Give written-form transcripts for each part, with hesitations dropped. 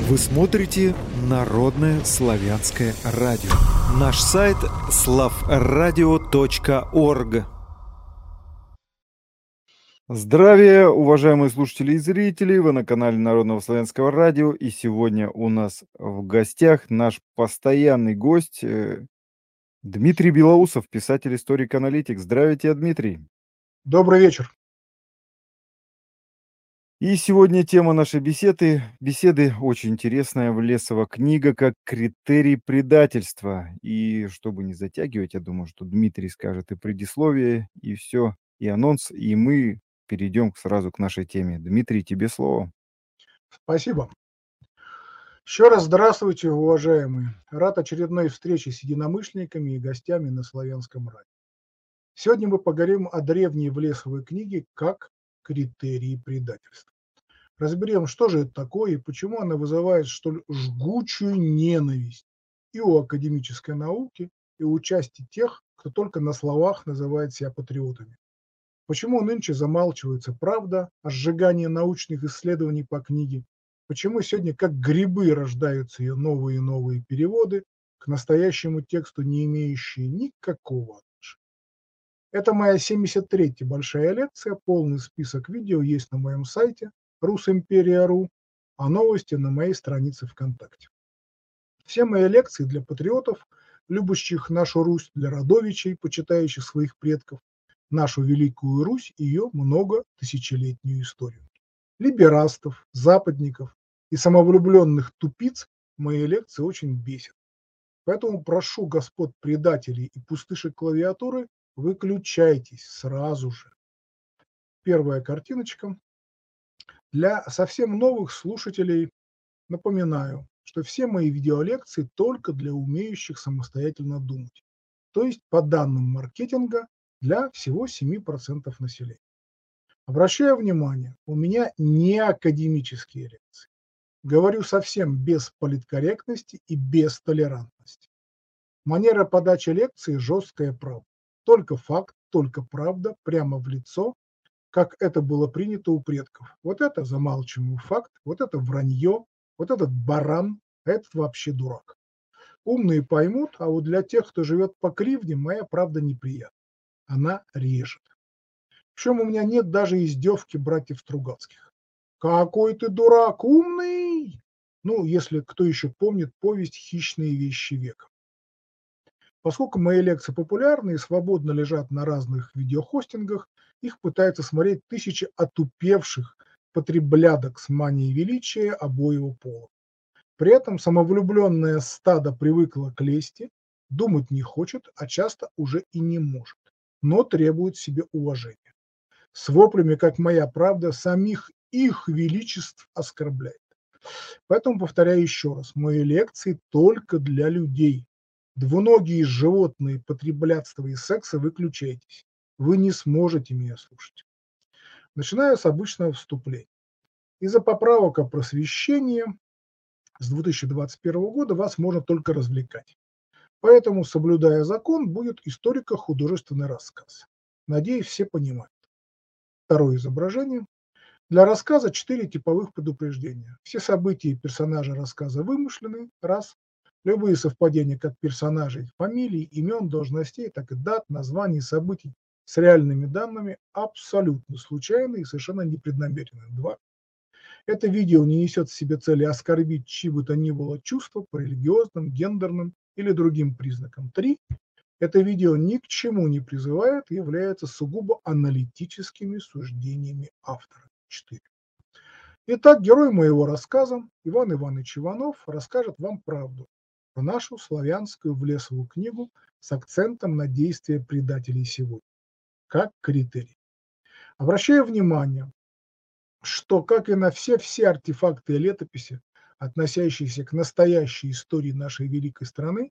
Вы смотрите Народное славянское радио. Наш сайт slavradio.org. Здравия, уважаемые слушатели и зрители! Вы на канале Народного славянского радио. И сегодня у нас в гостях наш постоянный гость Дмитрий Белоусов, писатель, историк, аналитик. Здравия, Дмитрий! Добрый вечер! И сегодня тема нашей беседы очень интересная. Влесова книга как критерий предательства. И чтобы не затягивать, я думаю, что Дмитрий скажет и предисловие, и все, и анонс, и мы перейдем сразу к нашей теме. Дмитрий, тебе слово. Спасибо. Еще раз здравствуйте, уважаемые. Рад очередной встрече с единомышленниками и гостями на Славянском радио. Сегодня мы поговорим о древней Влесовой книге как критерии предательства. Разберем, что же это такое и почему она вызывает столь жгучую ненависть и у академической науки, и у части тех, кто только на словах называет себя патриотами. Почему нынче замалчивается правда о сжигании научных исследований по книге? Почему сегодня как грибы рождаются ее новые и новые переводы, к настоящему тексту не имеющие никакого отношения? Это моя 73-я большая лекция, полный список видео есть на моем сайте rusimperia.ru, а новости на моей странице ВКонтакте. Все мои лекции для патриотов, любящих нашу Русь, для родовичей, почитающих своих предков, нашу Великую Русь и ее многотысячелетнюю историю. Либерастов, западников и самовлюбленных тупиц мои лекции очень бесят. Поэтому прошу господ предателей и пустышек клавиатуры, выключайтесь сразу же. Первая картиночка. Для совсем новых слушателей напоминаю, что все мои видеолекции только для умеющих самостоятельно думать. То есть по данным маркетинга для всего 7% населения. Обращаю внимание, у меня не академические лекции. Говорю совсем без политкорректности и без толерантности. Манера подачи лекции жесткая правда. Только факт, только правда, прямо в лицо, как это было принято у предков. Вот это замалчиваемый факт, вот это вранье, вот этот баран, а этот вообще дурак. Умные поймут, а вот для тех, кто живет по кривне, моя правда неприятна. Она режет. Причем у меня нет даже издевки братьев Стругацких. Какой ты дурак, умный! Ну, если кто еще помнит повесть «Хищные вещи века». Поскольку мои лекции популярны и свободно лежат на разных видеохостингах, их пытаются смотреть тысячи отупевших потреблядок с манией величия обоего пола. При этом самовлюбленное стадо привыкло к лести, думать не хочет, а часто уже и не может, но требует себе уважения. С воплями, как моя правда, самих их величеств оскорбляет. Поэтому повторяю еще раз, мои лекции только для людей. Двуногие животные, потреблятства и секса выключайтесь. Вы не сможете меня слушать. Начинаю с обычного вступления. Из-за поправок о просвещении с 2021 года вас можно только развлекать. Поэтому, соблюдая закон, будет историко-художественный рассказ. Надеюсь, все понимают. Второе изображение. Для рассказа 4 типовых предупреждения. Все события и персонажи рассказа вымышлены. Раз. Любые совпадения как персонажей, фамилий, имен, должностей, так и дат, названий, событий с реальными данными абсолютно случайны и совершенно непреднамеренны. 2. Это видео не несет в себе цели оскорбить чьи бы то ни было чувства по религиозным, гендерным или другим признакам. 3. Это видео ни к чему не призывает и является сугубо аналитическими суждениями автора. 4. Итак, герой моего рассказа, Иван Иванович Иванов, расскажет вам правду про нашу славянскую Влесову книгу с акцентом на действия предателей сегодня, как критерий. Обращаю внимание, что, как и на все артефакты и летописи, относящиеся к настоящей истории нашей великой страны,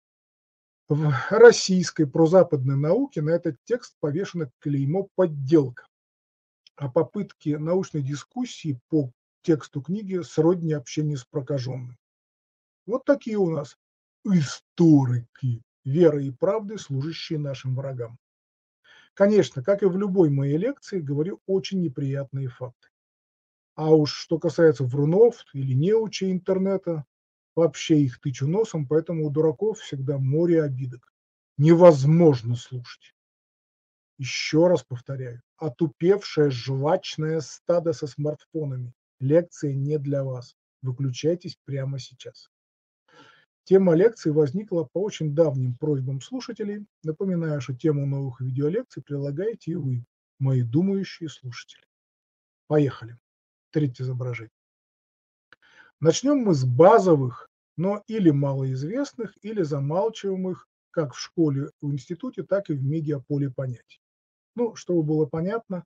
в российской прозападной науке на этот текст повешено клеймо «подделка», а попытки научной дискуссии по тексту книги сродни общению с прокаженным. Вот такие у нас историки веры и правды, служащие нашим врагам. Конечно, как и в любой моей лекции, говорю очень неприятные факты. А уж что касается врунов или неучей интернета, вообще их тычу носом, поэтому у дураков всегда море обидок. Невозможно слушать. Еще раз повторяю, отупевшее жвачное стадо со смартфонами. Лекция не для вас. Выключайтесь прямо сейчас. Тема лекции возникла по очень давним просьбам слушателей. Напоминаю, что тему новых видеолекций прилагаете и вы, мои думающие слушатели. Поехали. Третье изображение. Начнем мы с базовых, но или малоизвестных, или замалчиваемых как в школе, в институте, так и в медиаполе понятий. Ну, чтобы было понятно,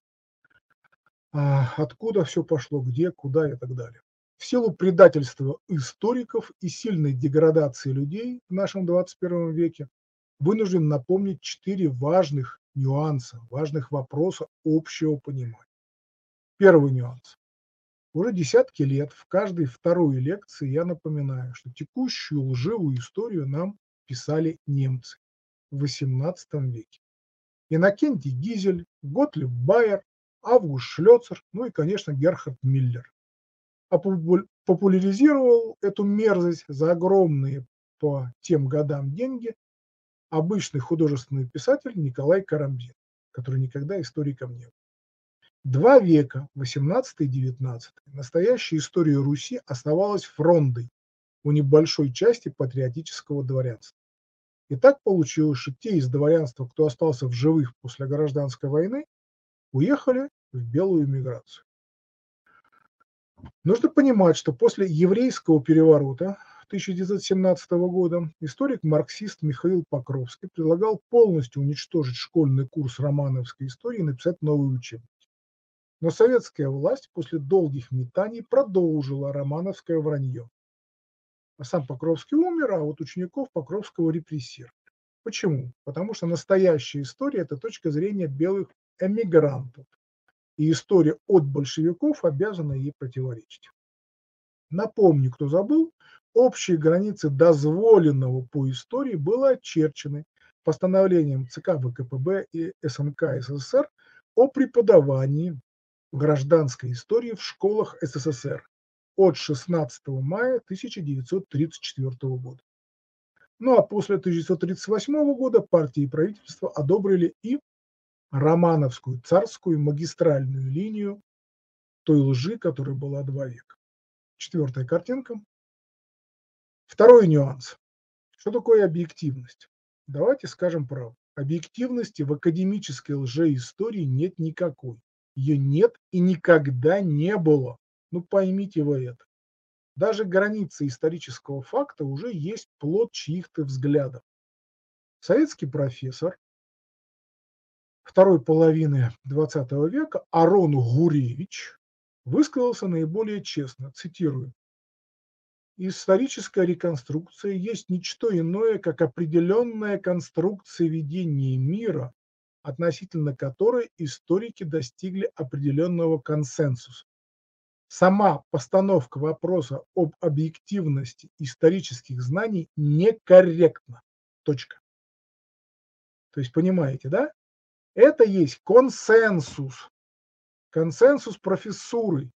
откуда все пошло, где, куда и так далее. В силу предательства историков и сильной деградации людей в нашем 21 веке вынужден напомнить 4 важных нюанса, важных вопроса общего понимания. Первый нюанс. Уже десятки лет в каждой второй лекции я напоминаю, что текущую лживую историю нам писали немцы в XVIII веке. Иннокентий Гизель, Готлиб Байер, Август Шлёцер, ну и, конечно, Герхард Миллер. А популяризировал эту мерзость за огромные по тем годам деньги обычный художественный писатель Николай Карамзин, который никогда историком не был. 2 века, 18 и 19, настоящая история Руси оставалась фрондой у небольшой части патриотического дворянства. И так получилось, что те из дворянства, кто остался в живых после гражданской войны, уехали в белую эмиграцию. Нужно понимать, что после еврейского переворота 1917 года историк-марксист Михаил Покровский предлагал полностью уничтожить школьный курс романовской истории и написать новый учебник. Но советская власть после долгих метаний продолжила романовское вранье. А сам Покровский умер, а вот учеников Покровского репрессировали. Почему? Потому что настоящая история – это точка зрения белых эмигрантов. И история от большевиков обязана ей противоречить. Напомню, кто забыл, общие границы дозволенного по истории были очерчены постановлением ЦК ВКПБ и СНК СССР о преподавании гражданской истории в школах СССР от 16 мая 1934 года. Ну а после 1938 года партия и правительство одобрили и романовскую царскую магистральную линию той лжи, которая была 2 века. Четвертая картинка. Второй нюанс. Что такое объективность? Давайте скажем правду. Объективности в академической лжеистории нет никакой. Ее нет и никогда не было. Ну поймите вы это. Даже границы исторического факта уже есть плод чьих-то взглядов. Советский профессор второй половины XX века Арон Гуревич высказался наиболее честно, цитирую: «Историческая реконструкция есть не что иное, как определенная конструкция видения мира, относительно которой историки достигли определенного консенсуса. Сама постановка вопроса об объективности исторических знаний некорректна». Точка. То есть, понимаете, да? Это есть консенсус. Консенсус профессуры,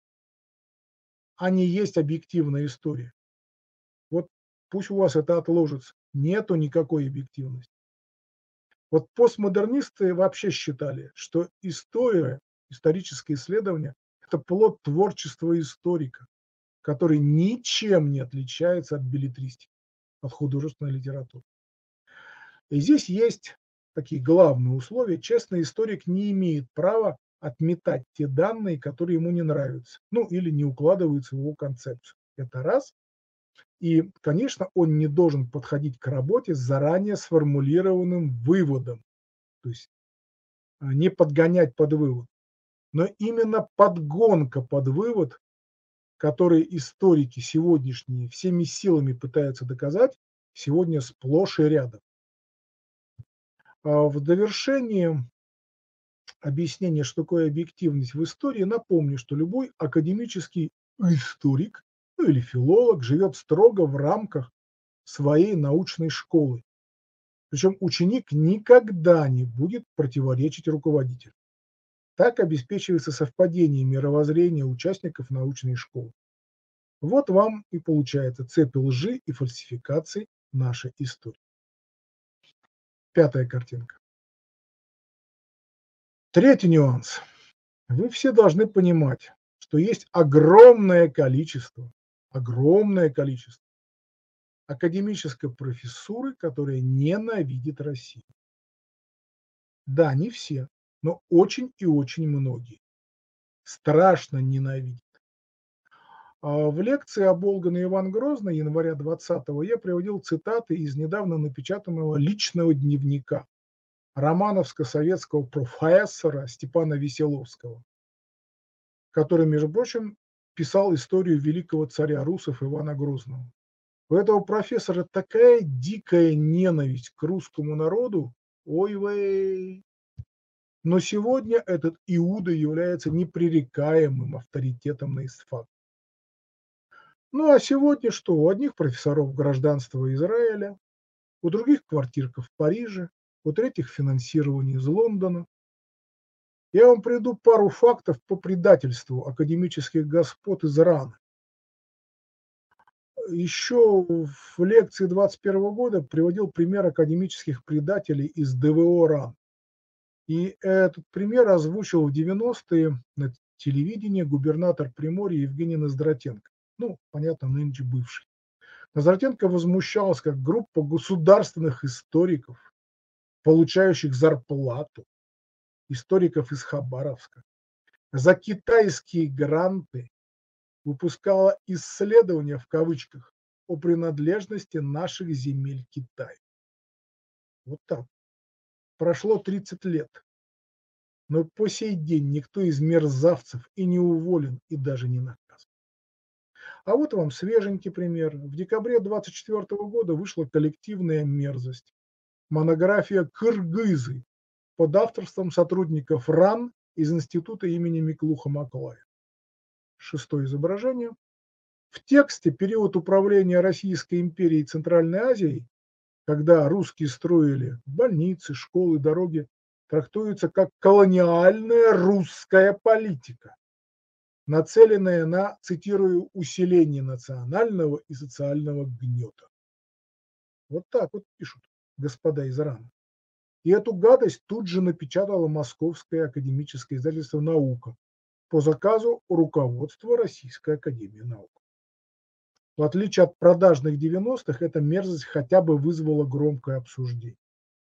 а не есть объективная история. Вот пусть у вас это отложится. Нету никакой объективности. Вот постмодернисты вообще считали, что история, историческое исследование – это плод творчества историка, который ничем не отличается от беллетристики, от художественной литературы. И здесь есть такие главные условия. Честный историк не имеет права отметать те данные, которые ему не нравятся, ну или не укладываются в его концепцию. Это раз. И, конечно, он не должен подходить к работе с заранее сформулированным выводом, то есть не подгонять под вывод. Но именно подгонка под вывод, который историки сегодняшние всеми силами пытаются доказать, сегодня сплошь и рядом. В довершение объяснения, что такое объективность в истории, напомню, что любой академический историк, ну или филолог, живет строго в рамках своей научной школы. Причем ученик никогда не будет противоречить руководителю. Так обеспечивается совпадение мировоззрения участников научной школы. Вот вам и получается цепь лжи и фальсификаций нашей истории. Пятая картинка. Третий нюанс. Вы все должны понимать, что есть огромное количество академической профессуры, которая ненавидит Россию. Да, не все, но очень и очень многие. Страшно ненавидят. В лекции «Оболганный Иван Грозный» января 20-го я приводил цитаты из недавно напечатанного личного дневника романовско-советского профессора Степана Веселовского, который, между прочим, писал историю великого царя русов Ивана Грозного. У этого профессора такая дикая ненависть к русскому народу, ой вей. Но сегодня этот Иуда является непререкаемым авторитетом на исфак. Ну а сегодня что? У одних профессоров гражданство Израиля, у других квартирка в Париже, у третьих финансирование из Лондона. Я вам приведу пару фактов по предательству академических господ из Ирана. Еще в лекции 21 года приводил пример академических предателей из ДВО РАН. И этот пример озвучил в 90-е на телевидении губернатор Приморья Евгений Ноздратенко. Ну, понятно, нынче бывший. Ноздратенко возмущался, как группа государственных историков, получающих зарплату, историков из Хабаровска, за китайские гранты выпускала исследования в кавычках о принадлежности наших земель Китаю. Вот так. Прошло 30 лет, но по сей день никто из мерзавцев и не уволен, и даже не наказан. А вот вам свеженький пример. В декабре 24 года вышла коллективная мерзость. Монография «Кыргызы» под авторством сотрудников РАН из института имени Миклуха Маклая. Шестое изображение. В тексте период управления Российской империей Центральной Азией, когда русские строили больницы, школы, дороги, трактуется как колониальная русская политика, нацеленная на, цитирую, усиление национального и социального гнета. Вот так вот пишут господа из Ирана. И эту гадость тут же напечатало Московское академическое издательство «Наука» по заказу руководства Российской академии наук. В отличие от продажных 90-х, эта мерзость хотя бы вызвала громкое обсуждение.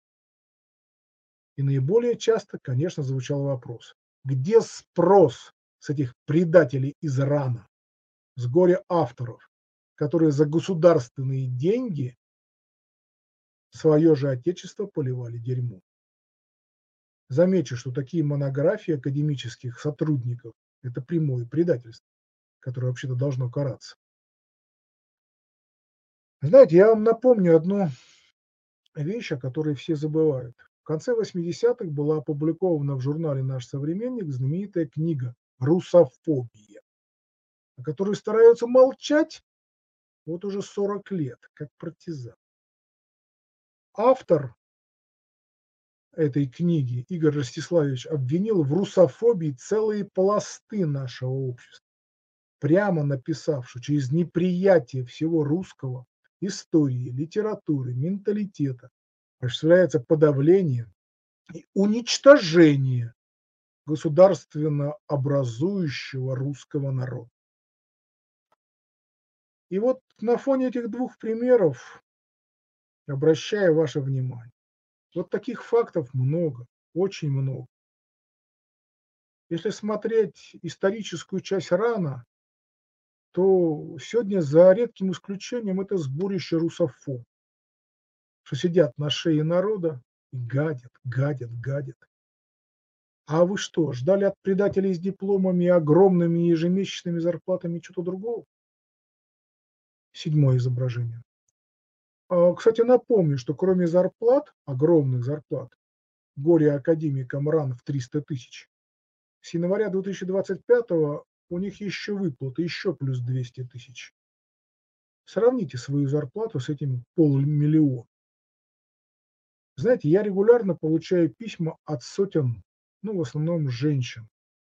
И наиболее часто, конечно, звучал вопрос: где спрос с этих предателей из Ирана, с горе-авторов, которые за государственные деньги свое же отечество поливали дерьмом? Замечу, что такие монографии академических сотрудников – это прямое предательство, которое вообще-то должно караться. Знаете, я вам напомню одну вещь, о которой все забывают. В конце 80-х была опубликована в журнале «Наш современник» знаменитая книга «Русофобия», о которой стараются молчать вот уже 40 лет, как партизан. Автор этой книги, Игорь Ростиславович, обвинил в русофобии целые пласты нашего общества, прямо написав, что через неприятие всего русского, истории, литературы, менталитета осуществляется подавление и уничтожение государственно образующего русского народа. И вот на фоне этих двух примеров обращаю ваше внимание. Вот таких фактов много, очень много. Если смотреть историческую часть РАНа, то сегодня за редким исключением это сборище русофоб, что сидят на шее народа и гадят, гадят, гадят. А вы что, ждали от предателей с дипломами и огромными ежемесячными зарплатами что-то другого? Седьмое изображение. Кстати, напомню, что кроме зарплат, огромных зарплат, горе академикам РАН в 300 тысяч, с января 2025 у них еще выплаты, еще плюс 200 тысяч. Сравните свою зарплату с этим полмиллиона. Знаете, я регулярно получаю письма от сотен ну, в основном женщин.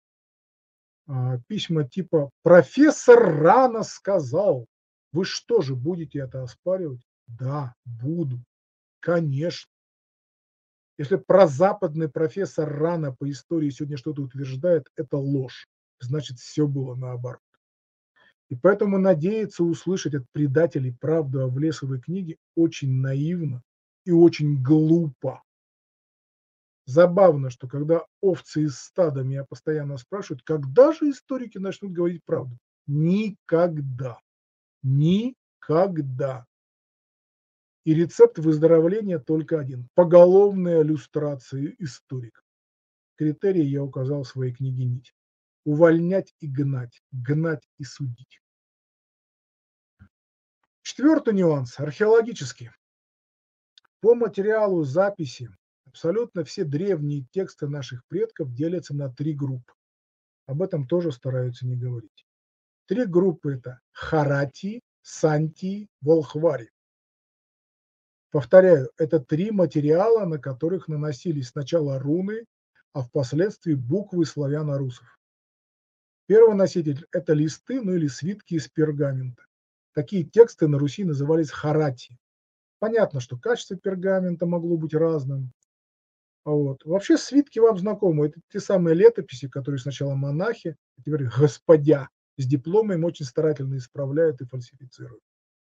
Письма типа «Профессор рано сказал». Вы что же, будете это оспаривать? Да, буду, конечно. Если прозападный профессор рано по истории сегодня что-то утверждает, это ложь. Значит, все было наоборот. И поэтому надеяться услышать от предателей правду о Влесовой книге очень наивно и очень глупо. Забавно, что когда овцы из стада меня постоянно спрашивают, когда же историки начнут говорить правду? Никогда. Никогда. И рецепт выздоровления только один – поголовная люстрация историков. Критерии я указал в своей книге «Нить». Увольнять и гнать, гнать и судить. Четвертый нюанс – археологический. По материалу записи абсолютно все древние тексты наших предков делятся на 3 группы. Об этом тоже стараются не говорить. 3 группы – это Харатии, Сантии, Волхвари. Повторяю, это 3 материала, на которых наносились сначала руны, а впоследствии буквы славяно-русов. Первый носитель – это листы, ну или свитки из пергамента. Такие тексты на Руси назывались харатии. Понятно, что качество пергамента могло быть разным. Вообще свитки вам знакомы. Это те самые летописи, которые сначала монахи, а теперь господя с дипломом очень старательно исправляют и фальсифицируют.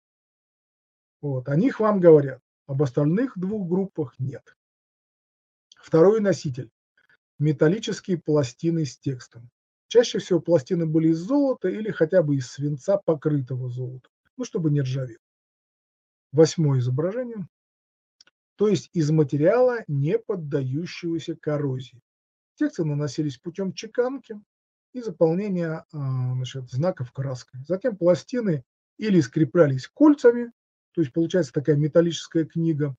О них вам говорят. Об остальных 2 группах нет. Второй носитель – металлические пластины с текстом. Чаще всего пластины были из золота или хотя бы из свинца, покрытого золотом, чтобы не ржавел. 8 изображение, то есть из материала, не поддающегося коррозии. Тексты наносились путем чеканки и заполнения знаков краской. Затем пластины или скреплялись кольцами, то есть получается такая металлическая книга,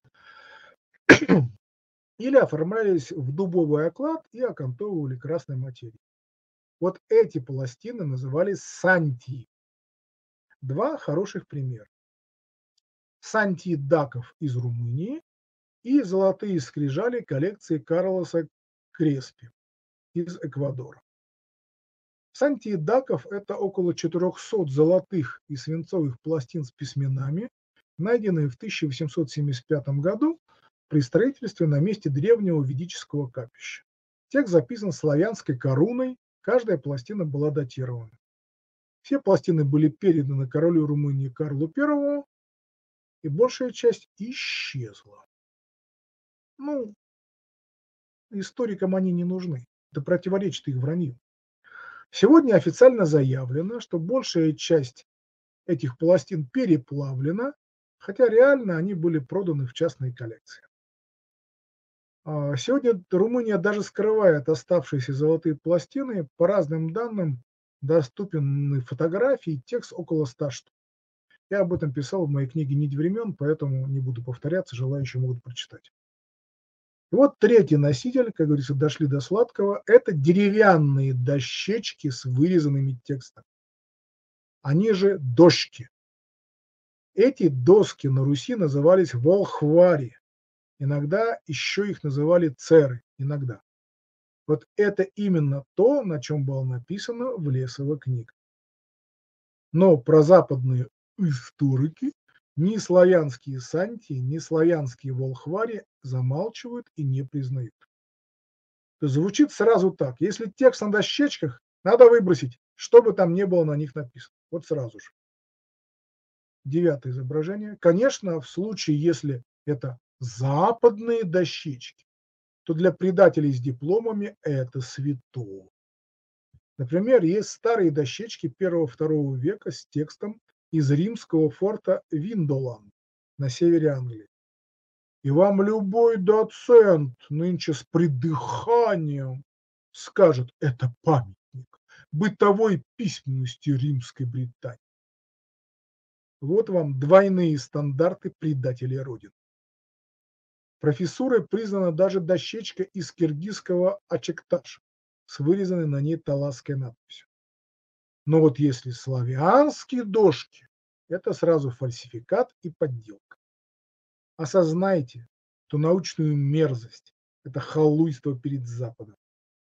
или оформлялись в дубовый оклад и окантовывали красной материей. Вот эти пластины назывались сантии. 2 хороших примера. Сантии даков из Румынии и золотые скрижали коллекции Карлоса Креспи из Эквадора. Сантии даков – это около 400 золотых и свинцовых пластин с письменами, найденные в 1875 году при строительстве на месте древнего ведического капища. Текст записан славянской коруной, каждая пластина была датирована. Все пластины были переданы королю Румынии Карлу I, и большая часть исчезла. Историкам они не нужны, это противоречит их вранью. Сегодня официально заявлено, что большая часть этих пластин переплавлена, хотя реально они были проданы в частные коллекции. Сегодня Румыния даже скрывает оставшиеся золотые пластины. По разным данным доступны фотографии, текст около 100 штук. Я об этом писал в моей книге «Нить времен», поэтому не буду повторяться, желающие могут прочитать. И вот третий носитель, как говорится, дошли до сладкого, это деревянные дощечки с вырезанными текстами. Они же дошки. Эти доски на Руси назывались волхвари. Иногда еще их называли церы. Иногда. Вот это именно то, на чем была написана Влесова книга. Но прозападные историки ни славянские сантии, ни славянские волхвари замалчивают и не признают. То есть звучит сразу так. Если текст на дощечках, надо выбросить, что бы там ни было на них написано. Вот сразу же. 9 изображение. Конечно, в случае, если это западные дощечки, то для предателей с дипломами это святое. Например, есть старые дощечки 1-2 века с текстом из римского форта Виндоланд на севере Англии. И вам любой доцент нынче с придыханием скажет, это памятник бытовой письменности Римской Британии. Вот вам двойные стандарты предателей Родины. Профессурой признана даже дощечка из киргизского Ачекташа с вырезанной на ней таласской надписью. Но вот если славянские дошки, это сразу фальсификат и подделка. Осознайте, что научную мерзость – это халуйство перед Западом.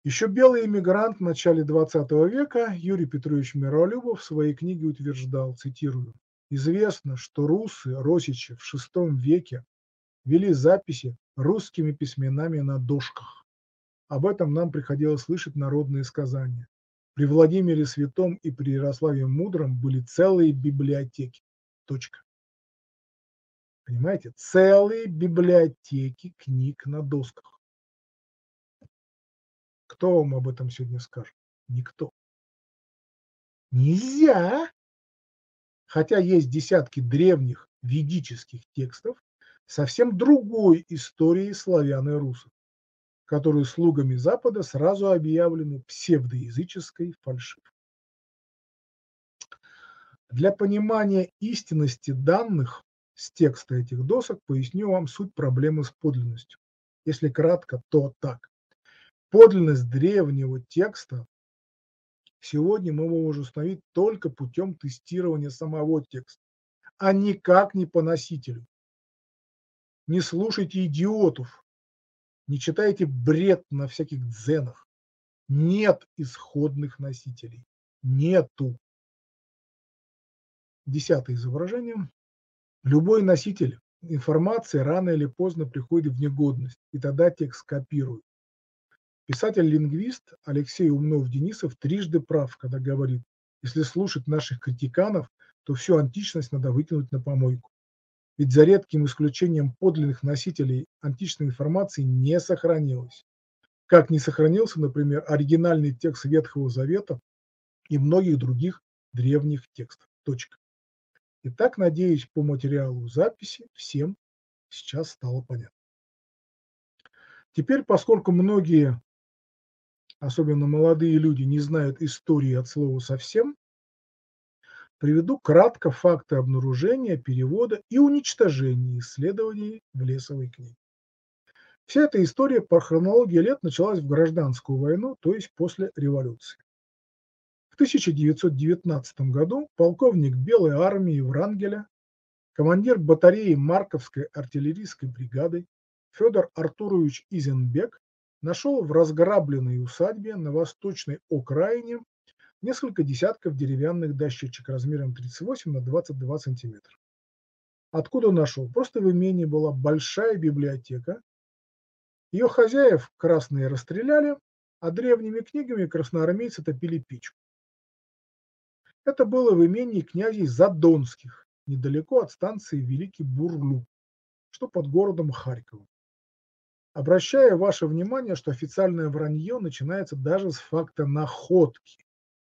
Еще белый эмигрант в начале XX века Юрий Петрович Миролюбов в своей книге утверждал, цитирую: «Известно, что русы, росичи в VI веке вели записи русскими письменами на дошках. Об этом нам приходилось слышать народные сказания. При Владимире Святом и при Ярославе Мудром были целые библиотеки». Точка. Понимаете? Целые библиотеки книг на досках. Кто вам об этом сегодня скажет? Никто. Нельзя. Хотя есть десятки древних ведических текстов совсем другой истории славян и русов, которые слугами Запада сразу объявлены псевдоязыческой фальшивкой. Для понимания истинности данных с текста этих досок поясню вам суть проблемы с подлинностью. Если кратко, то так. Подлинность древнего текста сегодня мы можем установить только путем тестирования самого текста, а никак не по носителю. Не слушайте идиотов, не читайте бред на всяких дзенах. Нет исходных носителей. Нету. 10 изображение. Любой носитель информации рано или поздно приходит в негодность, и тогда текст копируют. Писатель-лингвист Алексей Умнов-Денисов трижды прав, когда говорит: если слушать наших критиканов, то всю античность надо выкинуть на помойку. Ведь за редким исключением подлинных носителей античной информации не сохранилось. Как не сохранился, например, оригинальный текст Ветхого Завета и многих других древних текстов. Точка. Итак, надеюсь, по материалу записи всем сейчас стало понятно. Теперь, поскольку многие, особенно молодые люди, не знают истории от слова совсем, приведу кратко факты обнаружения, перевода и уничтожения исследований в Лесовой книге. Вся эта история по хронологии лет началась в гражданскую войну, то есть после революции. В 1919 году полковник Белой армии Врангеля, командир батареи Марковской артиллерийской бригады Федор Артурович Изенбек нашел в разграбленной усадьбе на восточной окраине несколько десятков деревянных дощечек размером 38 на 22 сантиметра. Откуда нашел? Просто в имении была большая библиотека. Ее хозяев красные расстреляли, а древними книгами красноармейцы топили печку. Это было в имении князей Задонских, недалеко от станции Великий Бурлук, что под городом Харьковом. Обращаю ваше внимание, что официальное вранье начинается даже с факта находки.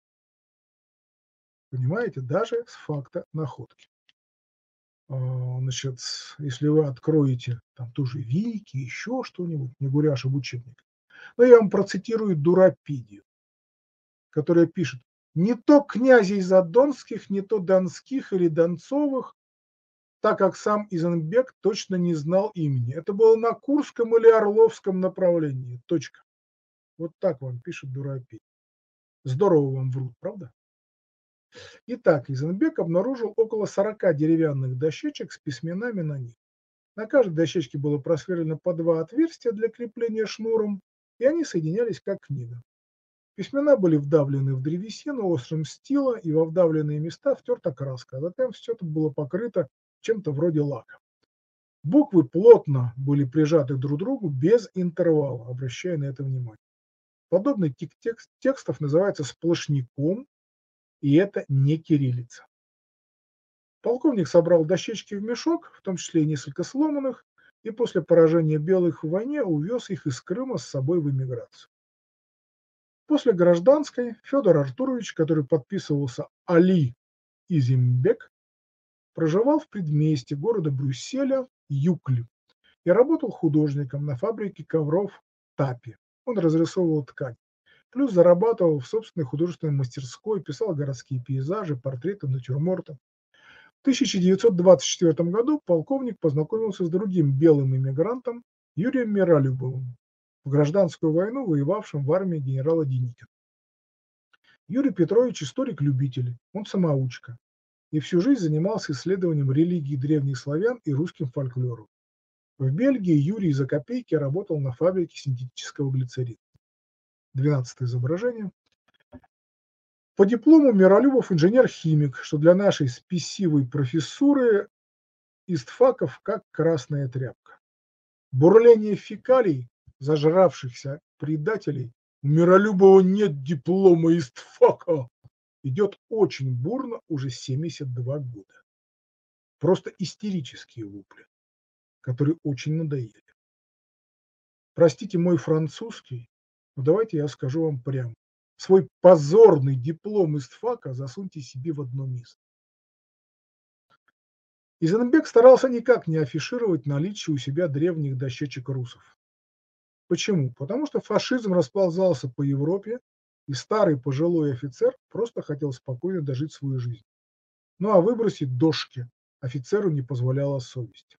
Понимаете, даже с факта находки. Значит, если вы откроете там ту же Вики, еще что-нибудь, не говоря об учебниках, но я вам процитирую Дуропедию, которая пишет: не то князей Задонских, не то Донских или Донцовых, так как сам Изенбек точно не знал имени. Это было на Курском или Орловском направлении. Точка. Вот так вам пишет Дуропедия. Здорово вам врут, правда? Итак, Изенбек обнаружил около 40 деревянных дощечек с письменами на них. На каждой дощечке было просверлено по 2 отверстия для крепления шнуром, и они соединялись как книга. Письмена были вдавлены в древесину острым стила, и во вдавленные места втерта краска, а затем все это было покрыто чем-то вроде лака. Буквы плотно были прижаты друг к другу без интервала, обращая на это внимание. Подобный тип текстов называется сплошняком, и это не кириллица. Полковник собрал дощечки в мешок, в том числе и несколько сломанных, и после поражения белых в войне увез их из Крыма с собой в эмиграцию. После гражданской Федор Артурович, который подписывался Али Изенбек, проживал в предместье города Брюсселя Юкль и работал художником на фабрике ковров Тапи. Он разрисовывал ткань. Плюс зарабатывал в собственной художественной мастерской, писал городские пейзажи, портреты, натюрморты. В 1924 году полковник познакомился с другим белым эмигрантом Юрием Миролюбовым, в гражданскую войну воевавшим в армии генерала Деникина. Юрий Петрович историк-любитель, он самоучка, и всю жизнь занимался исследованием религии древних славян и русским фольклором. В Бельгии Юрий за копейки работал на фабрике синтетического глицерина. 12 изображение. По диплому Миролюбов инженер-химик, что для нашей спесивой профессуры истфаков как красная тряпка. Бурление фекалий, зажравшихся предателей, у Миролюбова нет диплома истфака, идет очень бурно уже 72 года. Просто истерические вопли, которые очень надоели. Простите мой французский, но давайте я скажу вам прямо. Свой позорный диплом истфака засуньте себе в одно место. Изенбек старался никак не афишировать наличие у себя древних дощечек русов. Почему? Потому что фашизм расползался по Европе, и старый пожилой офицер просто хотел спокойно дожить свою жизнь. Ну а выбросить дошки офицеру не позволяла совесть.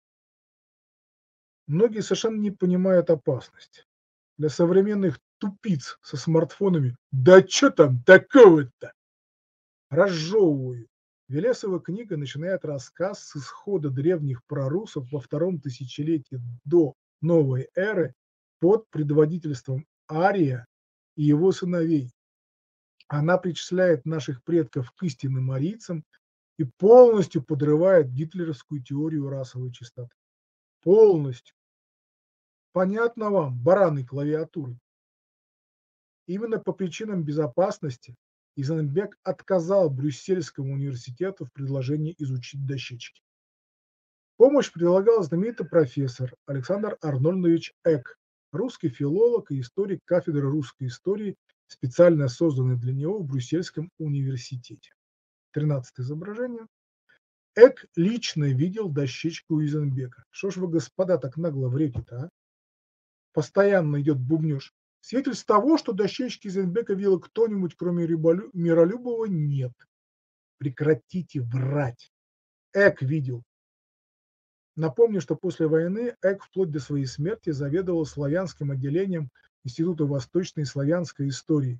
Многие совершенно не понимают опасность. Для современных тупиц со смартфонами «да что там такого-то?» Разжевываю. Велесова книга начинает рассказ с исхода древних прорусов во втором тысячелетии до новой эры под предводительством Ария и его сыновей. Она причисляет наших предков к истинным арийцам и полностью подрывает гитлеровскую теорию расовой чистоты. Полностью. Понятно вам, бараны клавиатуры? Именно по причинам безопасности Изенбек отказал Брюссельскому университету в предложении изучить дощечки. Помощь предлагал знаменитый профессор Александр Арнольдович Эк, русский филолог и историк кафедры русской истории, специально созданной для него в Брюссельском университете. 13 изображение. Эк лично видел дощечку Изенбека. Что ж вы, господа, так нагло врете-то, а? Постоянно идет бубнеж. Свидетельств того, что дощечки Изенбека видел кто-нибудь, кроме Миролюбова, нет. Прекратите врать. Эк видел. Напомню, что после войны Эк вплоть до своей смерти заведовал славянским отделением Института восточной и славянской истории.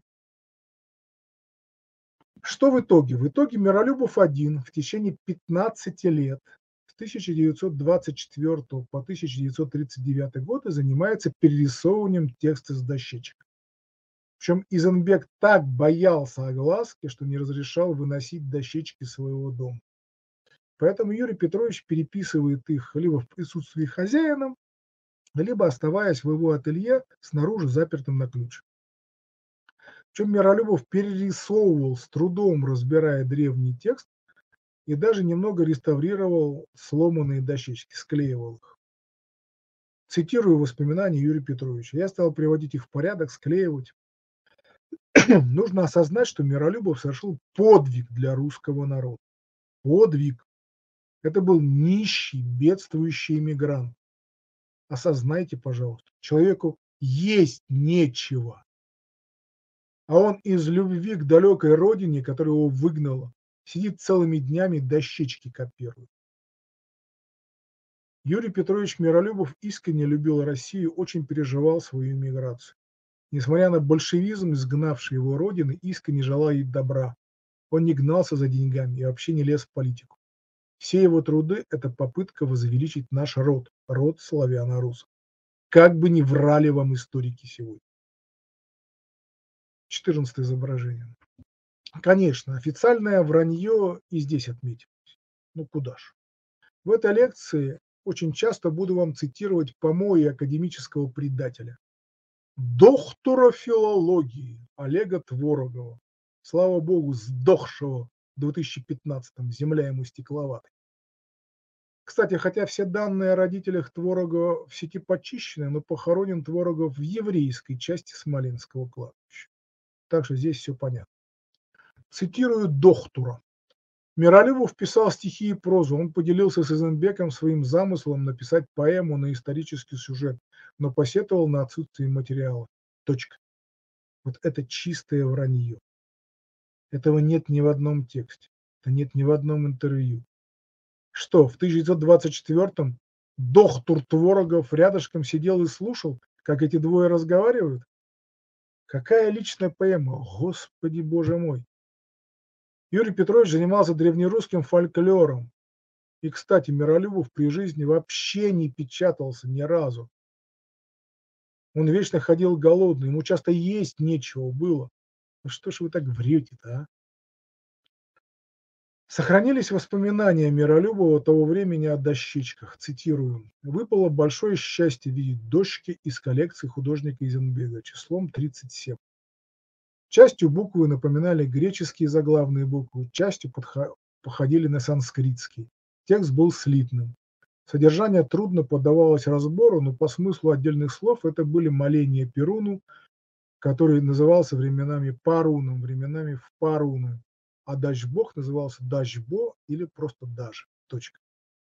Что в итоге? В итоге Миролюбов один в течение 15 лет с 1924 по 1939 годы занимается перерисовыванием текста с дощечек. Причем Изенбек так боялся огласки, что не разрешал выносить дощечки своего дома. Поэтому Юрий Петрович переписывает их либо в присутствии хозяина, либо оставаясь в его ателье снаружи запертым на ключ. Причем Миролюбов перерисовывал, с трудом разбирая древний текст, и даже немного реставрировал сломанные дощечки, склеивал их. Цитирую воспоминания Юрия Петровича. Я стал приводить их в порядок, склеивать. Нужно осознать, что Миролюбов совершил подвиг для русского народа. Подвиг. Это был нищий, бедствующий иммигрант. Осознайте, пожалуйста, человеку есть нечего. А он из любви к далекой родине, которая его выгнала, сидит целыми днями, дощечки копирует. Юрий Петрович Миролюбов искренне любил Россию, очень переживал свою эмиграцию. Несмотря на большевизм, изгнавший его родины, искренне желал ей добра. Он не гнался за деньгами и вообще не лез в политику. Все его труды – это попытка возвеличить наш род, род славяно-русов. Как бы ни врали вам историки сегодня. 14 изображение. Конечно, официальное вранье и здесь отметилось. Ну куда ж. В этой лекции очень часто буду вам цитировать помои академического предателя. Доктора филологии Олега Творогова. Слава богу, сдохшего в 2015-м, земля ему стекловатой. Кстати, хотя все данные о родителях Творогова в сети почищены, но похоронен Творогов в еврейской части Смоленского кладбища. Так что здесь все понятно. Цитирую доктора. Миролюбов писал стихи и прозу. Он поделился с Изенбеком своим замыслом написать поэму на исторический сюжет, но посетовал на отсутствие материала. Точка. Вот это чистое вранье. Этого нет ни в одном тексте. Это нет ни в одном интервью. Что, в 1924-м доктор Творогов рядышком сидел и слушал, как эти двое разговаривают? Какая личная поэма? Господи, боже мой. Юрий Петрович занимался древнерусским фольклором. И, кстати, Миролюбов при жизни вообще не печатался ни разу. Он вечно ходил голодный, ему часто есть нечего было. Ну что ж вы так врете-то, а? Сохранились воспоминания Миролюбова того времени о дощечках. Цитирую: «Выпало большое счастье видеть дощечки из коллекции художника Изенберга числом 37. Частью буквы напоминали греческие заглавные буквы, частью походили на санскритские. Текст был слитным. Содержание трудно поддавалось разбору, но по смыслу отдельных слов это были моления Перуну, который назывался временами Паруном, временами в Паруну, а Дажбог назывался Дажбо или просто Даж. Точка.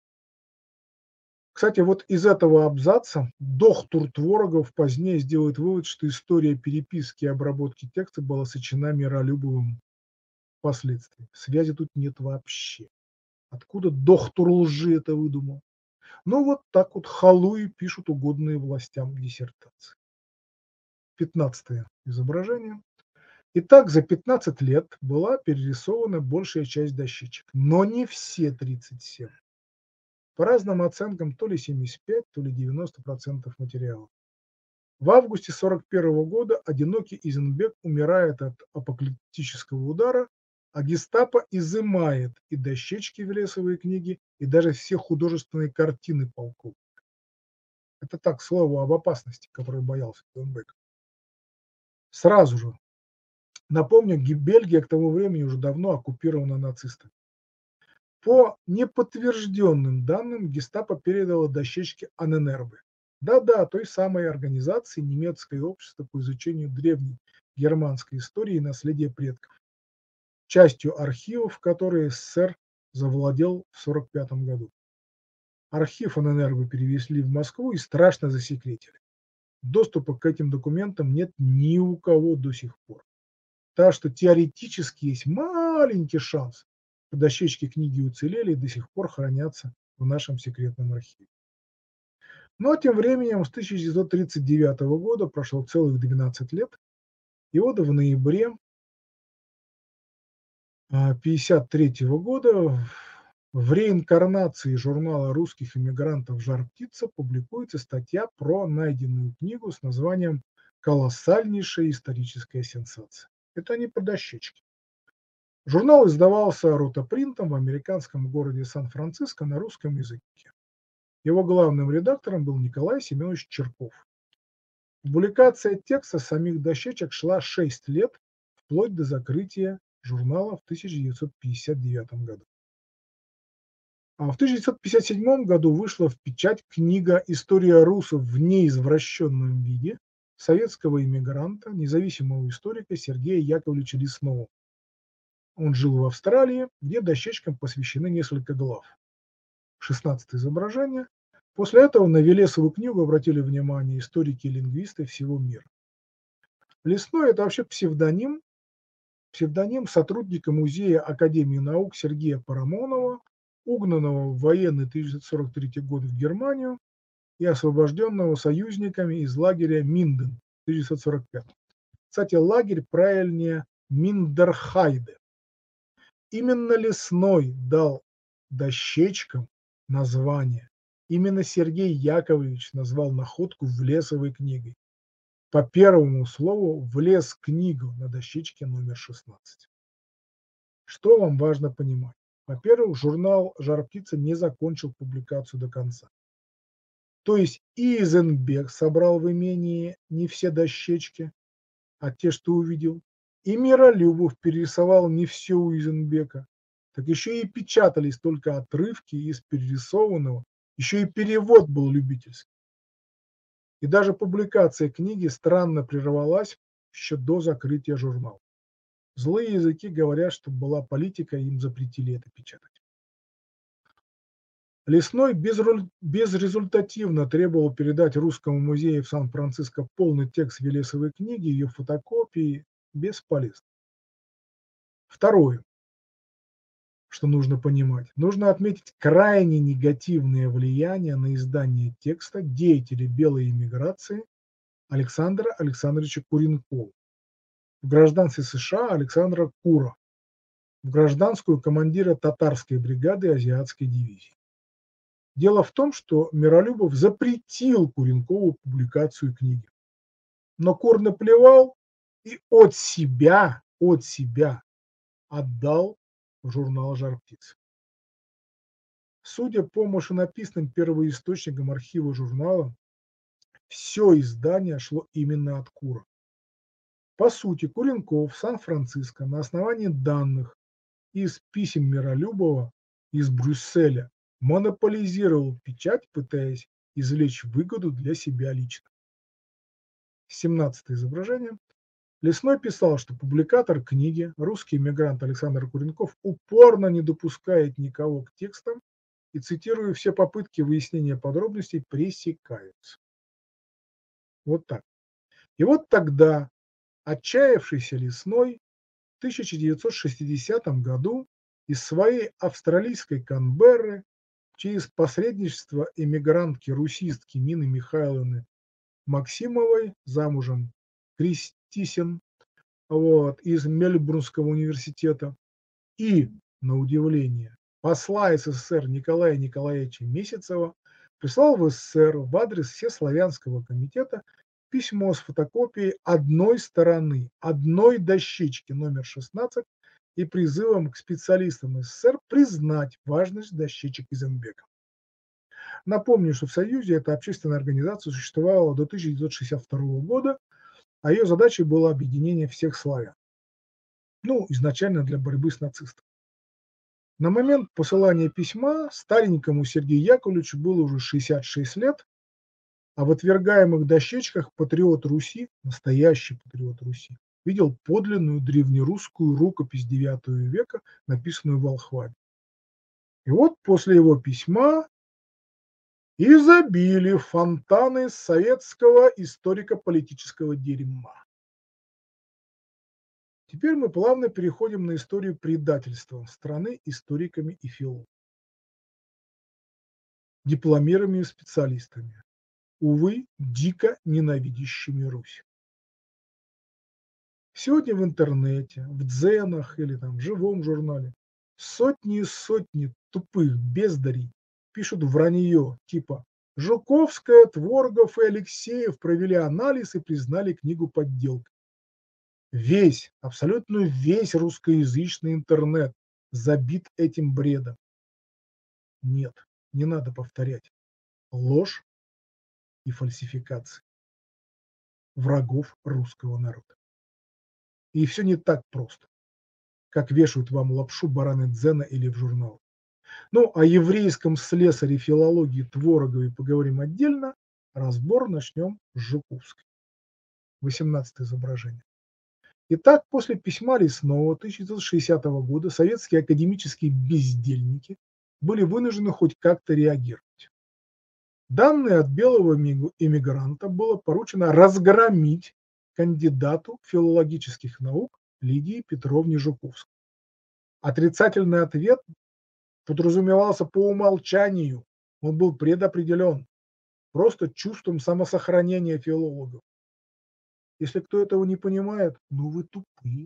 Кстати, вот из этого абзаца доктор Творогов позднее сделает вывод, что история переписки и обработки текста была сочинена Миролюбовым впоследствии. Связи тут нет вообще. Откуда доктор лжи это выдумал? Ну вот так вот халуи пишут угодные властям диссертации. 15 изображение. Итак, за 15 лет была перерисована большая часть дощечек, но не все 37. По разным оценкам, то ли 75, то ли 90% материала. В августе 1941 года одинокий Изенбек умирает от апоплектического удара, а гестапо изымает и дощечки в лесовые книги, и даже все художественные картины полковника. Это так, к слову об опасности, которой боялся Изенбек. Сразу же напомню, Бельгия к тому времени уже давно оккупирована нацистами. По неподтвержденным данным, гестапо передало дощечки Анненербе. Да-да, той самой организации немецкое общество по изучению древней германской истории и наследия предков, частью архивов, которые СССР завладел в 1945 году. Архив Анненербе перевезли в Москву и страшно засекретили. Доступа к этим документам нет ни у кого до сих пор. Так что теоретически есть маленький шанс, что дощечки книги уцелели и до сих пор хранятся в нашем секретном архиве. Но тем временем с 1939 года прошло целых 12 лет, и вот в ноябре 1953 года в реинкарнации журнала русских эмигрантов «Жар птица» публикуется статья про найденную книгу с названием «Колоссальнейшая историческая сенсация». Это не про дощечки. Журнал издавался ротопринтом в американском городе Сан-Франциско на русском языке. Его главным редактором был Николай Семенович Черков. Публикация текста самих дощечек шла 6 лет, вплоть до закрытия журнала в 1959 году. А в 1957 году вышла в печать книга «История русов в неизвращенном виде» советского иммигранта, независимого историка Сергея Яковлевича Лесного. Он жил в Австралии, где дощечкам посвящены несколько глав. 16 изображение. После этого на Велесову книгу обратили внимание историки и лингвисты всего мира. Лесной – это вообще псевдоним сотрудника Музея Академии наук Сергея Парамонова, угнанного в военный 1943 год в Германию и освобожденного союзниками из лагеря Минден 1945. Кстати, лагерь правильнее Миндерхайде. Именно Лесной дал дощечкам название. Именно Сергей Яковлевич назвал находку Влесовой книгой. По первому слову «Влес книгу» на дощечке номер 16. Что вам важно понимать? Во-первых, журнал «Жар птица» не закончил публикацию до конца. То есть и Изенбек собрал в имении не все дощечки, а те, что увидел, и Миролюбов перерисовал не все у Изенбека, так еще и печатались только отрывки из перерисованного, еще и перевод был любительский. И даже публикация книги странно прервалась еще до закрытия журнала. Злые языки говорят, что была политика, и им запретили это печатать. Лесной безрезультативно требовал передать Русскому музею в Сан-Франциско полный текст Велесовой книги, ее фотокопии. Бесполезно. Второе, что нужно понимать. Нужно отметить крайне негативное влияние на издание текста деятеля белой эмиграции Александра Александровича Куренкова, в гражданстве США Александра Кура, в гражданскую командира татарской бригады азиатской дивизии. Дело в том, что Миролюбов запретил Куренкову публикацию книги. но Кур наплевал и от себя отдал в журнал «Жар птицы». Судя по машинописным первоисточникам архива журнала, все издание шло именно от Кура. По сути, Куренков в Сан-Франциско на основании данных из писем Миролюбова из Брюсселя монополизировал печать, пытаясь извлечь выгоду для себя лично. 17 изображение. Лесной писал, что публикатор книги, русский эмигрант Александр Куренков, упорно не допускает никого к текстам и, цитирую, все попытки выяснения подробностей пресекаются. Вот так. И вот тогда отчаявшийся Лесной в 1960 году из своей австралийской Канберры через посредничество эмигрантки-русистки Нины Михайловны Максимовой, замужем Кристисен, из Мельбурнского университета, и, на удивление, посла СССР Николая Николаевича Месяцева прислал в СССР в адрес Всеславянского комитета письмо с фотокопией одной стороны, одной дощечки номер 16 и призывом к специалистам СССР признать важность дощечек Изенбека. Напомню, что в Союзе эта общественная организация существовала до 1962 года, а ее задачей было объединение всех славян. Изначально для борьбы с нацистами. На момент посылания письма старенькому Сергею Яковлевичу было уже 66 лет, а в отвергаемых дощечках патриот Руси, настоящий патриот Руси, видел подлинную древнерусскую рукопись IX века, написанную в Волхваве. И вот после его письма и забили фонтаны советского историко-политического дерьма. Теперь мы плавно переходим на историю предательства страны историками и филологами, дипломированными специалистами, увы, дико ненавидящими Русь. Сегодня в интернете, в дзенах или в живом журнале сотни и сотни тупых бездарей пишут вранье типа «Жуковская, Творгов и Алексеев провели анализ и признали книгу подделкой». Абсолютно весь русскоязычный интернет забит этим бредом. Нет, не надо повторять. Ложь и фальсификации врагов русского народа. И все не так просто, как вешают вам лапшу бараны дзена или в журнал. О еврейском слесаре филологии Творогове поговорим отдельно. Разбор начнем с Жуковской. 18 изображение. Итак, после письма Лесного 1960 года советские академические бездельники были вынуждены хоть как-то реагировать. Данные от белого эмигранта было поручено разгромить кандидату филологических наук Лидии Петровне Жуковской. Отрицательный ответ подразумевался по умолчанию, он был предопределен просто чувством самосохранения филологов. Если кто этого не понимает, вы тупые.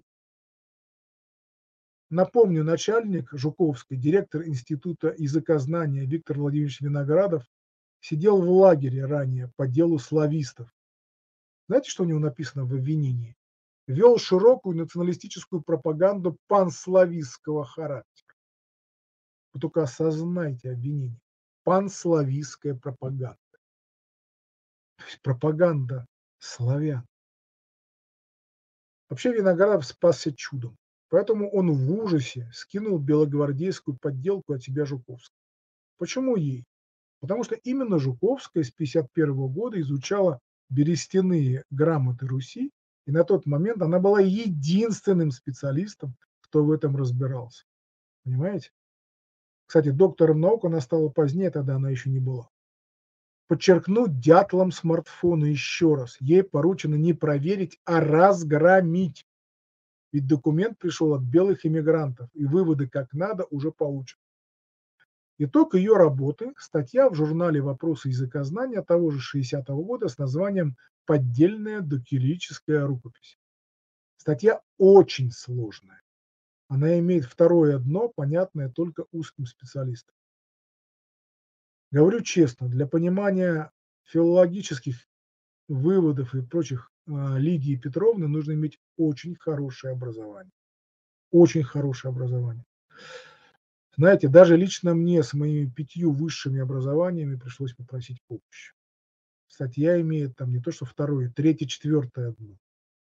Напомню, начальник Жуковской, директор Института языкознания Виктор Владимирович Виноградов сидел в лагере ранее по делу славистов. Знаете, что у него написано в обвинении? Вел широкую националистическую пропаганду панславистского характера. Вы только осознайте обвинение. Панславистская пропаганда. То есть пропаганда славян. Вообще Виноградов спасся чудом. Поэтому он в ужасе скинул белогвардейскую подделку от себя Жуковской. Почему ей? Потому что именно Жуковская с 1951 года изучала берестяные грамоты Руси, и на тот момент она была единственным специалистом, кто в этом разбирался. Понимаете? Кстати, доктором наук она стала позднее, тогда она еще не была. Подчеркну дятлом смартфона еще раз. Ей поручено не проверить, а разгромить. Ведь документ пришел от белых иммигрантов, и выводы как надо уже получены. Итог ее работы – статья в журнале «Вопросы языкознания» того же 60-го года с названием «Поддельная докирическая рукопись». Статья очень сложная. Она имеет второе дно, понятное только узким специалистам. Говорю честно, для понимания филологических выводов и прочих Лидии Петровны нужно иметь очень хорошее образование. Очень хорошее образование. Знаете, даже лично мне с моими 5 высшими образованиями пришлось попросить помощи. Кстати, я имею там не то что второе, третье, четвертое одно.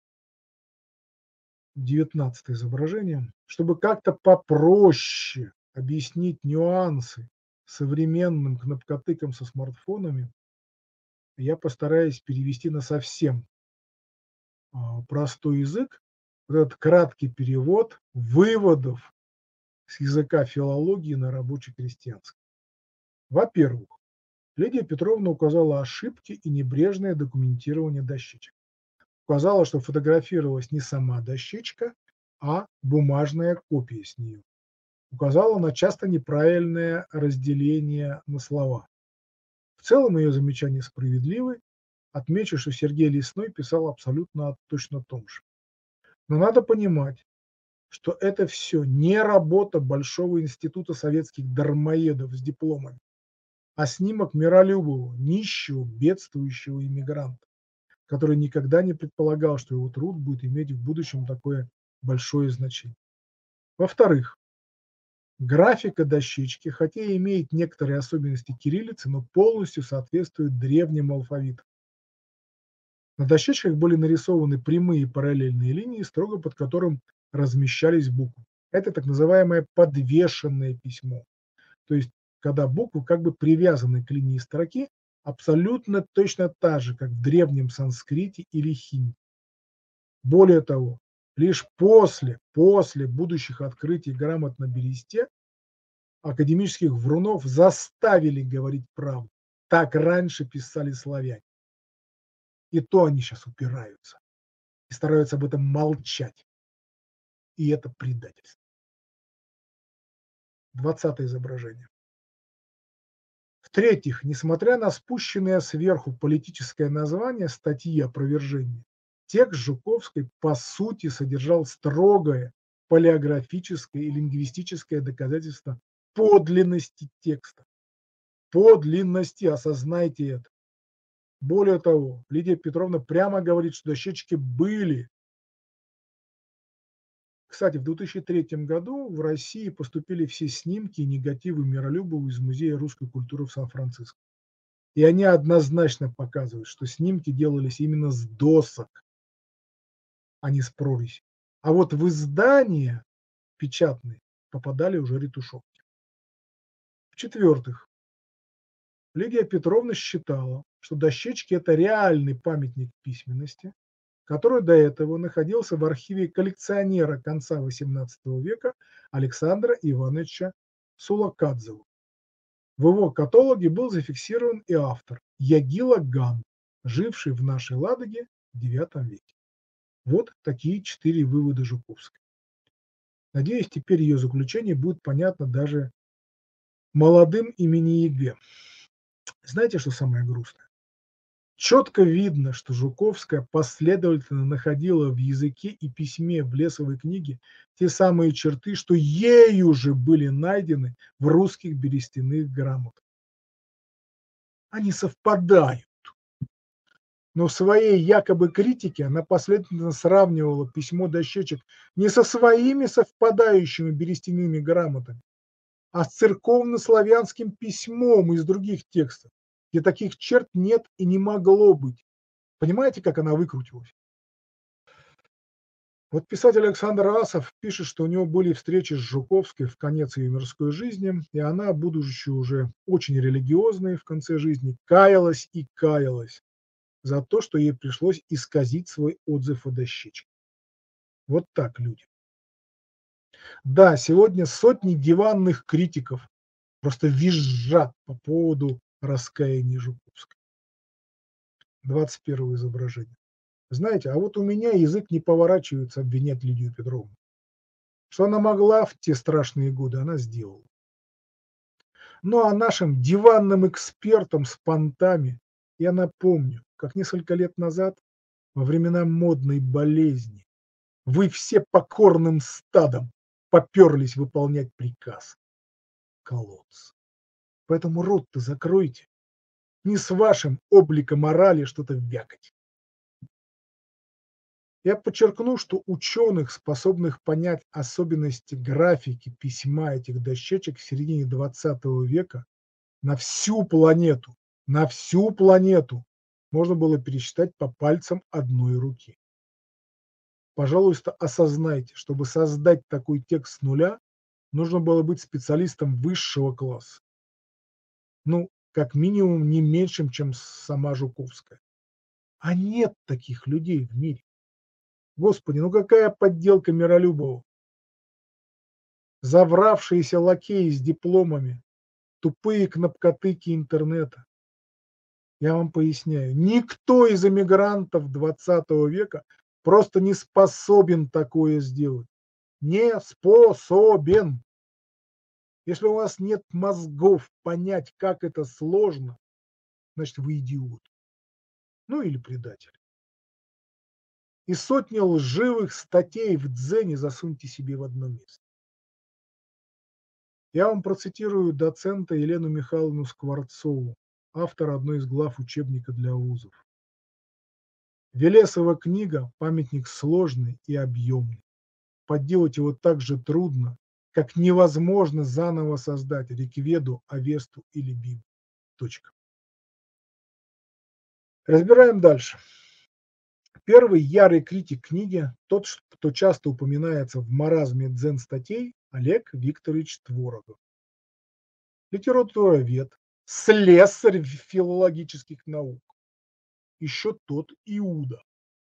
19 изображение. Чтобы как-то попроще объяснить нюансы современным кнопкотыкам со смартфонами, я постараюсь перевести на совсем простой язык вот этот краткий перевод выводов с языка филологии на рабоче-крестьянский. Во-первых, Лидия Петровна указала ошибки и небрежное документирование дощечек. Указала, что фотографировалась не сама дощечка, а бумажная копия с нее. Указала на часто неправильное разделение на слова. В целом ее замечания справедливы. Отмечу, что Сергей Лесной писал абсолютно точно о том же. Но надо понимать, что это все не работа Большого института советских дармоедов с дипломами, а снимок миролюбивого, нищего, бедствующего иммигранта, который никогда не предполагал, что его труд будет иметь в будущем такое большое значение. Во-вторых, графика дощечки, хотя и имеет некоторые особенности кириллицы, но полностью соответствует древнему алфавиту. На дощечках были нарисованы прямые параллельные линии, строго под которым размещались буквы. Это так называемое подвешенное письмо. То есть, когда буквы как бы привязаны к линии строки, абсолютно точно так же, как в древнем санскрите или хинди. Более того, лишь после будущих открытий грамот на бересте академических врунов заставили говорить правду. Так раньше писали славяне. И то они сейчас упираются и стараются об этом молчать. И это предательство. 20 изображение. В-третьих, несмотря на спущенное сверху политическое название статьи опровержения, текст Жуковской по сути содержал строгое палеографическое и лингвистическое доказательство подлинности текста. Подлинности, осознайте это. Более того, Лидия Петровна прямо говорит, что дощечки были. Кстати, в 2003 году в России поступили все снимки и негативы Миролюбова из Музея русской культуры в Сан-Франциско. И они однозначно показывают, что снимки делались именно с досок, а не с прорези. А вот в издания печатные попадали уже ретушевки. В-четвертых, Лидия Петровна считала, что дощечки – это реальный памятник письменности, который до этого находился в архиве коллекционера конца XVIII века Александра Ивановича Сулакадзева. В его каталоге был зафиксирован и автор Ягила Ган, живший в нашей Ладоге в IX веке. Вот такие 4 вывода Жуковской. Надеюсь, теперь ее заключение будет понятно даже молодым имени ЕГЭ. Знаете, что самое грустное? Четко видно, что Жуковская последовательно находила в языке и письме в Лесовой книге те самые черты, что ею же были найдены в русских берестяных грамотах. Они совпадают. Но в своей якобы критике она последовательно сравнивала письмо дощечек не со своими совпадающими берестяными грамотами, а с церковно-славянским письмом из других текстов, где таких черт нет и не могло быть. Понимаете, как она выкрутилась? Вот писатель Александр Асов пишет, что у него были встречи с Жуковской в конец ее мирской жизни, и она, будучи уже очень религиозной в конце жизни, каялась и каялась за то, что ей пришлось исказить свой отзыв о дощечке. Вот так люди. Да, сегодня сотни диванных критиков просто визжат по поводу раскаяния Жуковской. 21 изображение. Знаете, а вот у меня язык не поворачивается обвинять Лидию Петровну. Что она могла в те страшные годы, она сделала. Ну а нашим диванным экспертам с понтами я напомню, как несколько лет назад, во времена модной болезни, вы все покорным стадом поперлись выполнять приказ. Колодцы. Поэтому рот-то закройте. Не с вашим обликом морали что-то вякать. Я подчеркну, что ученых, способных понять особенности графики письма этих дощечек в середине 20 века на всю планету можно было пересчитать по пальцам одной руки. Пожалуйста, осознайте, чтобы создать такой текст с нуля, нужно было быть специалистом высшего класса. Ну, как минимум, не меньшим, чем сама Жуковская. А нет таких людей в мире. Господи, ну какая подделка Миролюбова? Завравшиеся лакеи с дипломами, тупые кнопкотыки интернета. Я вам поясняю, никто из эмигрантов 20 века просто не способен такое сделать. Не способен. Если у вас нет мозгов понять, как это сложно, значит, вы идиот. Ну или предатель. И сотни лживых статей в Дзене засуньте себе в одно место. Я вам процитирую доцента Елену Михайловну Скворцову, автора одной из глав учебника для вузов. Велесова книга – памятник сложный и объемный. Подделать его так же трудно, как невозможно заново создать Ригведу, Авесту или Библию. Точка. Разбираем дальше. Первый ярый критик книги, тот, кто часто упоминается в маразме дзен-статей, Олег Викторович Творогов. Литературовед, слесарь филологических наук. Еще тот Иуда.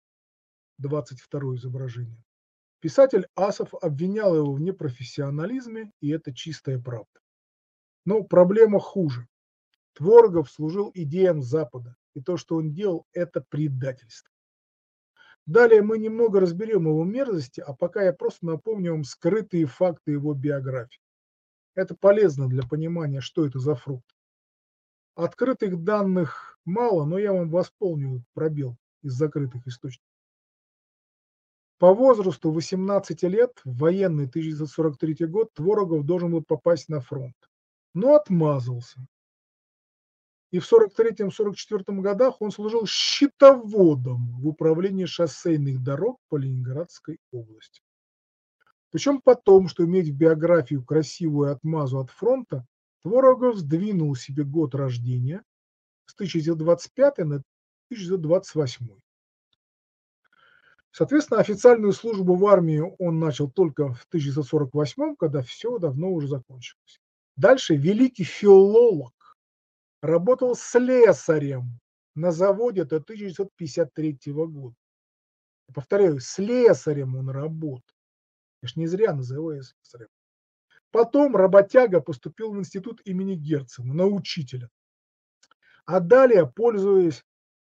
22 изображение. Писатель Асов обвинял его в непрофессионализме, и это чистая правда. Но проблема хуже. Творогов служил идеям Запада, и то, что он делал, это предательство. Далее мы немного разберем его мерзости, а пока я просто напомню вам скрытые факты его биографии. Это полезно для понимания, что это за фрукт. Открытых данных мало, но я вам восполню пробел из закрытых источников. По возрасту 18 лет, в военный 1943 год, Творогов должен был попасть на фронт, но отмазался. И в 1943-1944 годах он служил счетоводом в управлении шоссейных дорог по Ленинградской области. Причем потом, что иметь в биографию красивую отмазу от фронта, Творогов сдвинул себе год рождения с 1925 на 1928. Соответственно, официальную службу в армии он начал только в 1948, когда все давно уже закончилось. Дальше великий филолог работал слесарем на заводе до 1953 года. Повторяю, слесарем он работал. Я ж не зря называю слесарем. Потом работяга поступил в институт имени Герцена на учителя. А далее, пользуясь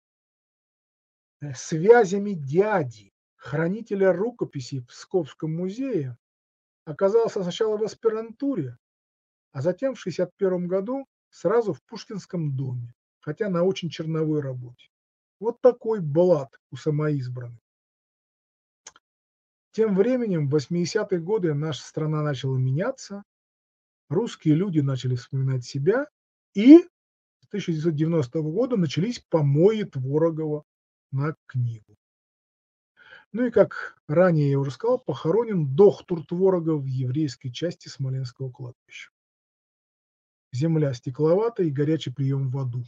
связями дяди, хранителя рукописей в Псковском музее, оказался сначала в аспирантуре, а затем в 1961 году сразу в Пушкинском доме, хотя на очень черновой работе. Вот такой блат у самоизбранных. Тем временем в 80-е годы наша страна начала меняться, русские люди начали вспоминать себя, и с 1990 года начались помои Творогова на книгу. Ну и, как ранее я уже сказал, похоронен доктор Творогов в еврейской части Смоленского кладбища. Земля стекловатая и горячий прием в аду.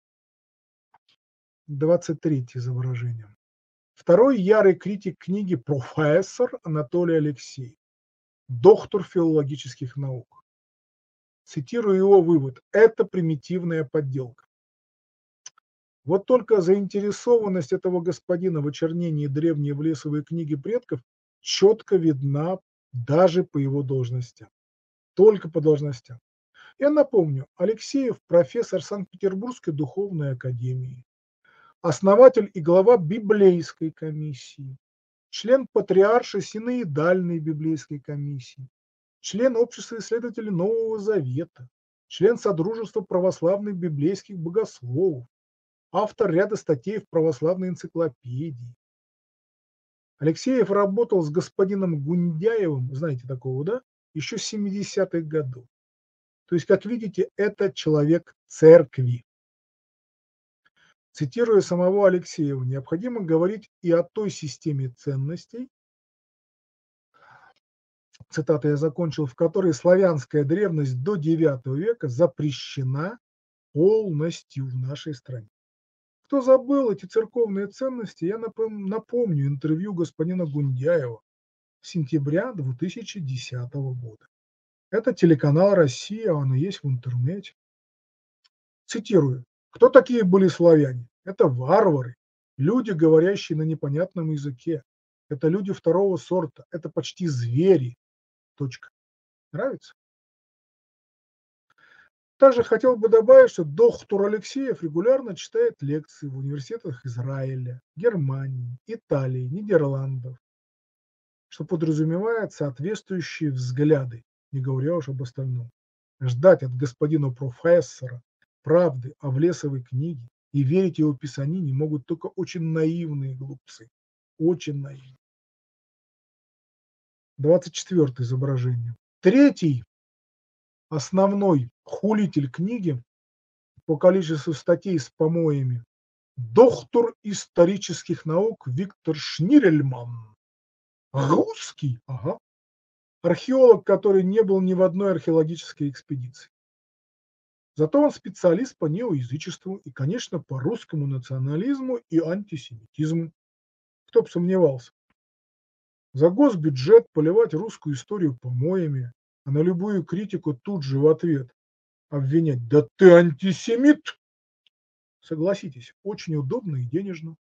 23 изображение. Второй ярый критик книги профессор Анатолий Алексеев, доктор филологических наук. Цитирую его вывод. Это примитивная подделка. Вот только заинтересованность этого господина в очернении древней Влесовой книги предков четко видна даже по его должностям. Только по должностям. Я напомню, Алексеев профессор Санкт-Петербургской духовной академии, основатель и глава библейской комиссии, член патриаршей синоидальной библейской комиссии, член общества исследователей Нового Завета, член Содружества православных библейских богословов, автор ряда статей в православной энциклопедии. Алексеев работал с господином Гундяевым, знаете такого, да, еще с 70-х годов. То есть, как видите, это человек церкви. Цитируя самого Алексеева, необходимо говорить и о той системе ценностей, цитата я закончил, в которой славянская древность до IX века запрещена полностью в нашей стране. Кто забыл эти церковные ценности, я напомню интервью господина Гундяева сентября 2010 года. Это телеканал «Россия», он и есть в интернете. Цитирую. «Кто такие были славяне? Это варвары, люди, говорящие на непонятном языке. Это люди второго сорта, это почти звери. Точка». Нравится? Также хотел бы добавить, что доктор Алексеев регулярно читает лекции в университетах Израиля, Германии, Италии, Нидерландов, что подразумевает соответствующие взгляды, не говоря уж об остальном. Ждать от господина профессора правды о Влесовой книге и верить его писанине могут только очень наивные глупцы. Очень наивные. 24 изображение. Третий основной хулитель книги по количеству статей с помоями – доктор исторических наук Виктор Шнирельман. Русский, ага. Археолог, который не был ни в одной археологической экспедиции. Зато он специалист по неоязычеству и, конечно, по русскому национализму и антисемитизму. Кто бы сомневался. За госбюджет поливать русскую историю помоями, а на любую критику тут же в ответ обвинять: да ты антисемит! Согласитесь, очень удобно и денежно.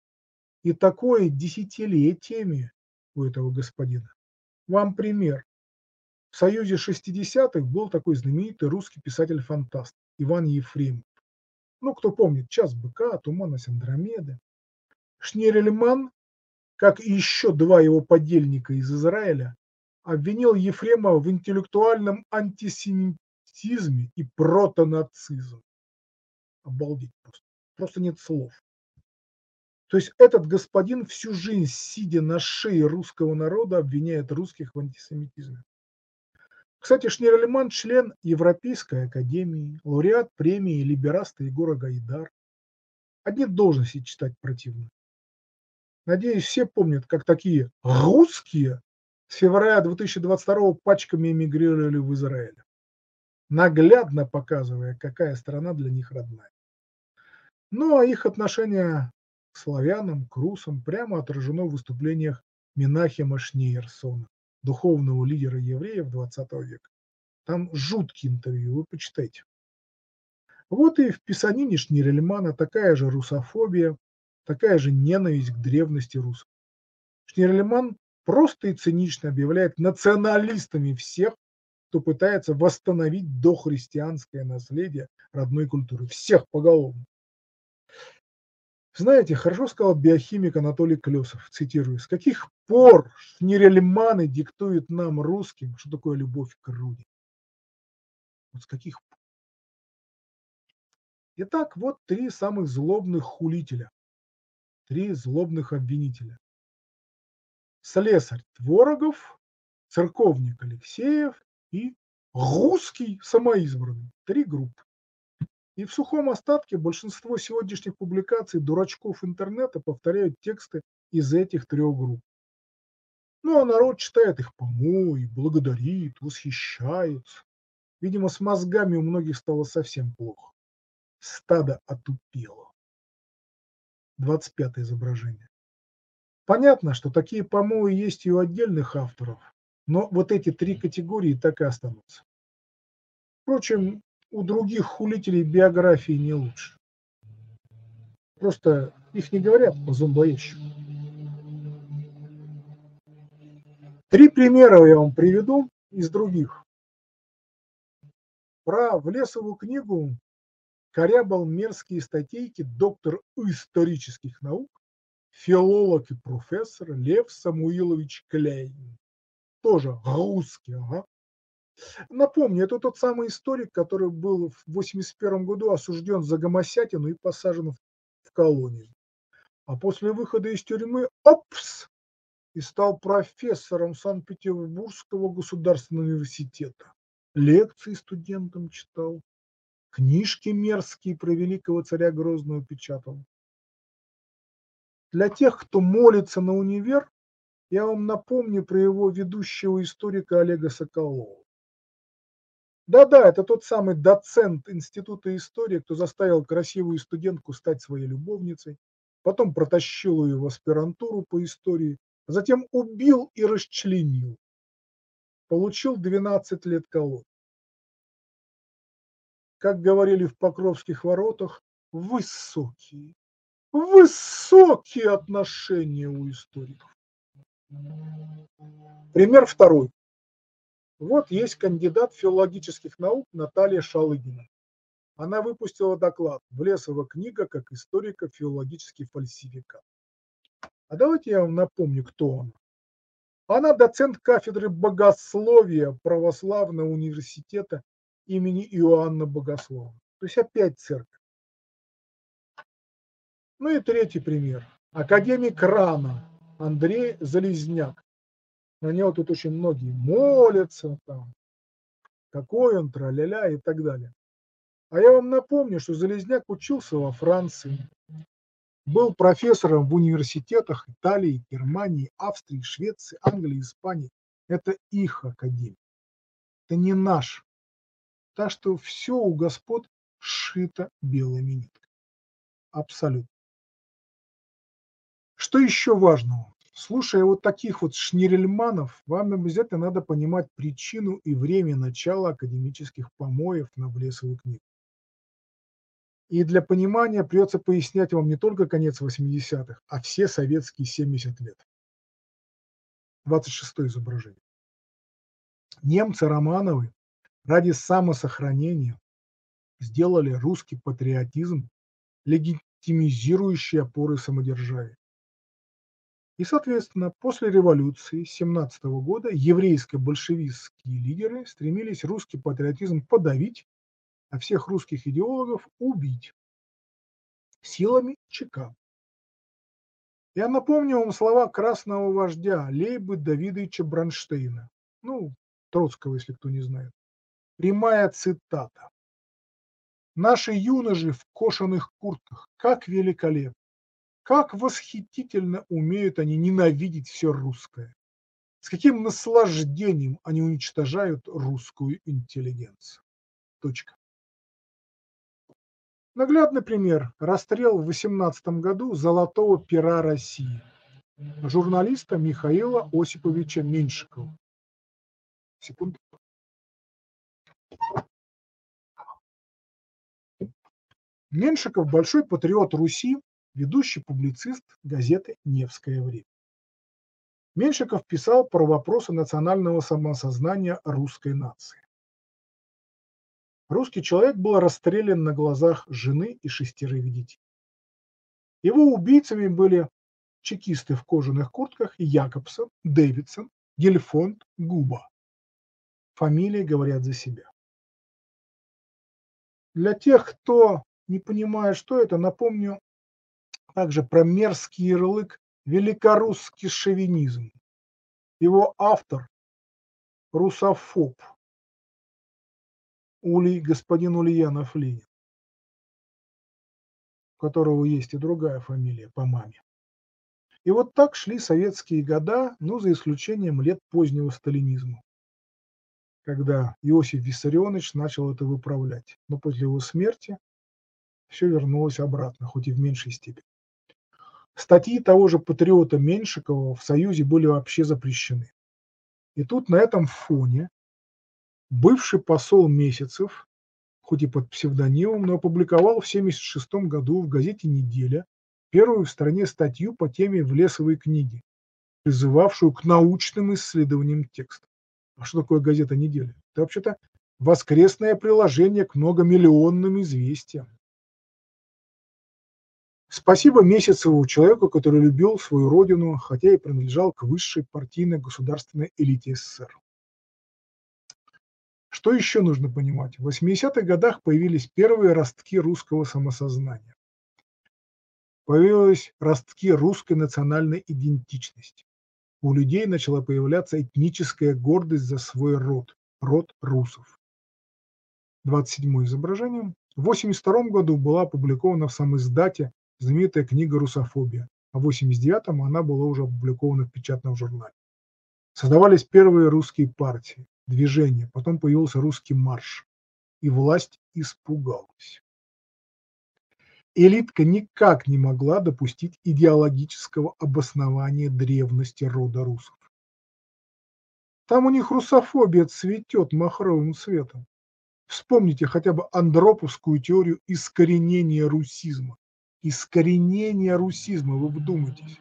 И такое десятилетиями у этого господина. Вам пример. В Союзе 60-х был такой знаменитый русский писатель-фантаст Иван Ефремов. Ну, кто помнит «Час быка», «Туманность Андромеды». Шнирельман, как и еще два его подельника из Израиля, обвинил Ефремова в интеллектуальном антисемитизме и протонацизме. Обалдеть просто. Просто нет слов. То есть этот господин всю жизнь, сидя на шее русского народа, обвиняет русских в антисемитизме. Кстати, Шнирельман – член Европейской академии, лауреат премии Либераста Егора Гайдар. Одни должности читать противно. Надеюсь, все помнят, как такие русские с февраля 2022 пачками эмигрировали в Израиль, наглядно показывая, какая страна для них родная. Ну, а их отношение к славянам, к русам прямо отражено в выступлениях Менахема Шнейерсона, духовного лидера евреев XX века. Там жуткие интервью, вы почитайте. Вот и в писанине Шнирельмана такая же русофобия, такая же ненависть к древности русов. Шнирельман просто и цинично объявляет националистами всех, кто пытается восстановить дохристианское наследие родной культуры. Всех поголовно. Знаете, хорошо сказал биохимик Анатолий Клесов, цитирую: «С каких пор Шнирельманы диктуют нам, русским, что такое любовь к родине?» Вот с каких пор? Итак, вот три самых злобных хулителя, три злобных обвинителя. Слесарь Творогов, церковник Алексеев и русский самоизбранный. Три группы. И в сухом остатке большинство сегодняшних публикаций дурачков интернета повторяют тексты из этих трех групп. Ну, а народ читает их помой, благодарит, восхищается. Видимо, с мозгами у многих стало совсем плохо. Стадо отупело. 25 изображение. Понятно, что такие помои есть и у отдельных авторов, но вот эти три категории так и останутся. Впрочем, у других хулителей биографии не лучше. Просто их не говорят по зомбоящику. Три примера я вам приведу из других. Про Влесову книгу корябал мерзкие статейки доктор исторических наук, филолог и профессор Лев Самуилович Кляйн. Тоже русский, ага. Напомню, это тот самый историк, который был в 1981 году осужден за гомосятину и посажен в колонию. А после выхода из тюрьмы, опс, и стал профессором Санкт-Петербургского государственного университета. Лекции студентам читал. книжки мерзкие про великого царя Грозного печатал. Для тех, кто молится на универ, я вам напомню про его ведущего историка Олега Соколова. Да-да, это тот самый доцент Института истории, кто заставил красивую студентку стать своей любовницей, потом протащил ее в аспирантуру по истории, а затем убил и расчленил. Получил 12 лет колонии. Как говорили в Покровских воротах, высокие отношения у историков. Пример второй. Вот есть кандидат филологических наук Наталья Шалыгина. Она выпустила доклад «Влесова книга как историко-филологический фальсификат». А давайте я вам напомню, кто она. Она доцент кафедры богословия Православного университета имени Иоанна Богослова. То есть опять церковь. Ну и третий пример. Академик РАНа Андрей Залезняк. На него тут очень многие молятся, там, какой он, тра-ля-ля и так далее. А я вам напомню, что Залезняк учился во Франции, был профессором в университетах Италии, Германии, Австрии, Швеции, Англии, Испании. Это их академия. Это не наш. Так что все у господ сшито белыми нитками. Абсолютно. Что еще важного? Слушая вот таких вот шнирельманов, вам обязательно надо понимать причину и время начала академических помоев на Влесову книгу. И для понимания придется пояснять вам не только конец 80-х, а все советские 70 лет. 26-е изображение. Немцы Романовы ради самосохранения сделали русский патриотизм легитимизирующей опорой самодержавия. И, соответственно, после революции 1917 года еврейско-большевистские лидеры стремились русский патриотизм подавить, а всех русских идеологов убить силами ЧК. Я напомню вам слова красного вождя Лейбы Давидовича Бронштейна, Троцкого, если кто не знает. Прямая цитата. «Наши юноши в кошаных куртках, как великолепно, как восхитительно умеют они ненавидеть все русское. С каким наслаждением они уничтожают русскую интеллигенцию». Точка. Наглядный пример. Расстрел в 18 году золотого пера России. Журналиста Михаила Осиповича Меньшикова. Секунду. Меньшиков – большой патриот Руси, ведущий публицист газеты «Невское время». Меньшиков писал про вопросы национального самосознания русской нации. Русский человек был расстрелян на глазах жены и 6 детей. Его убийцами были чекисты в кожаных куртках Якобсон, Дэвидсон, Гельфонд, Губа. Фамилии говорят за себя. Для тех, кто не понимает, что это, напомню также про мерзкий ярлык великорусский шовинизм. Его автор – русофоб господин Ульянов Ленин, у которого есть и другая фамилия по маме. И вот так шли советские года, за исключением лет позднего сталинизма, когда Иосиф Виссарионович начал это выправлять. Но после его смерти все вернулось обратно, хоть и в меньшей степени. Статьи того же патриота Меньшикова в Союзе были вообще запрещены. И тут на этом фоне бывший посол Месяцев, хоть и под псевдонимом, но опубликовал в 1976 году в газете «Неделя» первую в стране статью по теме Влесовой книги, призывавшую к научным исследованиям текста. А что такое газета «Неделя»? Это вообще-то воскресное приложение к многомиллионным известиям. Спасибо Месяцеву, человеку, который любил свою родину, хотя и принадлежал к высшей партийно-государственной элите СССР. Что еще нужно понимать? В 80-х годах появились первые ростки русского самосознания. Появились ростки русской национальной идентичности. У людей начала появляться этническая гордость за свой род русов. 27-е изображение. В 1982 году была опубликована в самиздате знаменитая книга «Русофобия», а в 1989 она была уже опубликована в печатном журнале. Создавались первые русские партии, движения, потом появился русский марш, и власть испугалась. Элитка никак не могла допустить идеологического обоснования древности рода русов. Там у них русофобия цветет махровым цветом. Вспомните хотя бы андроповскую теорию искоренения русизма. Искоренение русизма, вы вдумайтесь.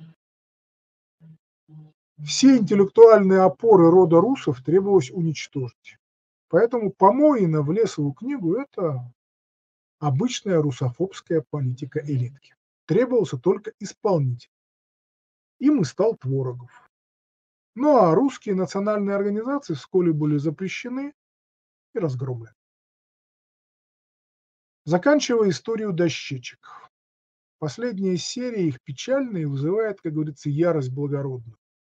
Все интеллектуальные опоры рода русов требовалось уничтожить. Поэтому Помоина в Лесову книгу – это обычная русофобская политика элитки. Требовался только исполнитель. Им и стал Творогов. Ну а русские национальные организации вскоре были запрещены и разгромлены. Заканчивая историю дощечек. Последняя серия их печальная и вызывает, как говорится, ярость благородную.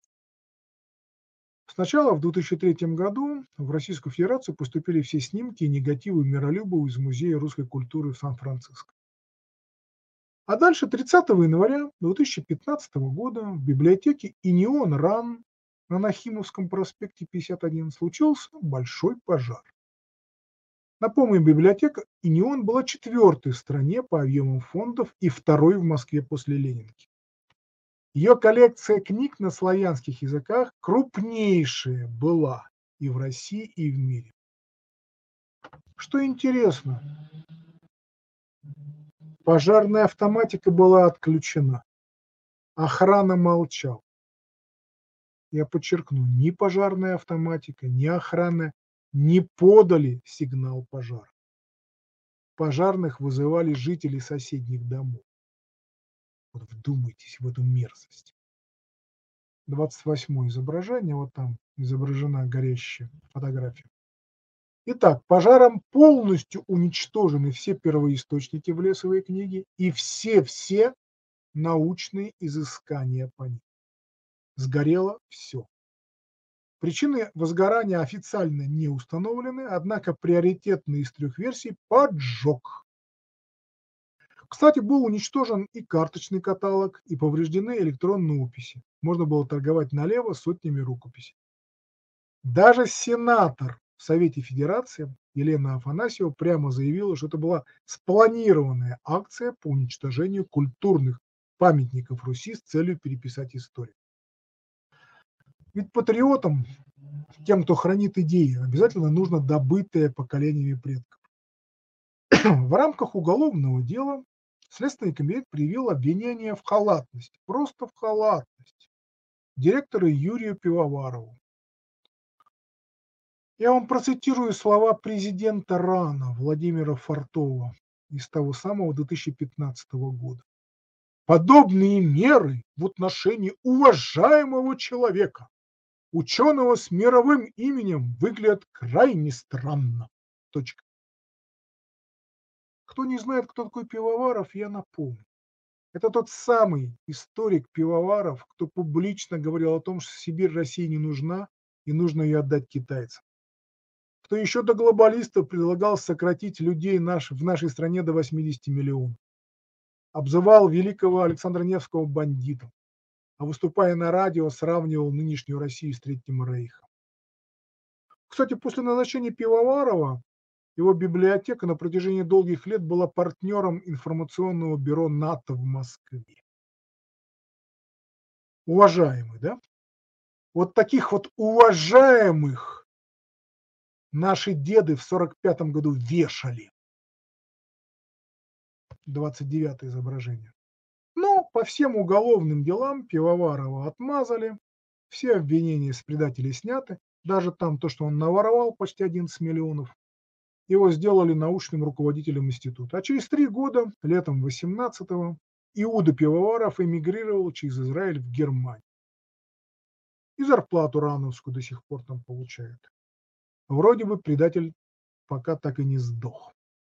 Сначала в 2003 году в Российскую Федерацию поступили все снимки и негативы Миролюбова из Музея русской культуры в Сан-Франциско. А дальше 30 января 2015 года в библиотеке Инион РАН на Нахимовском проспекте 51 случился большой пожар. Напомним, библиотека Инион была 4-й в стране по объемам фондов и 2-й в Москве после Ленинки. Ее коллекция книг на славянских языках крупнейшая была и в России, и в мире. Что интересно, пожарная автоматика была отключена, охрана молчала. Я подчеркну, ни пожарная автоматика, ни охрана не подали сигнал пожара. Пожарных вызывали жители соседних домов. Вот вдумайтесь в эту мерзость. 28-е изображение, вот там изображена горящая фотография. Итак, пожаром полностью уничтожены все первоисточники в Лесовой книге и все научные изыскания по ним. Сгорело все. Причины возгорания официально не установлены, однако приоритетная из 3 версий – поджог. Кстати, был уничтожен и карточный каталог, и повреждены электронные описи. Можно было торговать налево сотнями рукописей. Даже сенатор в Совете Федерации Елена Афанасьева прямо заявила, что это была спланированная акция по уничтожению культурных памятников Руси с целью переписать историю. Ведь патриотам, тем, кто хранит идеи, обязательно нужно добытое поколениями предков. В рамках уголовного дела Следственный комитет предъявил обвинение в халатности, просто в халатности, директора Юрию Пивоварову. Я вам процитирую слова президента РАНа Владимира Фортова из того самого 2015 года. Подобные меры в отношении уважаемого человека, ученого с мировым именем, выглядят крайне странно. Точка. Кто не знает, кто такой Пивоваров, я напомню. Это тот самый историк Пивоваров, кто публично говорил о том, что Сибирь России не нужна и нужно ее отдать китайцам. Кто еще до глобалистов предлагал сократить людей в нашей стране до 80 миллионов. Обзывал великого Александра Невского бандитом, а выступая на радио, сравнивал нынешнюю Россию с Третьим Рейхом. Кстати, после назначения Пивоварова его библиотека на протяжении долгих лет была партнером информационного бюро НАТО в Москве. Уважаемый, да? Вот таких вот уважаемых наши деды в 1945 году вешали. 29-е изображение. Но по всем уголовным делам Пивоварова отмазали, все обвинения с предателей сняты, даже там то, что он наворовал почти 11 миллионов, его сделали научным руководителем института. А через 3 года, летом 18-го, Иуда Пивоваров эмигрировал через Израиль в Германию. И зарплату рановскую до сих пор там получает. Вроде бы предатель пока так и не сдох.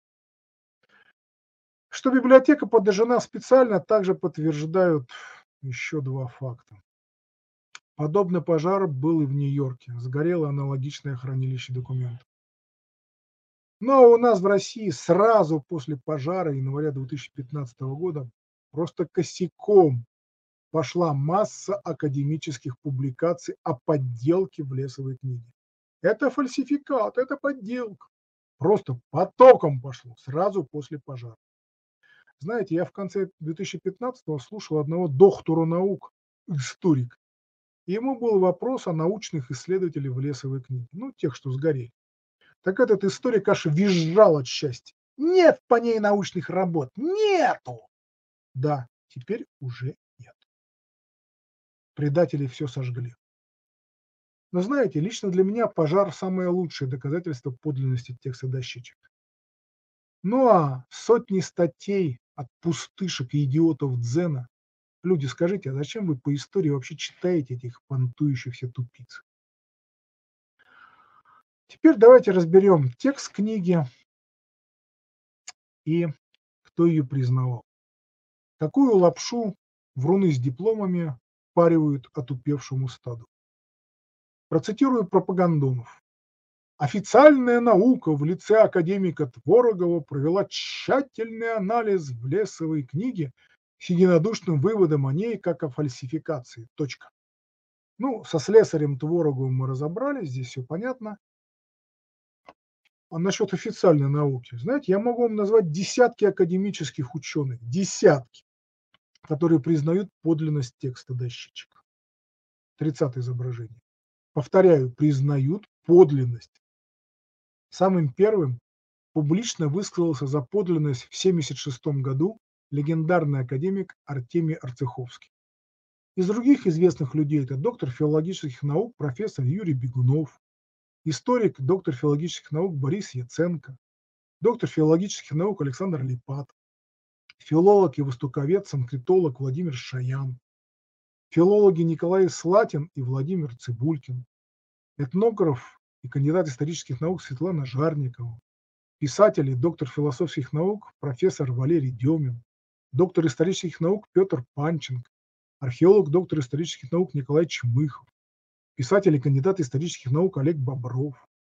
Что библиотека подожжена специально, также подтверждают еще 2 факта. Подобный пожар был и в Нью-Йорке. Сгорело аналогичное хранилище документов. Но у нас в России сразу после пожара января 2015 года просто косяком пошла масса академических публикаций о подделке в лесовой книге. Это фальсификат, это подделка. Просто потоком пошло сразу после пожара. Знаете, я в конце 2015-го слушал одного доктора наук, историк. И ему был вопрос о научных исследователях в лесовой книге, ну, тех, что сгорели. Так этот историк аж визжал от счастья. Нет по ней научных работ, нету! Да, теперь уже нет. Предатели все сожгли. Но знаете, лично для меня пожар – самое лучшее доказательство подлинности текста дощечек. Ну а сотни статей от пустышек и идиотов дзена. Люди, скажите, а зачем вы по истории вообще читаете этих понтующихся тупиц? Теперь давайте разберем текст книги и кто ее признавал. Какую лапшу вруны с дипломами паривают отупевшему стаду. Процитирую пропагандонов. Официальная наука в лице академика Творогова провела тщательный анализ в лесовой книге с единодушным выводом о ней как о фальсификации. Точка. Ну, со слесарем Твороговым мы разобрались, здесь все понятно. А насчет официальной науки, знаете, я могу вам назвать десятки академических ученых, десятки, которые признают подлинность текста дощечек. 30 изображение. Повторяю, признают подлинность. Самым первым публично высказался за подлинность в 1976 году легендарный академик Артемий Арцеховский. Из других известных людей это доктор филологических наук профессор Юрий Бегунов, историк, доктор филологических наук Борис Яценко, доктор филологических наук Александр Липат, филолог и востоковед, санкритолог Владимир Шаян, филологи Николай Слатин и Владимир Цыбулькин, этнограф и кандидат исторических наук Светлана Жарникова, писатель и доктор философских наук профессор Валерий Демин, доктор исторических наук Петр Панченко, археолог, доктор исторических наук Николай Чмыхов, писатель и кандидат исторических наук Олег Бобров.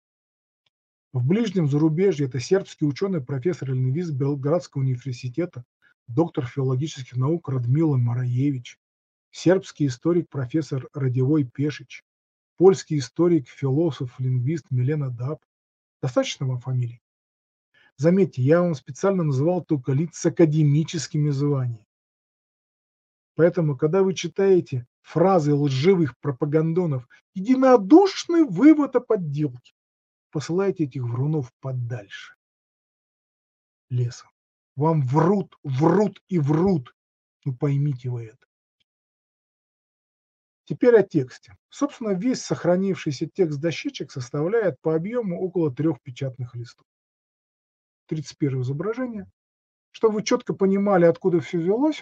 В ближнем зарубежье это сербский ученый, профессор лингвист Белградского университета, доктор филологических наук Радмила Мараевич, сербский историк, профессор Радивой Пешич, польский историк, философ, лингвист Милена Даб. Достаточно вам фамилий? Заметьте, я вам специально называл только лиц с академическими званиями. Поэтому, когда вы читаете фразы лживых пропагандонов, единодушный вывод о подделке, посылайте этих врунов подальше лесом. Вам врут, врут и врут. Ну поймите вы это. Теперь о тексте. Собственно, весь сохранившийся текст дощечек составляет по объему около 3 печатных листов. 31 изображение. Чтобы вы четко понимали, откуда все взялось,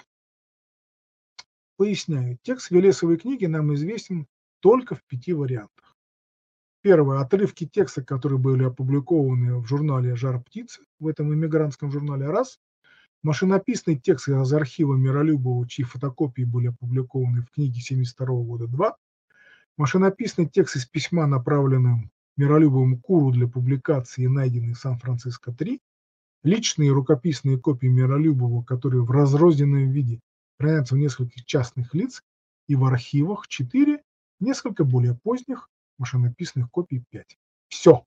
поясняю. Текст Велесовой книги нам известен только в 5 вариантах. Первое. Отрывки текста, которые были опубликованы в журнале «Жар птицы», в этом иммигрантском журнале, раз. Машинописный текст из архива Миролюбова, чьи фотокопии были опубликованы в книге 1972 года, 2. Машинописный текст из письма, направленным Миролюбовым Куру для публикации, найденный в Сан-Франциско, 3. Личные рукописные копии Миролюбова, которые в разрозненном виде хранятся у нескольких частных лиц и в архивах, 4. Несколько более поздних машинописных копий, 5. Все.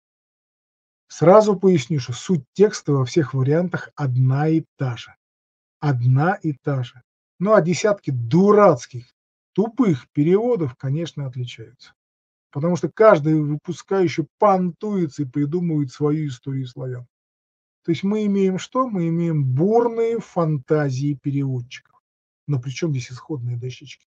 Сразу поясню, что суть текста во всех вариантах одна и та же. Одна и та же. Ну а десятки дурацких, тупых переводов, конечно, отличаются. Потому что каждый выпускающий понтуется и придумывает свою историю славян. То есть мы имеем что? Мы имеем бурные фантазии переводчиков. Но при чем здесь исходные дощечки?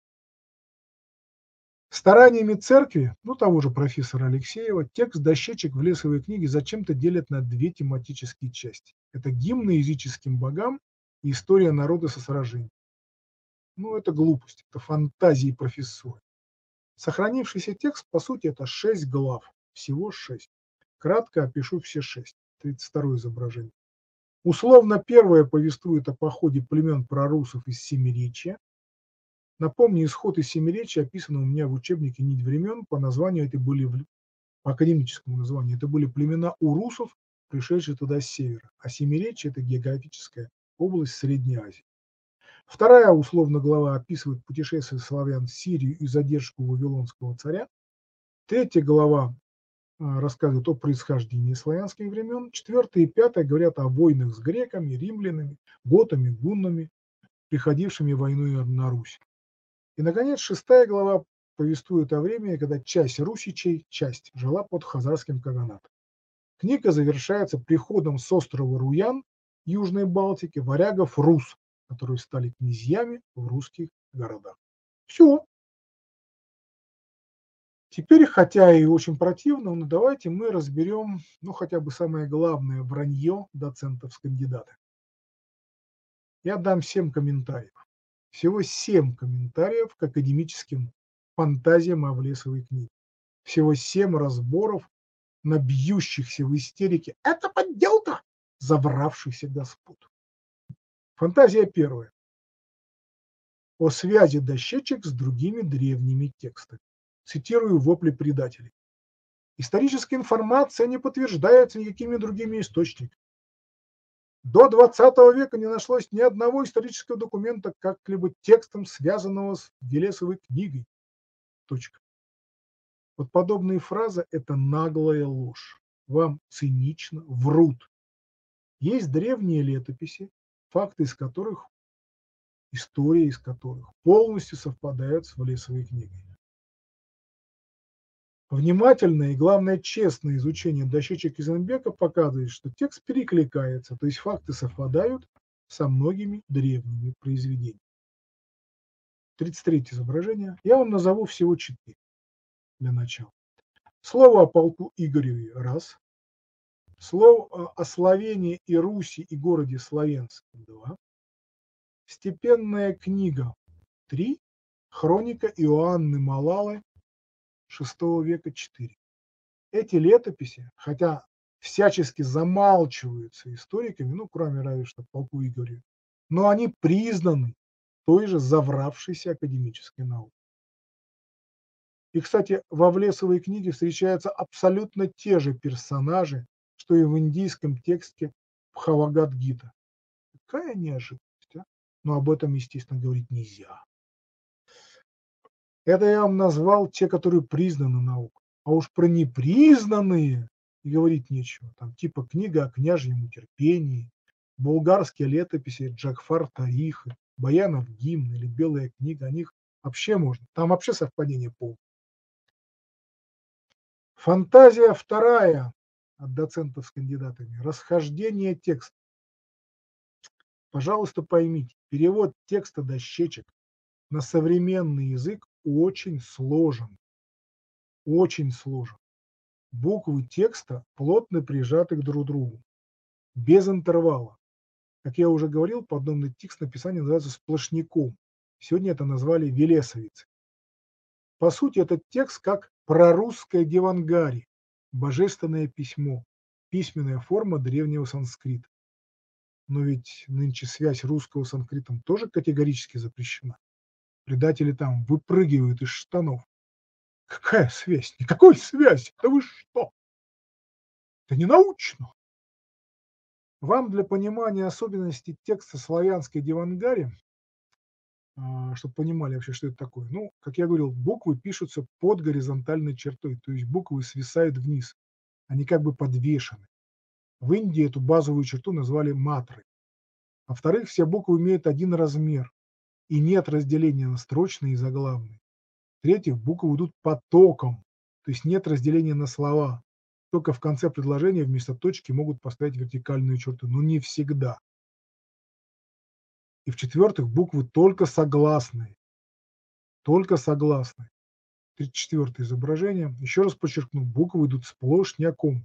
Стараниями церкви, ну того же профессора Алексеева, текст дощечек в Лесовой книге зачем-то делят на 2 тематические части. Это гимны языческим богам и история народа со сражений. Ну это глупость, это фантазии профессора. Сохранившийся текст, по сути, это 6 глав, всего 6. Кратко опишу все 6. 32 изображение. Условно первое повествует о походе племен прорусов из Семиречья. Напомню, исход из Семиречья описан у меня в учебнике «Нить времен». По названию это были по академическому названию, это были племена урусов, пришедшие туда с севера, а Семиречье – это географическая область Средней Азии. Вторая условно глава описывает путешествие славян в Сирию и задержку вавилонского царя. Третья глава рассказывает о происхождении славянских времен. Четвертая и пятая говорят о войнах с греками, римлянами, готами, гуннами, приходившими войной на Русь. И, наконец, шестая глава повествует о времени, когда часть русичей, часть жила под хазарским каганатом. Книга завершается приходом с острова Руян, Южной Балтики, варягов рус, которые стали князьями в русских городах. Все. Теперь, хотя и очень противно, но давайте мы разберем, ну, хотя бы самое главное вранье доцентов с кандидата. Я дам 7 комментариев. Всего 7 комментариев к академическим фантазиям о Влесовой книге. Всего 7 разборов на бьющихся в истерике «это подделка!» завравшихся господ. Фантазия первая. О связи дощечек с другими древними текстами. Цитирую вопли предателей. Историческая информация не подтверждается никакими другими источниками. До 20 века не нашлось ни одного исторического документа, как-либо текстом, связанного с Велесовой книгой. Точка. Вот подобные фразы – это наглая ложь. Вам цинично врут. Есть древние летописи, факты из которых, истории из которых полностью совпадают с Влесовой книгой. Внимательное и, главное, честное изучение дощечек Изенбека показывает, что текст перекликается, то есть факты совпадают со многими древними произведениями. 33 изображение. Я вам назову всего 4 для начала. Слово о полку Игореве – раз. Слово о Словении и Руси и городе Словенск – 2. Степенная книга – 3. Хроника Иоанны Малалы VI века – 4. Эти летописи, хотя всячески замалчиваются историками, ну, кроме разве что полку Игоря, но они признаны той же завравшейся академической наукой. И, кстати, во Влесовой книге встречаются абсолютно те же персонажи, что и в индийском тексте Бхавагад-гита. Какая неожиданность, а? Но об этом, естественно, говорить нельзя. Это я вам назвал те, которые признаны наукой. А уж про непризнанные и говорить нечего. Там типа книга о княжьем терпении, булгарские летописи Джагфар Тарихи, Баянов гимн или Белая книга, о них вообще можно. Там вообще совпадение полное. Фантазия вторая от доцентов с кандидатами. Расхождение текста. Пожалуйста, поймите, перевод текста дощечек на современный язык очень сложен. Очень сложен. Буквы текста плотно прижаты друг к другу, без интервала. Как я уже говорил, подобный текст написания называется сплошняком. Сегодня это назвали велесовицей. По сути, этот текст как прорусское девангари, божественное письмо, письменная форма древнего санскрита. Но ведь нынче связь русского с санскритом тоже категорически запрещена. Предатели там выпрыгивают из штанов. Какая связь? Никакой связи! Да вы что? Это не научно. Вам для понимания особенностей текста славянской девангари, чтобы понимали вообще, что это такое. Ну, как я говорил, буквы пишутся под горизонтальной чертой, то есть буквы свисают вниз, они как бы подвешены. В Индии эту базовую черту назвали матрой. Во-вторых, все буквы имеют один размер, и нет разделения на строчные и заглавные. В-третьих, буквы идут потоком, то есть нет разделения на слова. Только в конце предложения вместо точки могут поставить вертикальную черту, но не всегда. И в-четвертых, буквы только согласные. Только согласные. 34 изображение. Еще раз подчеркну, буквы идут сплошняком.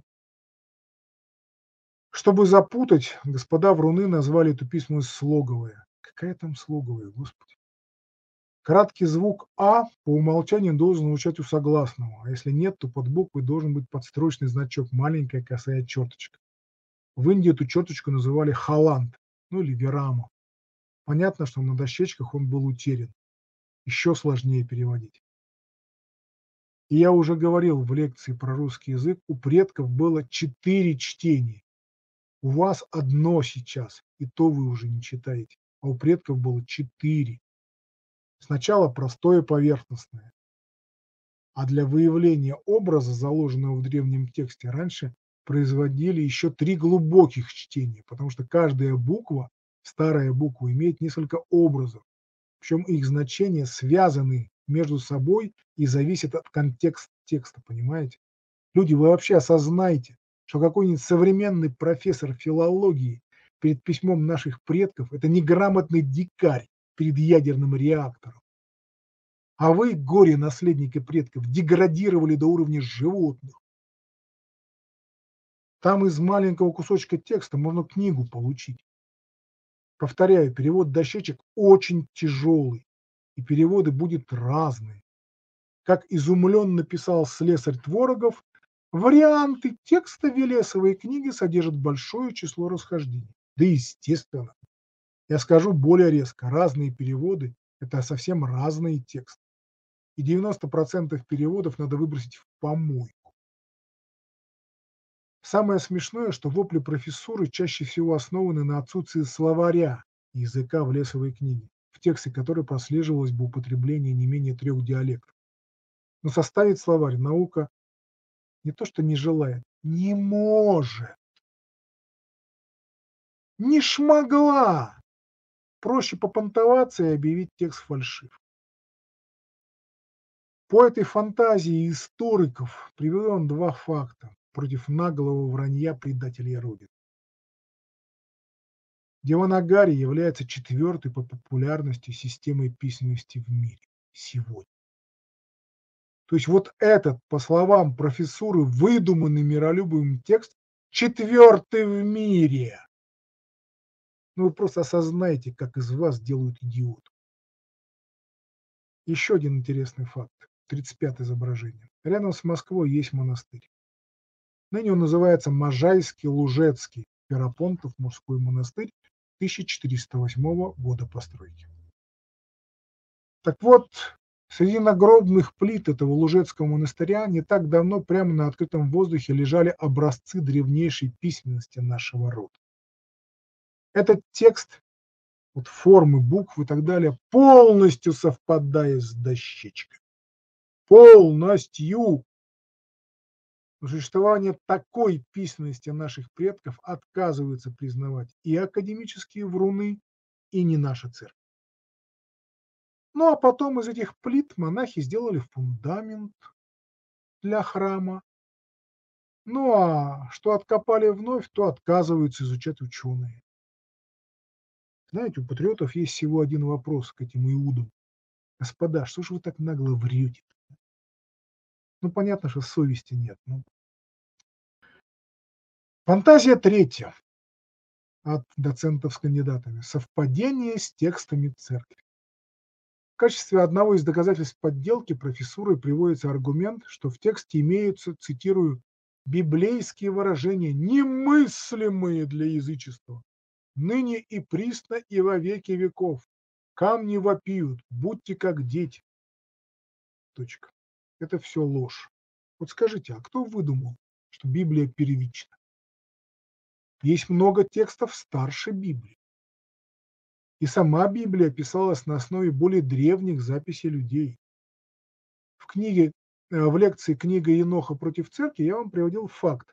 Чтобы запутать, господа вруны назвали эту письменность слоговая. Какая там слоговая, господи? Краткий звук «а» по умолчанию должен звучать у согласного, а если нет, то под буквой должен быть подстрочный значок, маленькая косая черточка. В Индии эту черточку называли халант, ну или вирама. Понятно, что на дощечках он был утерян. Еще сложнее переводить. И я уже говорил в лекции про русский язык, у предков было 4 чтения. У вас одно сейчас, и то вы уже не читаете, а у предков было 4. Сначала простое поверхностное, а для выявления образа, заложенного в древнем тексте, раньше производили еще 3 глубоких чтения, потому что каждая буква, старая буква, имеет несколько образов, причем их значения связаны между собой и зависят от контекста текста, понимаете? Люди, вы вообще осознайте, что какой-нибудь современный профессор филологии перед письмом наших предков – это неграмотный дикарь перед ядерным реактором. А вы, горе-наследники предков, деградировали до уровня животных. Там из маленького кусочка текста можно книгу получить. Повторяю, перевод дощечек очень тяжелый, и переводы будут разные. Как изумленно писал слесарь Творогов, варианты текста Велесовой книги содержат большое число расхождений. Да естественно. Я скажу более резко, разные переводы – это совсем разные тексты. И 90% переводов надо выбросить в помойку. Самое смешное, что вопли профессуры чаще всего основаны на отсутствии словаря языка в Лесовой книге, в тексте которой прослеживалось бы употребление не менее 3 диалектов. Но составить словарь наука не то что не желает, не может, не шмогла. Проще попонтоваться и объявить текст фальшив. По этой фантазии историков приведем 2 факта против наглого вранья предателей Родины. Деванагари является 4-й по популярности системой письменности в мире сегодня. То есть вот этот, по словам профессуры, выдуманный миролюбивым текст 4-й в мире. Ну вы просто осознайте, как из вас делают идиотов. Еще один интересный факт. 35 изображение. Рядом с Москвой есть монастырь. Ныне он называется Можайский Лужецкий Ферапонтов мужской монастырь 1408 года постройки. Так вот, среди нагробных плит этого Лужецкого монастыря не так давно прямо на открытом воздухе лежали образцы древнейшей письменности нашего рода. Этот текст, вот формы букв и так далее, полностью совпадает с дощечкой. Полностью. Существование такой письменности наших предков отказываются признавать и академические вруны, и не наша церковь. Ну а потом из этих плит монахи сделали фундамент для храма. Ну а что откопали вновь, то отказываются изучать ученые. Знаете, у патриотов есть всего один вопрос к этим иудам. Господа, что ж вы так нагло врете? Ну понятно, что совести нет. Ну. Фантазия 3 от доцентов с кандидатами. Совпадение с текстами церкви. В качестве одного из доказательств подделки профессурой приводится аргумент, что в тексте имеются, цитирую, библейские выражения, немыслимые для язычества, ныне и присно и во веки веков. Камни вопиют, будьте как дети. Точка. Это все ложь. Вот скажите, а кто выдумал, что Библия первична? Есть много текстов старше Библии. И сама Библия писалась на основе более древних записей людей. В лекции «Книга Еноха против церкви» я вам приводил факт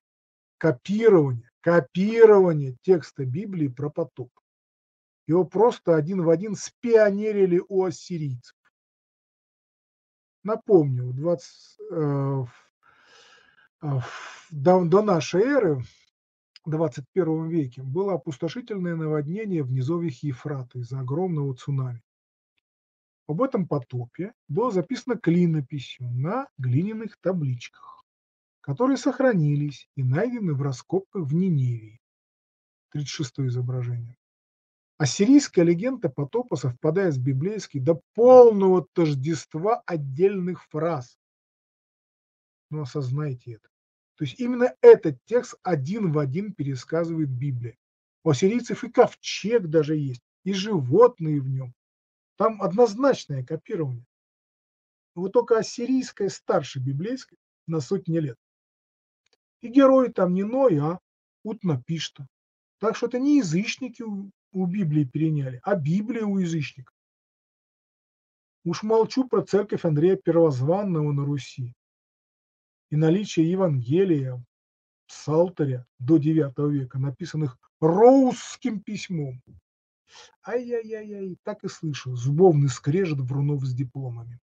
копирования текста Библии про потоп. Его просто один в один спионерили у ассирийцев. Напомню, до нашей эры, в 21 веке, было опустошительное наводнение в низовьях Ефрата из-за огромного цунами. Об этом потопе было записано клинописью на глиняных табличках, которые сохранились и найдены в раскопках в Ниневии. 36 изображение. Ассирийская легенда потопа совпадает с библейской до полного тождества отдельных фраз. Но осознайте это. То есть именно этот текст один в один пересказывает Библия. У ассирийцев и ковчег даже есть, и животные в нем. Там однозначное копирование. вот только ассирийская старше библейской на сотни лет. И герой там не Ной, а Утнапишта. Так что это не язычники у Библии переняли, а Библия у язычников. Уж молчу про церковь Андрея Первозванного на Руси и наличие Евангелия, Псалтыря до IX века, написанных русским письмом. Ай-яй-яй-яй, так и слышу, зубовный скрежет врунов с дипломами.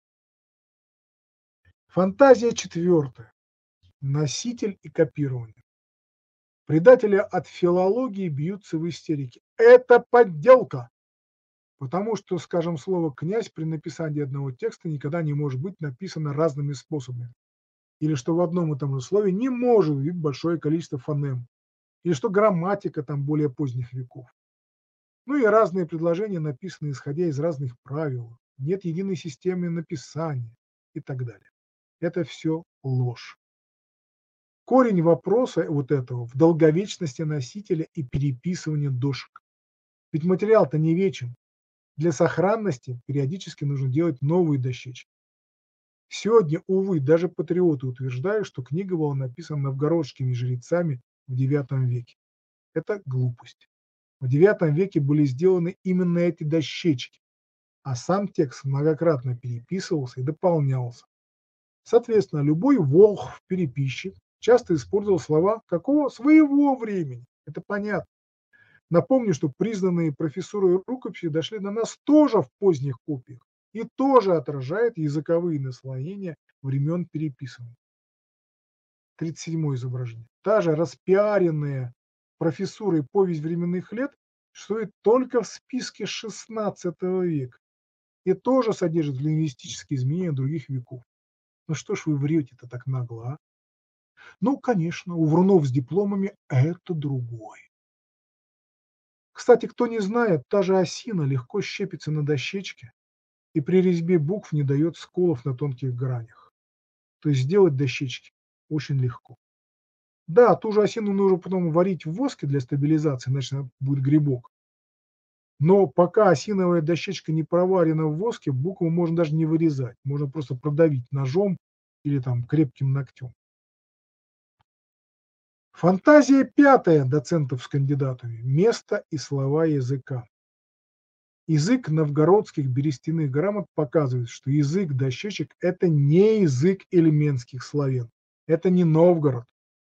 Фантазия четвертая. Носитель и копирование. Предатели от филологии бьются в истерике. Это подделка! Потому что, скажем, слово «князь» при написании одного текста никогда не может быть написано разными способами. Или что в одном и том же слове не может быть большое количество фонем. Или что грамматика там более поздних веков. Ну и разные предложения написаны исходя из разных правил. Нет единой системы написания и так далее. Это все ложь. Корень вопроса вот этого в долговечности носителя и переписывании дошек. Ведь материал-то не вечен. Для сохранности периодически нужно делать новые дощечки. Сегодня, увы, даже патриоты утверждают, что книга была написана новгородскими жрецами в IX веке. Это глупость. В IX веке были сделаны именно эти дощечки, а сам текст многократно переписывался и дополнялся. Соответственно, любой волхв-переписчик часто использовал слова какого своего времени. Это понятно. Напомню, что признанные профессурой рукописи дошли до нас тоже в поздних копиях и тоже отражают языковые наслоения времен переписывания. 37 изображение. Та же распиаренная профессурой повесть временных лет существует только в списке XVI века и тоже содержит лингвистические изменения других веков. Ну что ж вы врете-то так нагло, а? Ну, конечно, у врунов с дипломами это другое. Кстати, кто не знает, та же осина легко щепится на дощечке и при резьбе букв не дает сколов на тонких гранях. То есть сделать дощечки очень легко. Да, ту же осину нужно потом варить в воске для стабилизации, иначе будет грибок. Но пока осиновая дощечка не проварена в воске, букву можно даже не вырезать. Можно просто продавить ножом или там крепким ногтем. Фантазия пятая доцентов с кандидатами. Место и слова языка. Язык новгородских берестяных грамот показывает, что язык дощечек – это не язык эльменских славян. Это не Новгород.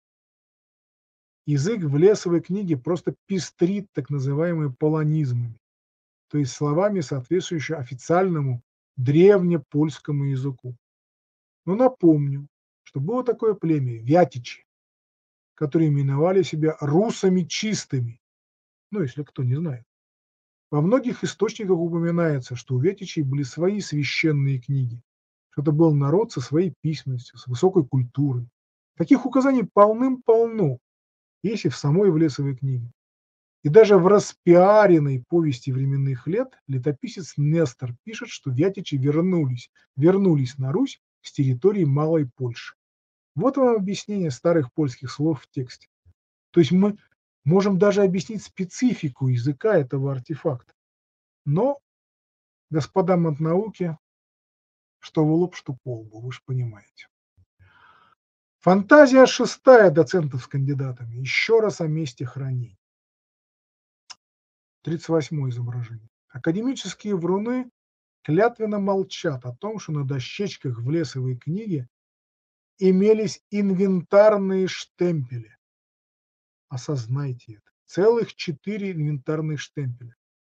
Язык в Лесовой книге просто пестрит так называемыми полонизмами, то есть словами, соответствующими официальному древнепольскому языку. Но напомню, что было такое племя – вятичи, которые именовали себя русами чистыми, ну, если кто не знает. Во многих источниках упоминается, что у вятичей были свои священные книги, что это был народ со своей письменностью, с высокой культурой. Таких указаний полным-полно, есть и в самой Влесовой книге. И даже в распиаренной повести временных лет летописец Нестор пишет, что вятичи вернулись на Русь с территории Малой Польши. Вот вам объяснение старых польских слов в тексте. То есть мы можем даже объяснить специфику языка этого артефакта. Но, господам от науки, что в лоб, что по лбу, вы же понимаете. Фантазия шестая доцентов с кандидатами. Еще раз о месте хранения. 38 изображение. Академические вруны клятвенно молчат о том, что на дощечках в Лесовой книге имелись инвентарные штемпели. Осознайте это. Целых 4 инвентарных штемпеля.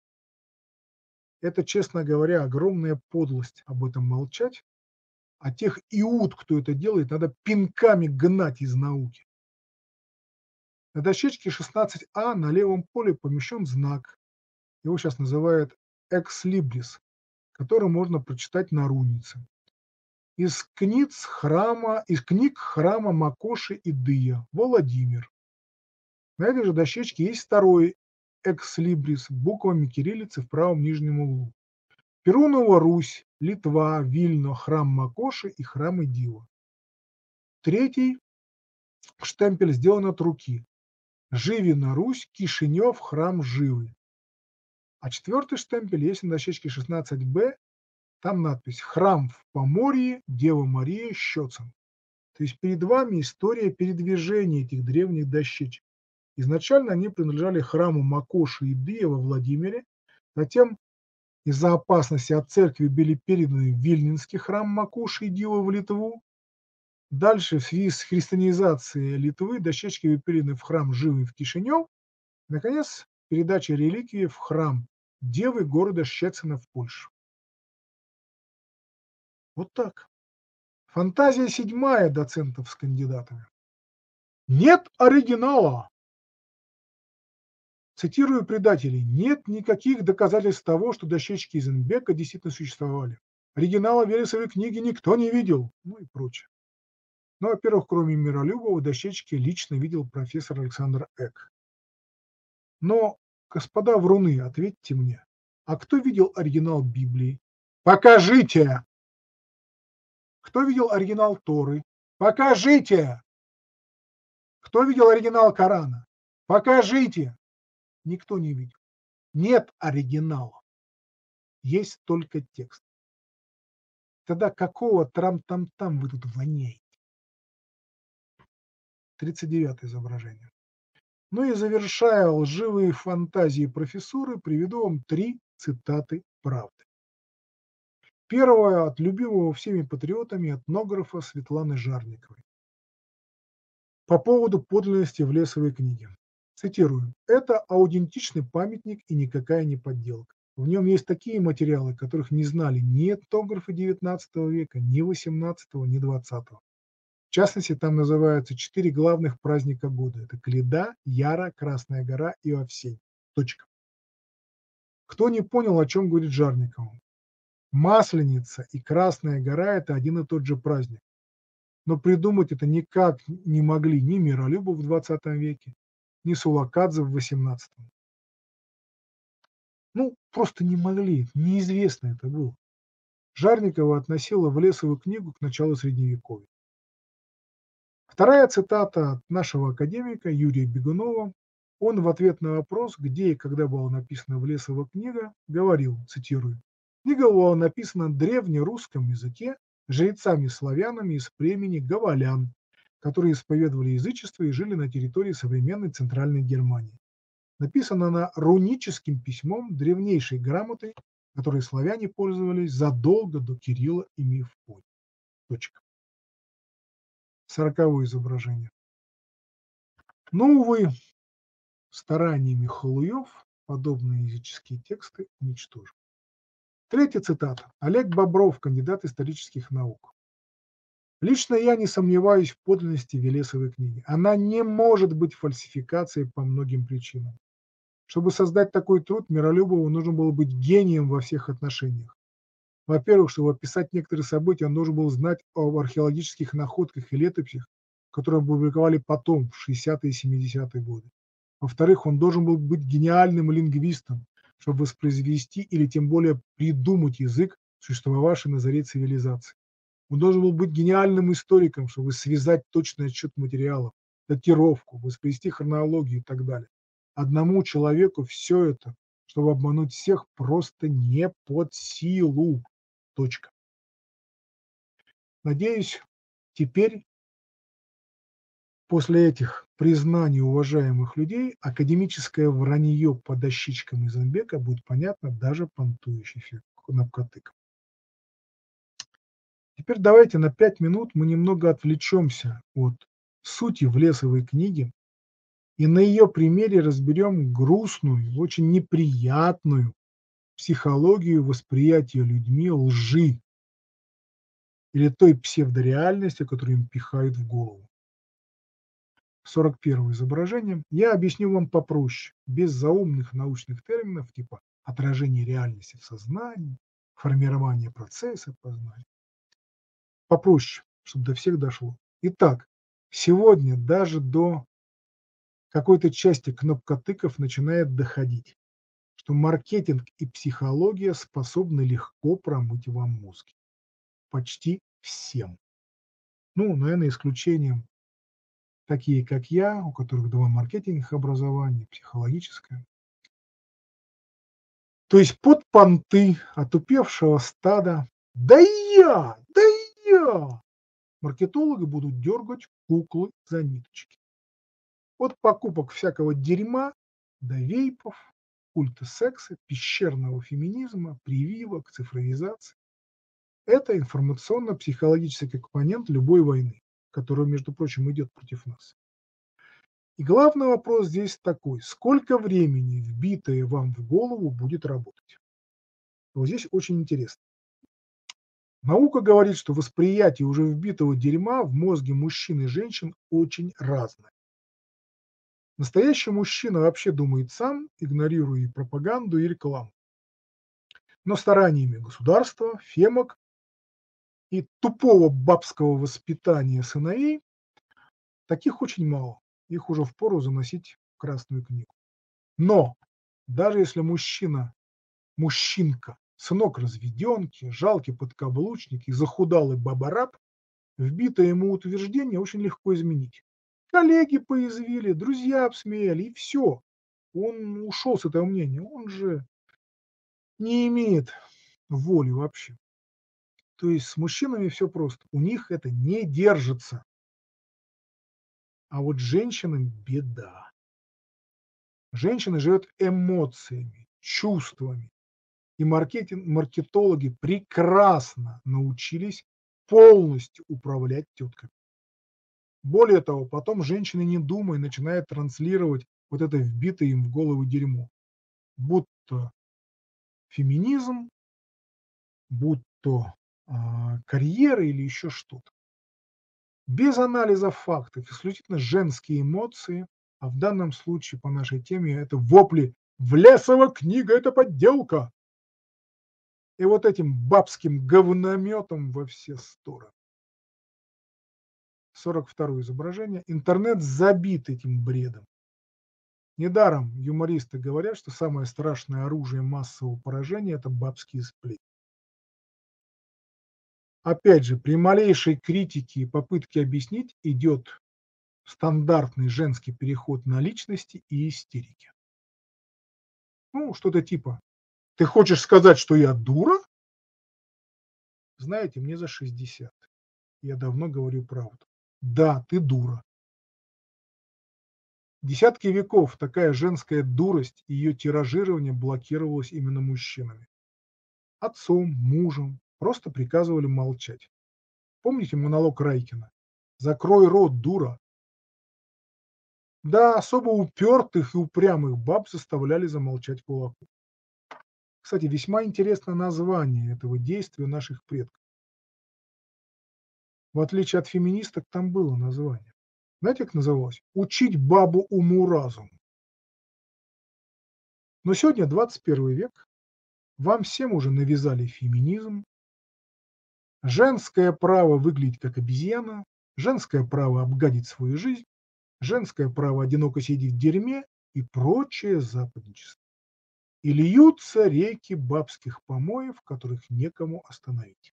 Это, честно говоря, огромная подлость об этом молчать. А тех иуд, кто это делает, надо пинками гнать из науки. На дощечке 16А на левом поле помещен знак. Его сейчас называют экслибрис, который можно прочитать на рунице. Из книг храма Макоши и Дыя, Владимир. На этой же дощечке есть второй экслибрис буквами кириллицы в правом нижнем углу. Перунова Русь, Литва, Вильно, храм Макоши и храм Идила. Третий штемпель сделан от руки. Живина Русь, Кишинев, храм Живы. А четвертый штемпель есть на дощечке 16Б Там надпись «Храм в Поморье, Дева Мария, Щецин». То есть перед вами история передвижения этих древних дощечек. Изначально они принадлежали храму Макоши и Дыя во Владимире, затем из-за опасности от церкви были переданы в Вильнинский храм Макоши и Дива в Литву. Дальше в связи с христианизацией Литвы дощечки были переданы в храм Живый в Кишинев. Наконец, передача реликвии в храм Девы города Щецина в Польшу. Вот так. Фантазия седьмая доцентов с кандидатами. Нет оригинала. Цитирую предателей. Нет никаких доказательств того, что дощечки из Инбека действительно существовали. Оригинала Велесовой книги никто не видел. Ну и прочее. Ну, во-первых, кроме Миролюбова, дощечки лично видел профессор Александр Эк. Но, господа вруны, ответьте мне, а кто видел оригинал Библии? Покажите! Кто видел оригинал Торы? Покажите! Кто видел оригинал Корана? Покажите! Никто не видел. Нет оригинала. Есть только текст. Тогда какого трам-там-там вы тут воняете? 39 изображение. Ну и завершая лживые фантазии профессуры, приведу вам 3 цитаты правды. Первая от любимого всеми патриотами этнографа Светланы Жарниковой. По поводу подлинности Влесовой книги. Цитирую. «Это аутентичный памятник и никакая не подделка. В нем есть такие материалы, которых не знали ни этнографы XIX века, ни XVIII, ни XX. В частности, там называются 4 главных праздника года. Это Коляда, Яра, Красная гора и Овсень. Точка». Кто не понял, о чем говорит Жарникова? Масленица и Красная гора – это один и тот же праздник. Но придумать это никак не могли ни Миролюбов в XX веке, ни Сулакадзе в XVIII. Ну, просто не могли, неизвестно это было. Жарникова относила Влесову книгу к началу Средневековья. Вторая цитата от нашего академика Юрия Бегунова. Он в ответ на вопрос, где и когда была написана Влесова книга, говорил, цитирую, «Книга была написана на древнерусском языке жрецами-славянами из племени гавалян, которые исповедовали язычество и жили на территории современной Центральной Германии. Написана она руническим письмом, древнейшей грамотой, которой славяне пользовались задолго до Кирилла и Мефодия». Точка. 40-е изображение. Но, увы, стараниями халуев подобные языческие тексты уничтожены. Третья цитата. Олег Бобров, кандидат исторических наук. Лично я не сомневаюсь в подлинности Велесовой книги. Она не может быть фальсификацией по многим причинам. Чтобы создать такой труд, Миролюбову нужно было быть гением во всех отношениях. Во-первых, чтобы описать некоторые события, он должен был знать об археологических находках и летописях, которые опубликовали потом, в 60-е и 70-е годы. Во-вторых, он должен был быть гениальным лингвистом, чтобы воспроизвести или тем более придумать язык, существовавший на заре цивилизации. Он должен был быть гениальным историком, чтобы связать точный отчет материалов, датировку, воспроизвести хронологию и так далее. Одному человеку все это, чтобы обмануть всех, просто не под силу. Точка. Надеюсь, теперь, после этих признаний уважаемых людей, академическое вранье по дощечкам из Инбека будет понятно даже понтующий кнопкотыком. Теперь давайте на 5 минут мы немного отвлечемся от сути Влесовой книги и на ее примере разберем грустную, очень неприятную психологию восприятия людьми лжи или той псевдореальности, которую им пихают в голову. 41 изображение. Я объясню вам попроще, без заумных научных терминов типа отражение реальности в сознании, формирование процесса познания. Попроще, чтобы до всех дошло. Итак, сегодня даже до какой-то части кнопкотыков начинает доходить, что маркетинг и психология способны легко промыть вам мозги. Почти всем. Ну, наверное, исключением такие, как я, у которых 2 маркетинговых образования, психологическое. То есть под понты отупевшего стада «Да я! Да я!» маркетологи будут дергать куклы за ниточки. От покупок всякого дерьма до вейпов, культа секса, пещерного феминизма, прививок, цифровизации. Это информационно-психологический компонент любой войны, которая, между прочим, идет против нас. И главный вопрос здесь такой: сколько времени вбитое вам в голову будет работать? Вот здесь очень интересно. Наука говорит, что восприятие уже вбитого дерьма в мозге мужчин и женщин очень разное. Настоящий мужчина вообще думает сам, игнорируя и пропаганду, и рекламу. Но стараниями государства, фемок и тупого бабского воспитания сыновей таких очень мало. Их уже впору заносить в Красную книгу. Но даже если мужчинка, сынок разведенки, жалкий подкаблучник и захудалый баба-раб, вбитое ему утверждение очень легко изменить. Коллеги поязвили, друзья обсмеяли, и все. Он ушел с этого мнения. Он же не имеет воли вообще. То есть с мужчинами все просто. У них это не держится. А вот женщинам беда. Женщина живет эмоциями, чувствами. И маркетологи прекрасно научились полностью управлять тетками. Более того, потом женщины, не думая, начинают транслировать вот это вбитое им в голову дерьмо. Будто феминизм, будто карьера или еще что-то. Без анализа фактов, исключительно женские эмоции, а в данном случае по нашей теме это вопли «Влесова книга – это подделка!» И вот этим бабским говнометом во все стороны. 42-е изображение. Интернет забит этим бредом. Недаром юмористы говорят, что самое страшное оружие массового поражения – это бабские сплетни. Опять же, при малейшей критике и попытке объяснить идет стандартный женский переход на личности и истерики. Ну, что-то типа: «Ты хочешь сказать, что я дура?» Знаете, мне за 60. Я давно говорю правду. Да, ты дура. Десятки веков такая женская дурость и ее тиражирование блокировалось именно мужчинами. Отцом, мужем просто приказывали молчать. Помните монолог Райкина? «Закрой рот, дура!» Да, особо упертых и упрямых баб заставляли замолчать кулаком. Кстати, весьма интересно название этого действия наших предков. В отличие от феминисток, там было название. Знаете, как называлось? «Учить бабу уму-разуму». Но сегодня 21 век, вам всем уже навязали феминизм, женское право выглядеть как обезьяна, женское право обгадить свою жизнь, женское право одиноко сидеть в дерьме и прочее западничество. И льются реки бабских помоев, которых некому остановить.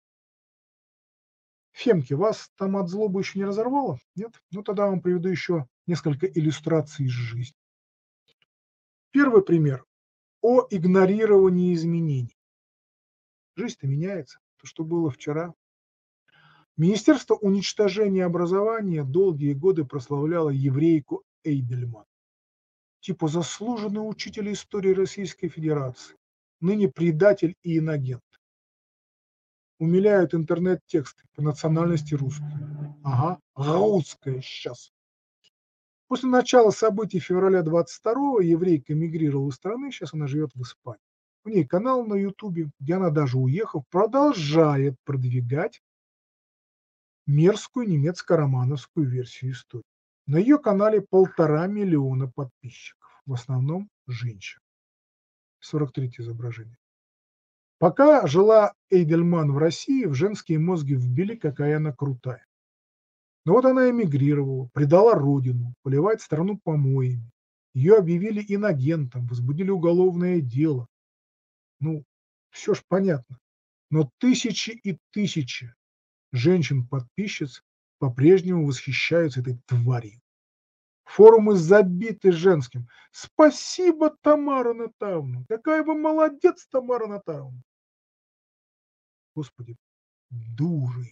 Фемки, вас там от злобы еще не разорвало? Нет? Ну тогда вам приведу еще несколько иллюстраций из жизни. Первый пример о игнорировании изменений. Жизнь-то меняется. То, что было вчера. Министерство уничтожения образования долгие годы прославляло еврейку Эйдельман. Типа заслуженный учитель истории Российской Федерации. Ныне предатель и инагент. Умиляют интернет-тексты по национальности русские. Ага, русская сейчас. После начала событий февраля 22-го еврейка эмигрировала из страны, сейчас она живет в Испании. У нее канал на Ютубе, где она, даже уехав, продолжает продвигать мерзкую немецко-романовскую версию истории. На ее канале 1,5 миллиона подписчиков, в основном женщин. 43-е изображение. Пока жила Эйдельман в России, в женские мозги вбили, какая она крутая. Но вот она эмигрировала, предала родину, поливает страну помоями. Ее объявили инагентом, возбудили уголовное дело. Ну, все ж понятно. Но тысячи и тысячи женщин-подписчиц по-прежнему восхищаются этой тварью. Форумы забиты женским. Спасибо, Тамара Натановна. Какая вы молодец, Тамара Натановна. Господи, дуры.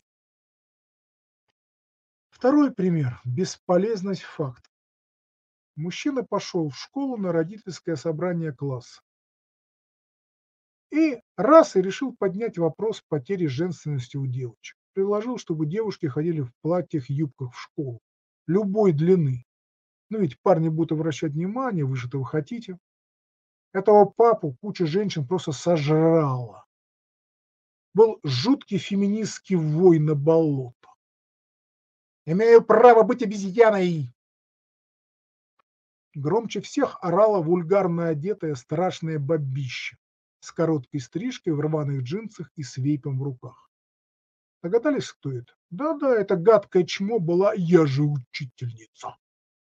Второй пример. Бесполезность факта. Мужчина пошел в школу на родительское собрание класса. И решил поднять вопрос потери женственности у девочек. Предложил, чтобы девушки ходили в платьях-юбках в школу. Любой длины. Ну ведь парни будут обращать внимание, вы же этого хотите. Этого папу куча женщин просто сожрала. Был жуткий феминистский вой на болото. «Имею право быть обезьяной!» Громче всех орала вульгарно одетая страшная бабища с короткой стрижкой в рваных джинсах и с вейпом в руках. Догадались, кто это? Да-да, это гадкое чмо была «Я же учительница».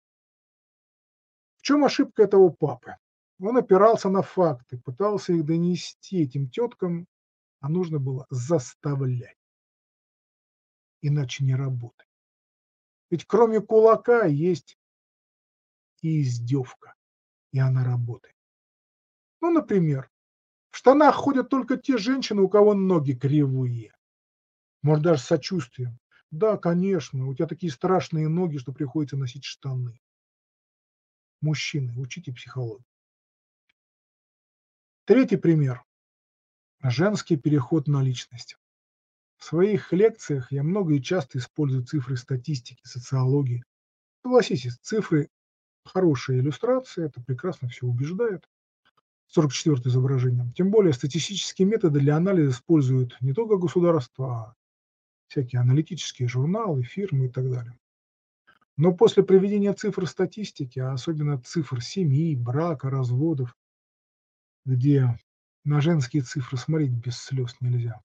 В чем ошибка этого папы? Он опирался на факты, пытался их донести этим теткам, а нужно было заставлять. Иначе не работает. Ведь кроме кулака есть и издевка, и она работает. Ну, например, в штанах ходят только те женщины, у кого ноги кривые. Может, даже с сочувствием. Да, конечно, у тебя такие страшные ноги, что приходится носить штаны. Мужчины, учите психологию. Третий пример. Женский переход на личность. В своих лекциях я много и часто использую цифры статистики, социологии. Согласитесь, цифры хорошая иллюстрация, это прекрасно все убеждает. 44 изображение. Тем более статистические методы для анализа используют не только государства, а всякие аналитические журналы, фирмы и так далее. Но после приведения цифр статистики, а особенно цифр семьи, брака, разводов, где на женские цифры смотреть без слез нельзя,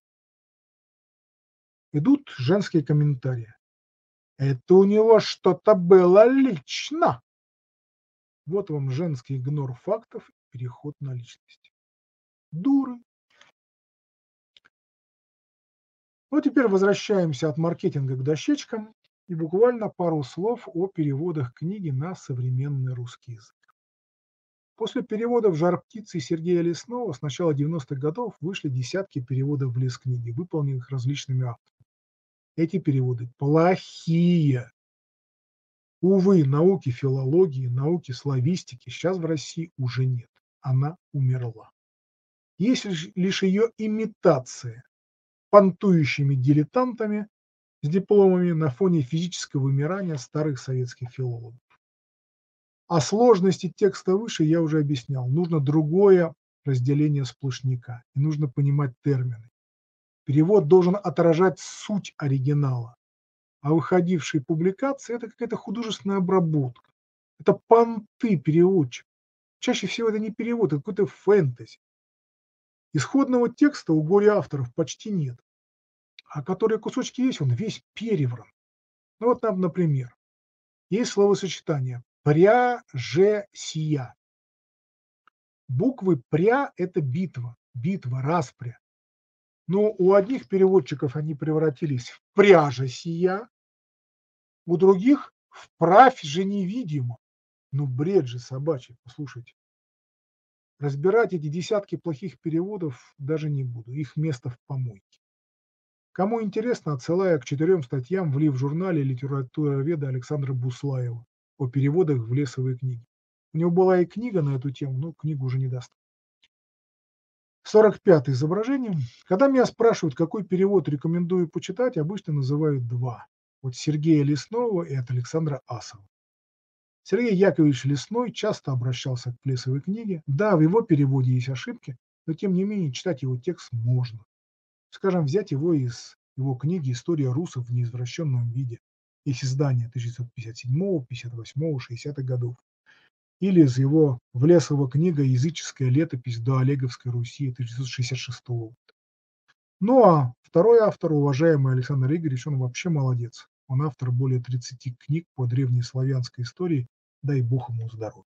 идут женские комментарии. Это у него что-то было лично. Вот вам женский игнор фактов и переход на личность. Дуры. Ну, теперь возвращаемся от маркетинга к дощечкам и буквально пару слов о переводах книги на современный русский язык. После переводов «Жар-птицы» Сергея Лесного с начала 90-х годов вышли десятки переводов в лескниги, выполненных различными авторами. Эти переводы плохие. Увы, науки филологии, науки славистики сейчас в России уже нет. Она умерла. Есть лишь ее имитация понтующими дилетантами с дипломами на фоне физического вымирания старых советских филологов. О сложности текста выше я уже объяснял. Нужно другое разделение сплошняка, и нужно понимать термины. Перевод должен отражать суть оригинала, а выходившие публикации – это какая-то художественная обработка. Это понты переводчик. Чаще всего это не перевод, это какой-то фэнтези. Исходного текста у горе-авторов почти нет. А которые кусочки есть, он весь перевран. Ну вот, например, есть словосочетание «пря-же-сия». Буквы «пря» – это битва, распря. Но у одних переводчиков они превратились в «пряжа сия», у других – в «правь же невидимо». Ну, бред же собачий, послушайте. Разбирать эти десятки плохих переводов даже не буду, их место в помойке. Кому интересно, отсылаю к 4 статьям в Лив-журнале литературоведа Александра Буслаева о переводах в лесовые книги. У него была и книга на эту тему, но книгу уже не даст. 45-е изображение. Когда меня спрашивают, какой перевод рекомендую почитать, обычно называют два. От Сергея Лесного и от Александра Асова. Сергей Яковлевич Лесной часто обращался к лесовой книге. Да, в его переводе есть ошибки, но тем не менее читать его текст можно. Скажем, взять его из его книги «История русов в неизвращенном виде». Есть издание 1957, 58, 60-х годов. Или из его Влесова книга «Языческая летопись до Олеговской Руси» 1966 года. Ну а второй автор, уважаемый Александр Игоревич, он вообще молодец. Он автор более 30 книг по древнеславянской истории, дай бог ему здоровья.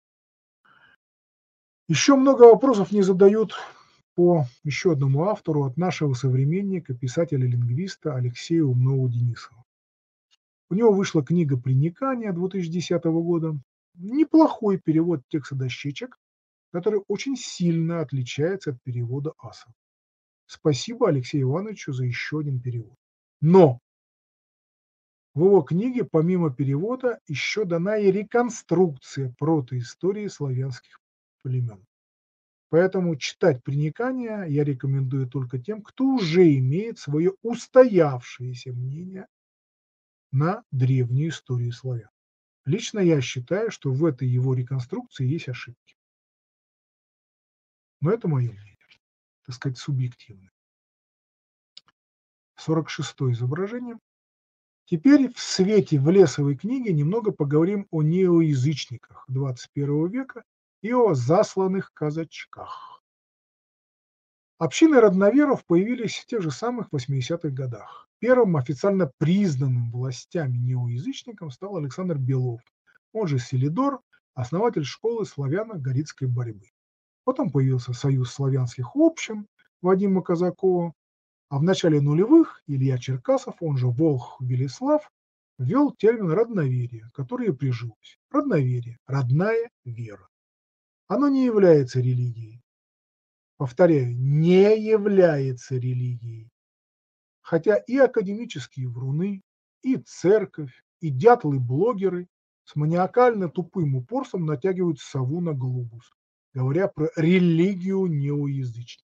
Еще много вопросов не задают по еще одному автору от нашего современника, писателя-лингвиста Алексея Умнова-Денисова. У него вышла книга «Приникание» 2010 года. Неплохой перевод текста дощечек, который очень сильно отличается от перевода Асова. Спасибо Алексею Ивановичу за еще один перевод. Но в его книге помимо перевода еще дана и реконструкция протоистории славянских племен. Поэтому читать «Приникание» я рекомендую только тем, кто уже имеет свое устоявшееся мнение на древнюю историю славян. Лично я считаю, что в этой его реконструкции есть ошибки. Но это мое мнение, так сказать, субъективное. 46-е изображение. Теперь в свете Влесовой книги немного поговорим о неоязычниках 21 века и о засланных казачках. Общины родноверов появились в тех же самых 80-х годах. Первым официально признанным властями неоязычником стал Александр Белов, он же Селидор, основатель школы славяно-горицкой борьбы. Потом появился Союз славянских общин Вадима Казакова, а в начале нулевых Илья Черкасов, он же Волх Велислав, ввел термин «родноверие», который и прижилось. Родноверие – родная вера. Оно не является религией. Повторяю, не является религией. Хотя и академические вруны, и церковь, и дятлы-блогеры с маниакально тупым упорством натягивают сову на глобус, говоря про религию неоязычников.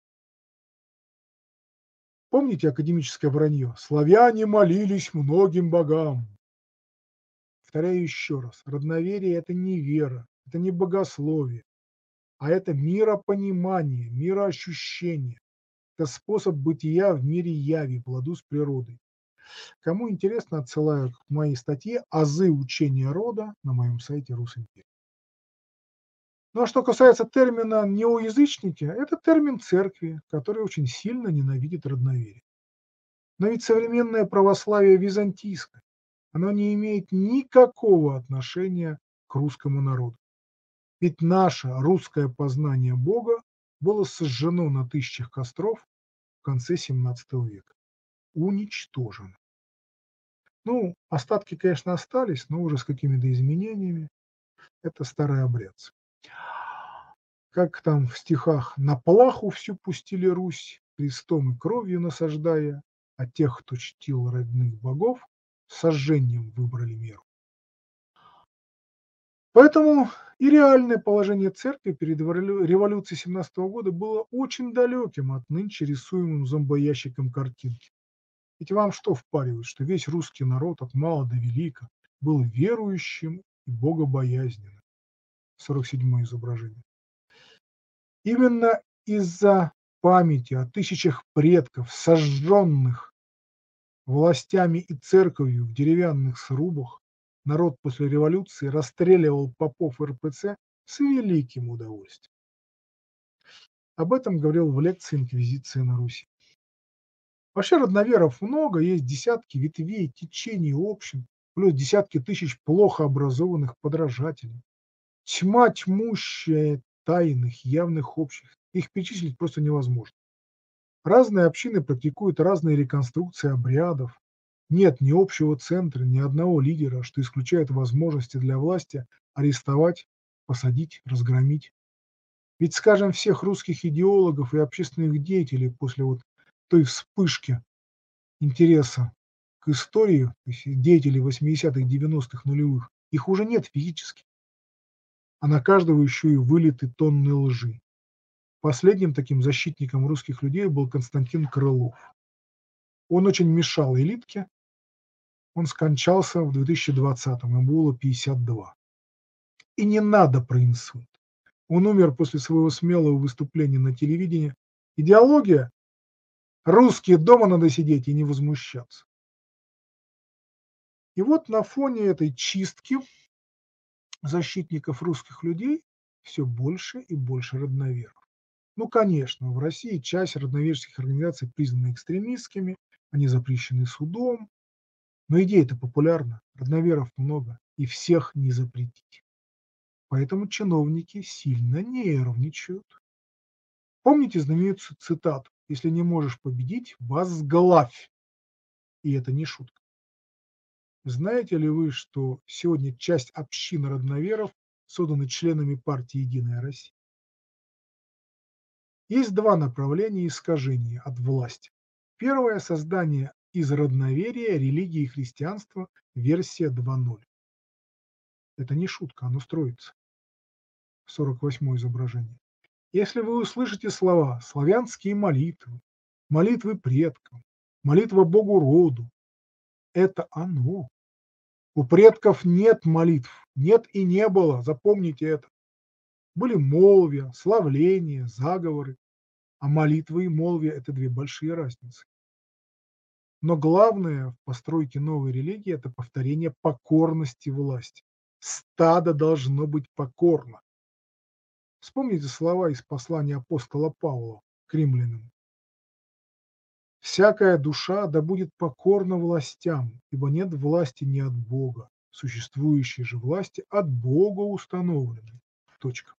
Помните академическое вранье? Славяне молились многим богам. Повторяю еще раз. Родноверие – это не вера, это не богословие, а это миропонимание, мироощущение. Это способ бытия в мире яви, в ладу с природой. Кому интересно, отсылаю к моей статье «Азы учения рода» на моем сайте Русимперии. Ну а что касается термина «неоязычники», это термин церкви, который очень сильно ненавидит родноверие. Но ведь современное православие византийское, оно не имеет никакого отношения к русскому народу. Ведь наше русское познание Бога было сожжено на тысячах костров в конце XVII века. Уничтожено. Ну, остатки, конечно, остались, но уже с какими-то изменениями. Это старообрядцы. Как там в стихах: «На плаху всю пустили Русь, крестом и кровью насаждая, а тех, кто чтил родных богов, сожжением выбрали меру». Поэтому и реальное положение церкви перед революцией 17 года было очень далеким от нынче рисуемым зомбоящиком картинки. Ведь вам что впаривают, что весь русский народ от мала до велика был верующим и богобоязненным? 47-е изображение. Именно из-за памяти о тысячах предков, сожженных властями и церковью в деревянных срубах, народ после революции расстреливал попов РПЦ с великим удовольствием. Об этом говорил в лекции «Инквизиция на Руси». Вообще родноверов много, есть десятки ветвей, течений, общин, плюс десятки тысяч плохо образованных подражателей. Тьма тьмущая тайных, явных общих. Их перечислить просто невозможно. Разные общины практикуют разные реконструкции обрядов. Нет ни общего центра, ни одного лидера, что исключает возможности для власти арестовать, посадить, разгромить. Ведь, скажем, всех русских идеологов и общественных деятелей после вот той вспышки интереса к истории, то есть деятелей 80-х, 90-х, нулевых, их уже нет физически. А на каждого еще и вылиты тонны лжи. Последним таким защитником русских людей был Константин Крылов. Он очень мешал элитке. Он скончался в 2020-м, ему было 52. И не надо про инсульт. Он умер после своего смелого выступления на телевидении. Идеология? Русские дома надо сидеть и не возмущаться. И вот на фоне этой чистки защитников русских людей все больше и больше родноверов. Ну, конечно, в России часть родноверческих организаций признаны экстремистскими, они запрещены судом, но идея-то популярна, родноверов много, и всех не запретить. Поэтому чиновники сильно нервничают. Помните знаменитую цитату: «Если не можешь победить, возглавь». И это не шутка. Знаете ли вы, что сегодня часть общин родноверов созданы членами партии «Единая Россия»? Есть два направления искажения от власти. Первое – создание из родноверия, религии и христианства, версия 2.0. Это не шутка, оно строится. 48 изображение. Если вы услышите слова «славянские молитвы», «молитвы предкам», «молитва Богу роду», это оно. У предков нет молитв, нет и не было, запомните это. Были молвия, славления, заговоры, а молитва и молвия – это две большие разницы. Но главное в постройке новой религии – это повторение покорности власти. Стадо должно быть покорно. Вспомните слова из послания апостола Павла к римлянам. «Всякая душа да будет покорна властям, ибо нет власти не от Бога, существующие же власти от Бога установлены». Точка.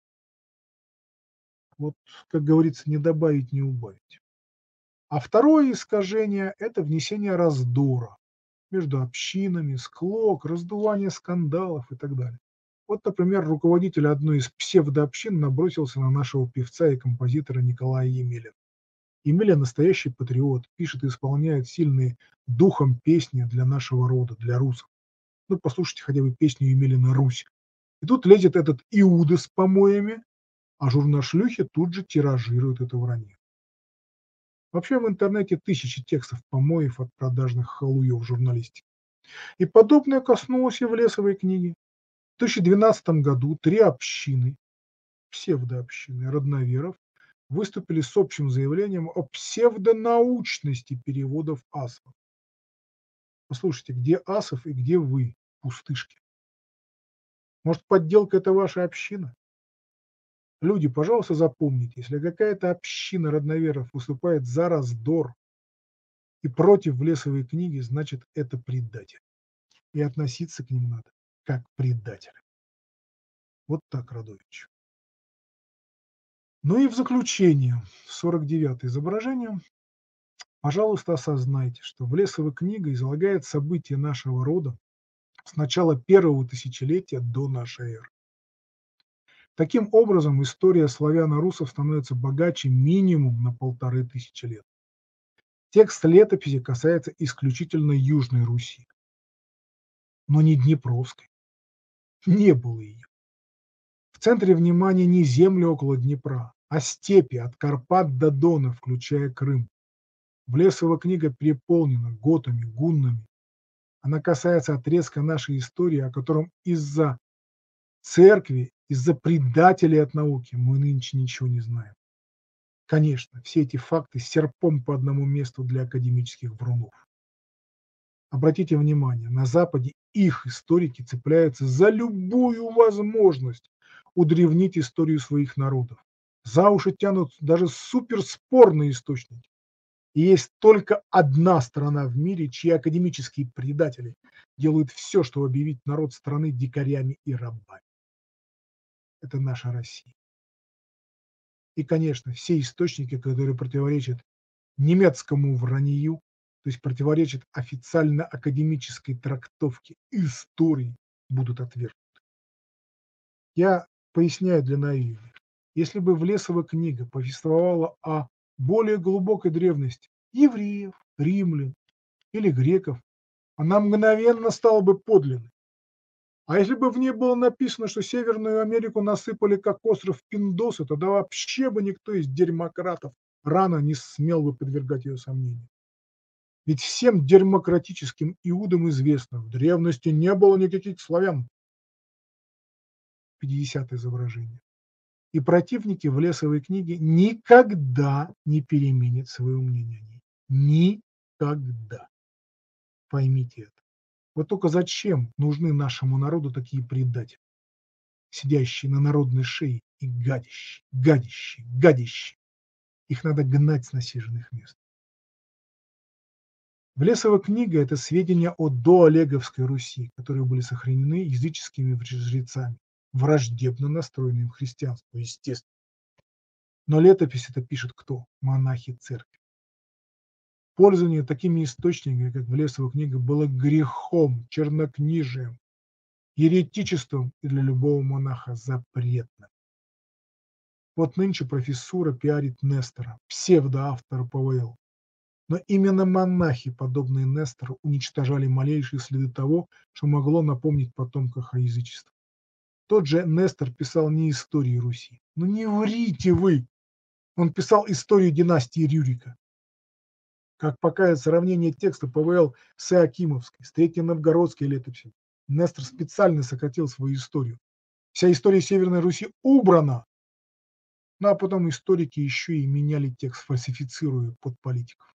Вот, как говорится, не добавить, не убавить. А второе искажение – это внесение раздора между общинами, склок, раздувание скандалов и так далее. Вот, например, руководитель одной из псевдообщин набросился на нашего певца и композитора Николая Емелина. Емеля настоящий патриот, пишет и исполняет сильные духом песни для нашего рода, для русов. Ну, послушайте хотя бы песню Емелина «Русь». И тут лезет этот Иуда с помоями, а журнашлюхи тут же тиражируют это вранье. Вообще в интернете тысячи текстов помоев от продажных халуев журналистики. И подобное коснулось и в Лесовой книге. В 2012 году 3 общины, псевдообщины родноверов, выступили с общим заявлением о псевдонаучности переводов асов. Послушайте, где асов и где вы, пустышки? Может, подделка – это ваша община? Люди, пожалуйста, запомните, если какая-то община родноверов выступает за раздор и против в Лесовой книге, значит, это предатель. И относиться к ним надо как к предателям. Вот так, Радович. Ну и в заключение, 49-е изображение. Пожалуйста, осознайте, что в Лесовой книге излагает события нашего рода с начала первого тысячелетия до нашей эры. Таким образом, история славяно-русов становится богаче минимум на 1500 лет. Текст летописи касается исключительно Южной Руси, но не Днепровской. Не было ее. В центре внимания не земли около Днепра, а степи от Карпат до Дона, включая Крым. Влесова книга переполнена готами, гуннами. Она касается отрезка нашей истории, о котором из-за церкви, из-за предателей от науки мы нынче ничего не знаем. Конечно, все эти факты серпом по одному месту для академических врунов. Обратите внимание, на Западе их историки цепляются за любую возможность удревнить историю своих народов. За уши тянут даже суперспорные источники. И есть только одна страна в мире, чьи академические предатели делают все, чтобы объявить народ страны дикарями и рабами. Это наша Россия. И, конечно, все источники, которые противоречат немецкому вранью, то есть противоречат официально академической трактовке истории, будут отвергнуты. Я поясняю для наивных. Если бы Влесова книга повествовала о более глубокой древности евреев, римлян или греков, она мгновенно стала бы подлинной. А если бы в ней было написано, что Северную Америку насыпали как остров Пиндосы, тогда вообще бы никто из дерьмократов рано не смел бы подвергать ее сомнению. Ведь всем демократическим иудам известно, в древности не было никаких славян. 50 изображение. И противники в Лесовой книге никогда не переменят свое мнение о ней. Никогда. Поймите это. Вот только зачем нужны нашему народу такие предатели, сидящие на народной шее и гадящие, гадящие, гадящие. Их надо гнать с насиженных мест. Влесова книга – это сведения о доолеговской Руси, которые были сохранены языческими жрецами, враждебно настроенным к христианству, естественно. Но летопись это пишет кто? Монахи церкви. Пользование такими источниками, как Влесова книга, было грехом, чернокнижием, еретичеством и для любого монаха запретным. Вот нынче профессура пиарит Нестора, псевдоавтора ПВЛ. Но именно монахи, подобные Нестору, уничтожали малейшие следы того, что могло напомнить потомках о язычестве. Тот же Нестор писал не истории Руси. Ну не врите вы! Он писал историю династии Рюрика. Как показывает сравнение текста ПВЛ с Иоакимовской, с Третьей Новгородской летописью, Нестор специально сократил свою историю. Вся история Северной Руси убрана. Ну а потом историки еще и меняли текст, фальсифицируя под политиков.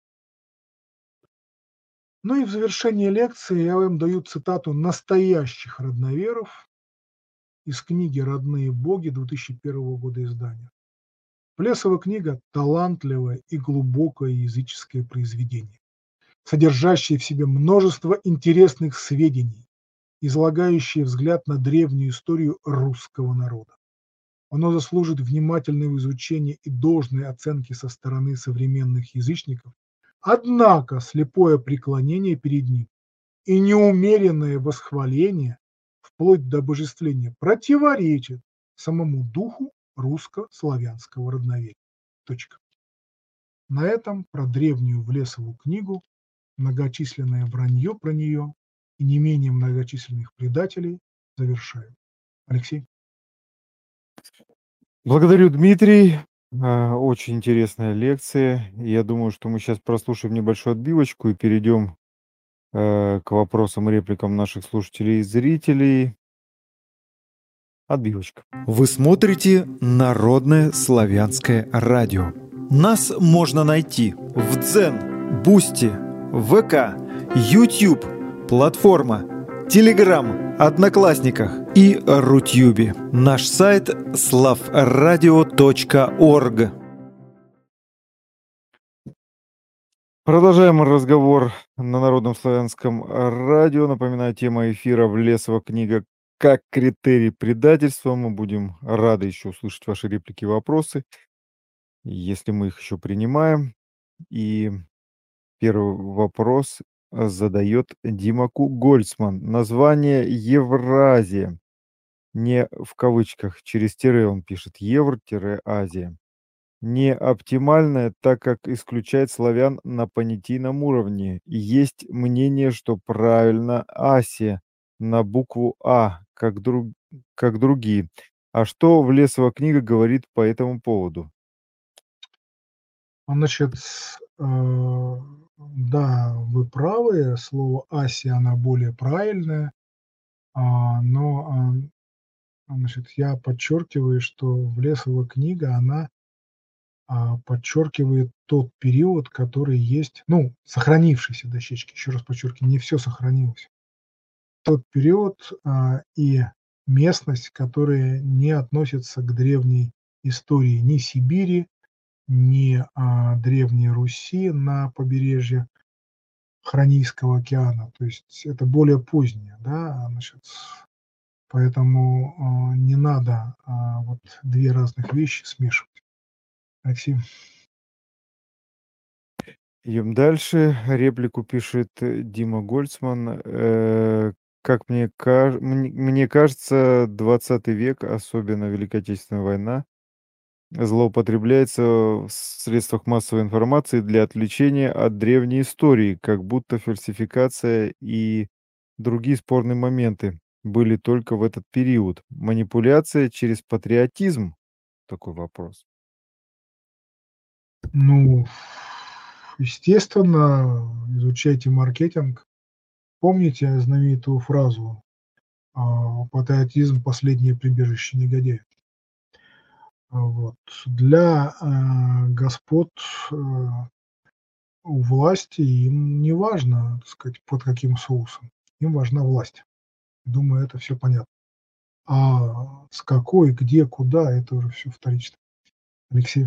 Ну и в завершение лекции я вам даю цитату настоящих родноверов из книги «Родные боги» 2001 года издания. Влесова книга – талантливое и глубокое языческое произведение, содержащее в себе множество интересных сведений, излагающее взгляд на древнюю историю русского народа. Оно заслужит внимательного изучения и должной оценки со стороны современных язычников, однако слепое преклонение перед ним и неумеренное восхваление, вплоть до обожествления, противоречит самому духу русско-славянского родноверия. Точка. На этом про древнюю Влесову книгу, многочисленное вранье про нее и не менее многочисленных предателей завершаю. Алексей. Благодарю, Дмитрий. Очень интересная лекция. Я думаю, что мы сейчас прослушаем небольшую отбивочку и перейдем к вопросам и репликам наших слушателей и зрителей. Отбивочка. Вы смотрите Народное славянское радио. Нас можно найти в Дзен, Бусти, ВК, YouTube, платформа, Telegram, Одноклассниках и Рутюбе. Наш сайт slavradio.org. Продолжаем разговор на Народном славянском радио. Напоминаю, тема эфира Влесова книга «Как критерий предательства». Мы будем рады еще услышать ваши реплики и вопросы, если мы их еще принимаем. И первый вопрос задает Димаку Гольцман. Название Евразия. Не в кавычках, через тире он пишет. Евр-Азия. Не оптимальное, так как исключает славян на понятийном уровне. И есть мнение, что правильно Асия на букву А, как другие. А что Влесова книга говорит по этому поводу? Значит, да, вы правы, слово «Асия» оно более правильное, но, значит, я подчеркиваю, что Влесова книга, она подчеркивает тот период, который есть, ну, сохранившийся дощечки, еще раз подчеркиваю, не все сохранилось. Тот период и местность, которые не относятся к древней истории ни Сибири, ни Древней Руси на побережье Хронийского океана. То есть это более позднее, да, значит, поэтому не надо вот две разных вещи смешивать. Алексей. Идем дальше. Реплику пишет Дима Гольцман. Как мне кажется, 20 век, особенно Великая Отечественная война, злоупотребляется в средствах массовой информации для отвлечения от древней истории, как будто фальсификация и другие спорные моменты были только в этот период. Манипуляция через патриотизм? Такой вопрос. Ну, естественно, изучайте маркетинг. Помните знаменитую фразу «Патриотизм – последнее прибежище негодяев». Вот. Для господ у власти им не важно, так сказать, под каким соусом. Им важна власть. Думаю, это все понятно. А с какой, где, куда – это уже все вторично. Алексей.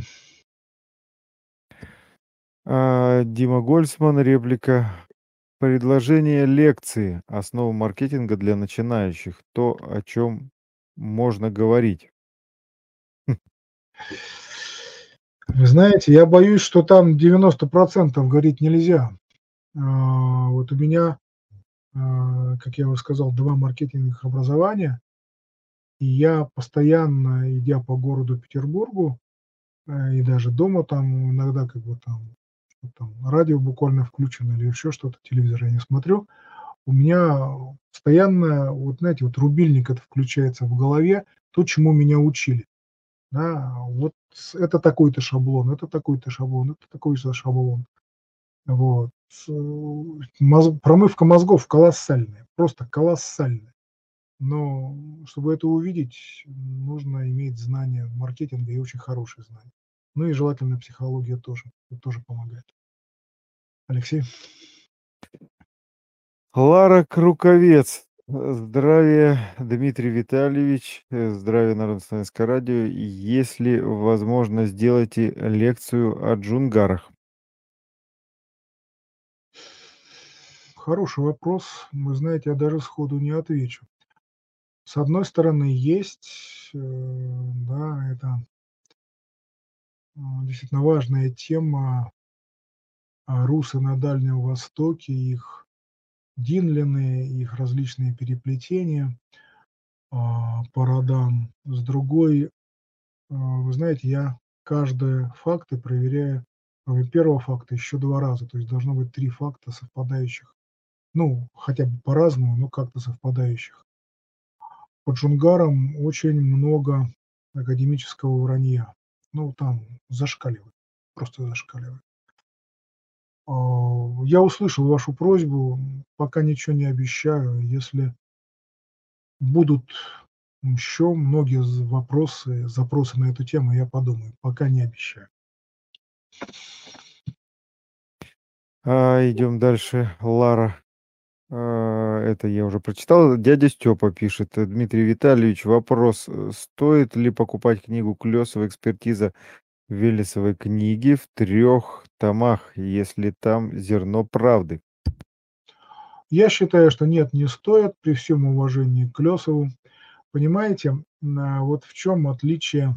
Дима Гольцман, реплика. Предложение лекции «Основы маркетинга для начинающих». То, о чем можно говорить. Вы знаете, я боюсь, что там 90% говорить нельзя. Вот у меня, как я уже сказал, 2 маркетинговых образования, и я постоянно, идя по городу Петербургу, и даже дома там иногда как бы там, что там, радио буквально включено или еще что-то, телевизор я не смотрю. У меня постоянно, вот знаете, вот рубильник этот включается в голове, то, чему меня учили. Да, вот это такой-то шаблон, это такой-то шаблон, это такой-то шаблон. Вот. Промывка мозгов колоссальная, просто колоссальная. Но чтобы это увидеть, нужно иметь знания маркетинга и очень хорошие знания. Ну и желательно психология тоже, это тоже помогает. Алексей? Лара Круковец. Здравия, Дмитрий Витальевич. Здравия, Народно-славянское радио. Если возможно, сделайте лекцию о джунгарах. Хороший вопрос. Вы знаете, я даже сходу не отвечу. С одной стороны, есть, да, это, действительно важная тема, русы на Дальнем Востоке, их динлины, их различные переплетения, по родам. С другой, вы знаете, я каждые факты проверяю, кроме первого факта, еще 2 раза. То есть должно быть 3 факта совпадающих. Ну, хотя бы по-разному, но как-то совпадающих. По джунгарам очень много академического вранья. Ну, там зашкаливает, просто зашкаливает. Я услышал вашу просьбу, пока ничего не обещаю. Если будут еще многие запросы на эту тему, я подумаю, пока не обещаю. Идем дальше. Лара. Это я уже прочитал. Дядя Степа пишет. Дмитрий Витальевич, вопрос. Стоит ли покупать книгу Клёсова «Экспертиза Велесовой книги» в 3 томах, если там зерно правды? Я считаю, что нет, не стоит, при всем уважении к Клёсову. Понимаете, вот в чем отличие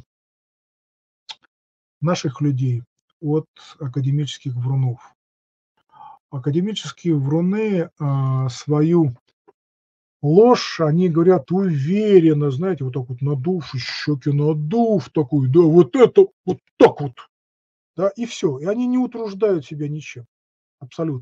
наших людей от академических врунов. Академические вруны, свою ложь, они говорят уверенно, знаете, вот так вот надув, щеки надув, такой, да, вот это, вот так вот, да, и все. И они не утруждают себя ничем, абсолютно.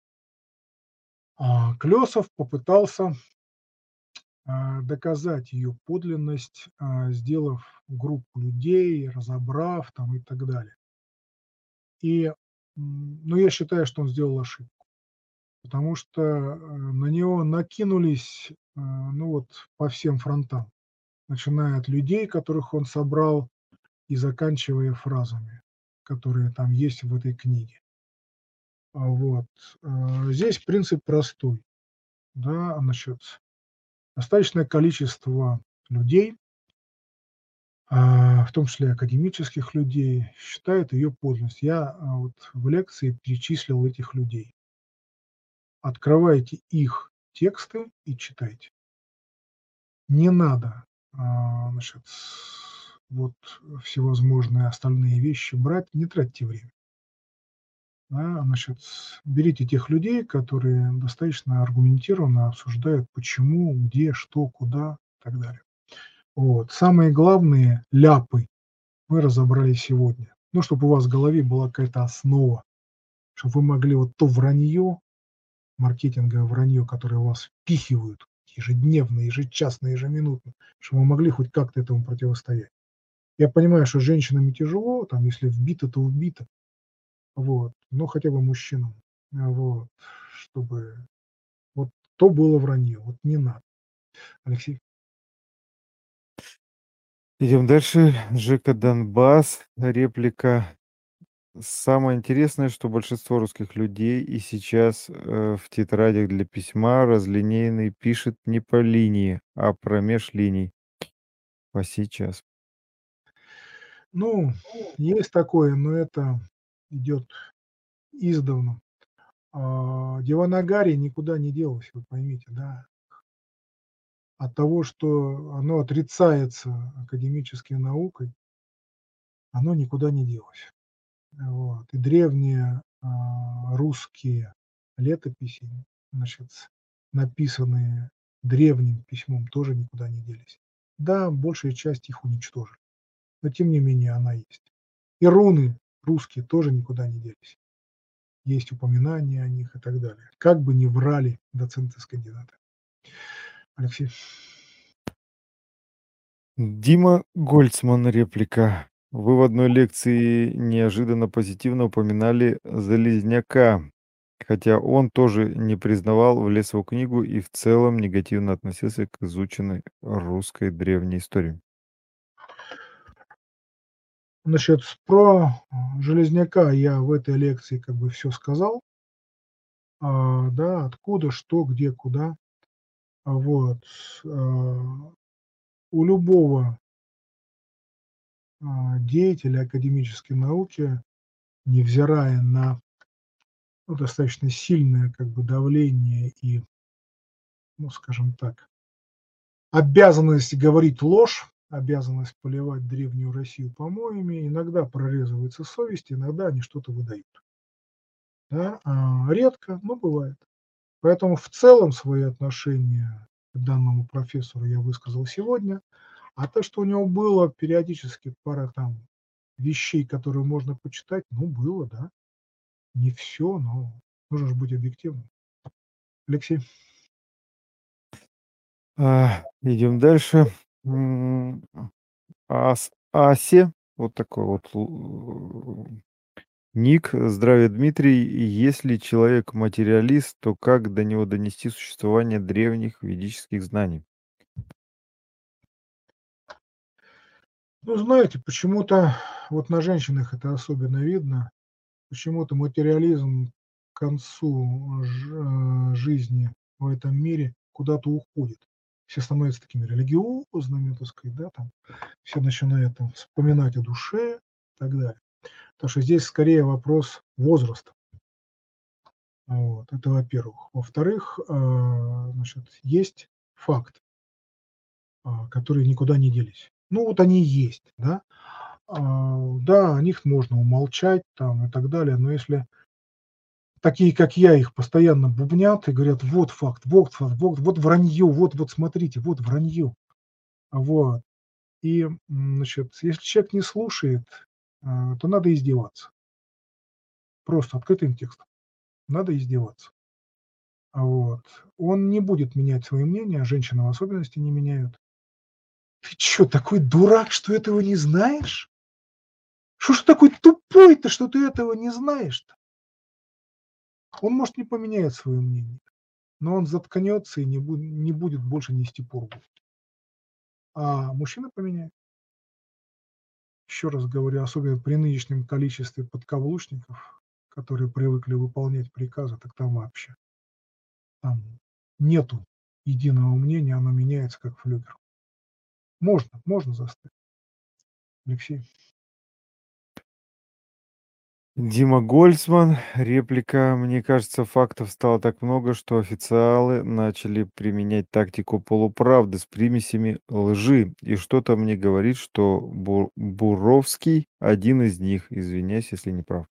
Клёсов попытался, доказать ее подлинность, сделав группу людей, разобрав там и так далее. И, ну, я считаю, что он сделал ошибку, потому что, на него накинулись, ну, вот по всем фронтам, начиная от людей, которых он собрал, и заканчивая фразами, которые там есть в этой книге. Вот. Здесь принцип простой, да, значит, достаточное количество людей, в том числе академических людей, считают ее подлинность. Я, вот в лекции перечислил этих людей. Открывайте их тексты и читайте. Не надо, значит, вот всевозможные остальные вещи брать, не тратьте время. Да, значит, берите тех людей, которые достаточно аргументированно обсуждают, почему, где, что, куда и так далее. Вот. Самые главные ляпы мы разобрали сегодня. Ну, чтобы у вас в голове была какая-то основа, чтобы вы могли вот то вранье, маркетинговое вранье, которое у вас впихивают ежедневно, ежечасно, ежеминутно, чтобы вы могли хоть как-то этому противостоять. Я понимаю, что женщинам тяжело, там, если вбито, то вбито, вот, но хотя бы мужчинам, вот, чтобы вот то было вранье, вот не надо. Алексей? Идем дальше. Жека Донбасс. Реплика. Самое интересное, что большинство русских людей и сейчас в тетрадях для письма разлинейный пишет не по линии, а промеж линий. По сейчас. Ну, есть такое, но это идет издавна. Деванагари никуда не делось, вы поймите, да. От того, что оно отрицается академической наукой, оно никуда не делось. Вот. И древние русские летописи, значит, написанные древним письмом, тоже никуда не делись. Да, большая часть их уничтожили, но тем не менее она есть. И руны русские тоже никуда не делись. Есть упоминания о них и так далее. Как бы ни врали доценты-скандинаты. Алексей. Дима Гольцман, реплика. Вы в одной лекции неожиданно позитивно упоминали Залезняка, хотя он тоже не признавал Влесову книгу и в целом негативно относился к изученной русской древней истории. Значит, про Железняка я в этой лекции как бы все сказал. Да, откуда, что, где, куда. Вот. У любого деятеля академической науки, невзирая на достаточно сильное как бы давление и, ну, скажем так, обязанность говорить ложь, обязанность поливать древнюю Россию помоями, иногда прорезывается совесть, иногда они что-то выдают. Да? Редко, но бывает. Поэтому в целом свои отношения к данному профессору я высказал сегодня, а то, что у него было периодически пара там вещей, которые можно почитать, ну, было, да. Не все, но нужно же быть объективным. Алексей. Идем дальше. Асе, вот такой вот ник. Здравия, Дмитрий. Если человек материалист, то как до него донести существование древних ведических знаний? Ну, знаете, почему-то вот на женщинах это особенно видно. Почему-то материализм к концу жизни в этом мире куда-то уходит. Все становятся такими религиозными, так сказать, да, там. Все начинают там вспоминать о душе и так далее. Потому что здесь скорее вопрос возраста. Вот, это во-первых. Во-вторых, значит, есть факт, которые никуда не делись. Ну, вот они есть, да. Да, о них можно умолчать там и так далее, но если такие, как я, их постоянно бубнят и говорят: "Вот факт, вот вранье, вот смотрите, вот вранье". Вот. И, значит, если человек не слушает, то надо издеваться. Просто открытым текстом. Надо издеваться. Вот. Он не будет менять свое мнение, а женщины в особенности не меняют. Ты чё, такой дурак, что этого не знаешь? Что ж такой тупой-то, что ты этого не знаешь-то? Он, может, не поменяет свое мнение, но он заткнется и не будет больше нести пургу. А мужчина поменяет. Еще раз говорю, особенно при нынешнем количестве подкаблучников, которые привыкли выполнять приказы, так там вообще. Там нету единого мнения, оно меняется как флюгер. Можно заставить. Алексей. Дима Гольцман, реплика. Мне кажется, фактов стало так много, что официалы начали применять тактику полуправды с примесями лжи. И что-то мне говорит, что Буровский один из них. Извиняюсь, если не прав.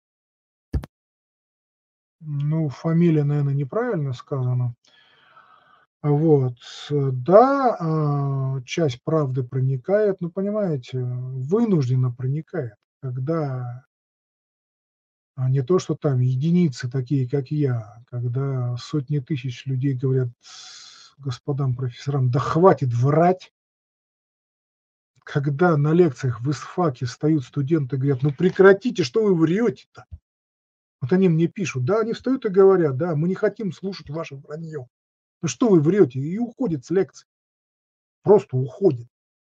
Ну, фамилия, наверное, неправильно сказана. Вот, да, часть правды проникает, но, понимаете, вынужденно проникает, когда, не то, что там единицы такие, как я, когда сотни тысяч людей говорят господам профессорам: "Да хватит врать!" Когда на лекциях в ИСФАКе встают студенты и говорят: "Ну прекратите, что вы врете-то?" Вот они мне пишут, да, они встают и говорят: "Да, мы не хотим слушать ваше вранье. Ну что вы врете?" И уходят с лекции. Просто уходят.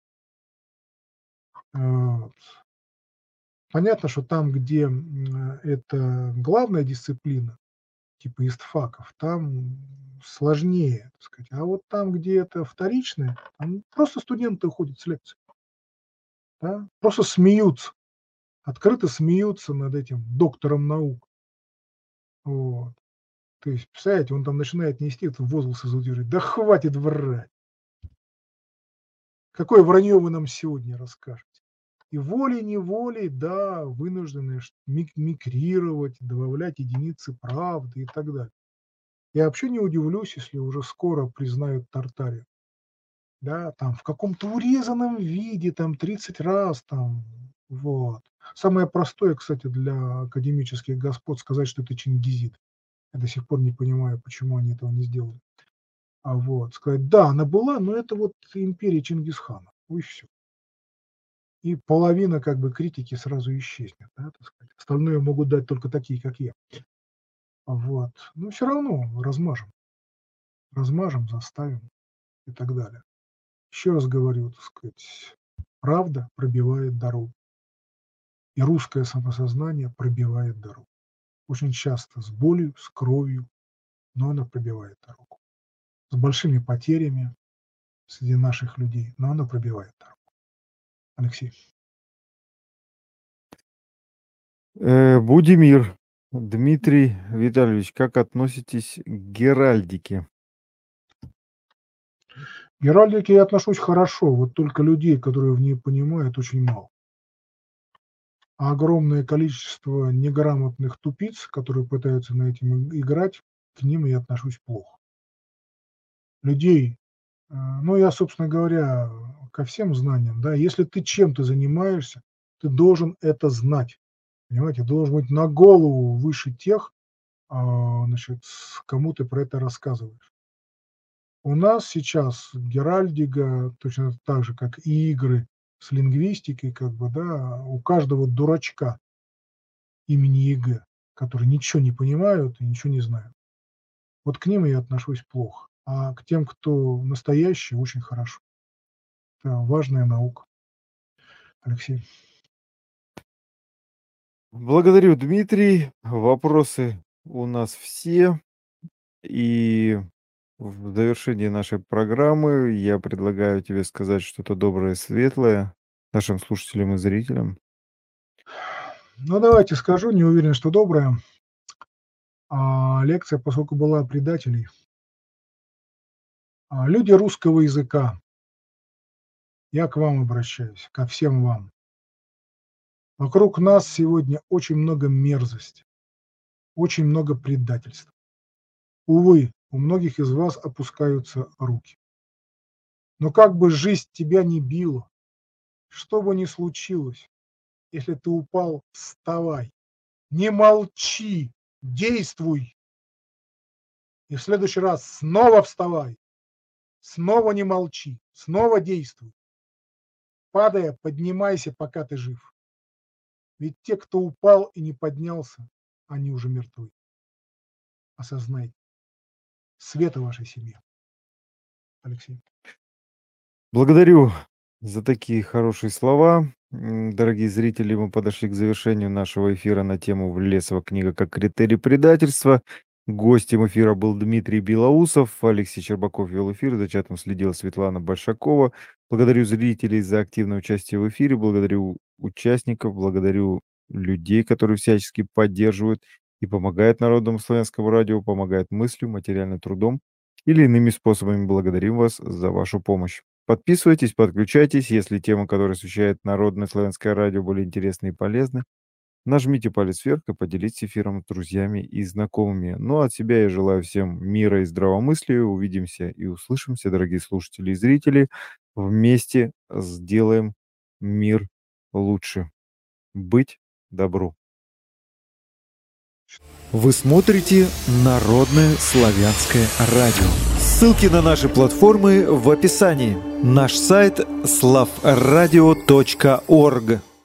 Вот. Понятно, что там, где, это главная дисциплина, типа истфаков, там сложнее, так сказать. А вот там, где это вторичное, там просто студенты уходят с лекции, да, просто смеются, открыто смеются над этим доктором наук. Вот. То есть, представляете, он там начинает нести этот возглас из аудитории: "Да хватит врать! Какое вранье вы нам сегодня расскажете?" И волей-неволей, да, вынуждены мигрировать, добавлять единицы правды и так далее. Я вообще не удивлюсь, если уже скоро признают Тартарию. Да, там в каком-то урезанном виде, там 30 раз, там, вот. Самое простое, кстати, для академических господ сказать, что это Чингизид. Я до сих пор не понимаю, почему они этого не сделали. А вот, сказать, да, она была, но это вот империя Чингисхана. И все. И половина как бы критики сразу исчезнет, да, так сказать. Остальное могут дать только такие, как я. Вот. Но все равно размажем, заставим и так далее. Еще раз говорю, так сказать, правда пробивает дорогу. И русское самосознание пробивает дорогу. Очень часто с болью, с кровью, но она пробивает дорогу. С большими потерями среди наших людей, но она пробивает дорогу. Алексей. Будимир, Дмитрий Витальевич, как относитесь к геральдике? К геральдике я отношусь хорошо, вот только людей, которые в ней понимают, очень мало. А огромное количество неграмотных тупиц, которые пытаются на этом играть, к ним я отношусь плохо. Людей, ну, я, собственно говоря, ко всем знаниям, да, если ты чем-то занимаешься, ты должен это знать, понимаете, должен быть на голову выше тех, значит, кому ты про это рассказываешь. У нас сейчас геральдика, точно так же, как и игры с лингвистикой, как бы, да, у каждого дурачка имени ЕГЭ, которые ничего не понимают и ничего не знают. Вот к ним я отношусь плохо, а к тем, кто настоящий, очень хорошо. Это важная наука. Алексей. Благодарю, Дмитрий. Вопросы у нас все. И в завершении нашей программы я предлагаю тебе сказать что-то доброе, светлое нашим слушателям и зрителям. Ну, давайте скажу, не уверен, что добрая. Лекция, поскольку была о предателей. Люди русского языка, я к вам обращаюсь, ко всем вам. Вокруг нас сегодня очень много мерзости, очень много предательства. Увы, у многих из вас опускаются руки. Но как бы жизнь тебя ни била, что бы ни случилось, если ты упал, вставай, не молчи, действуй. И в следующий раз снова вставай, снова не молчи, снова действуй. Падая, поднимайся, пока ты жив. Ведь те, кто упал и не поднялся, они уже мертвы. Осознайте. Света вашей семье. Алексей. Благодарю за такие хорошие слова. Дорогие зрители, мы подошли к завершению нашего эфира на тему «Влесова книга как критерий предательства». Гостем эфира был Дмитрий Белоусов, Алексей Щербаков вел эфир, за чатом следила Светлана Большакова. Благодарю зрителей за активное участие в эфире, благодарю участников, благодарю людей, которые всячески поддерживают и помогают Народному славянскому радио, помогают мыслью, материальным трудом или иными способами. Благодарим вас за вашу помощь. Подписывайтесь, подключайтесь, если темы, которые освещает Народное славянское радио, были интересны и полезны. Нажмите палец вверх и поделитесь эфиром с друзьями и знакомыми. Ну, от себя я желаю всем мира и здравомыслия. Увидимся и услышимся, дорогие слушатели и зрители. Вместе сделаем мир лучше. Быть добру. Вы смотрите Народное славянское радио. Ссылки на наши платформы в описании. Наш сайт slavradio.org.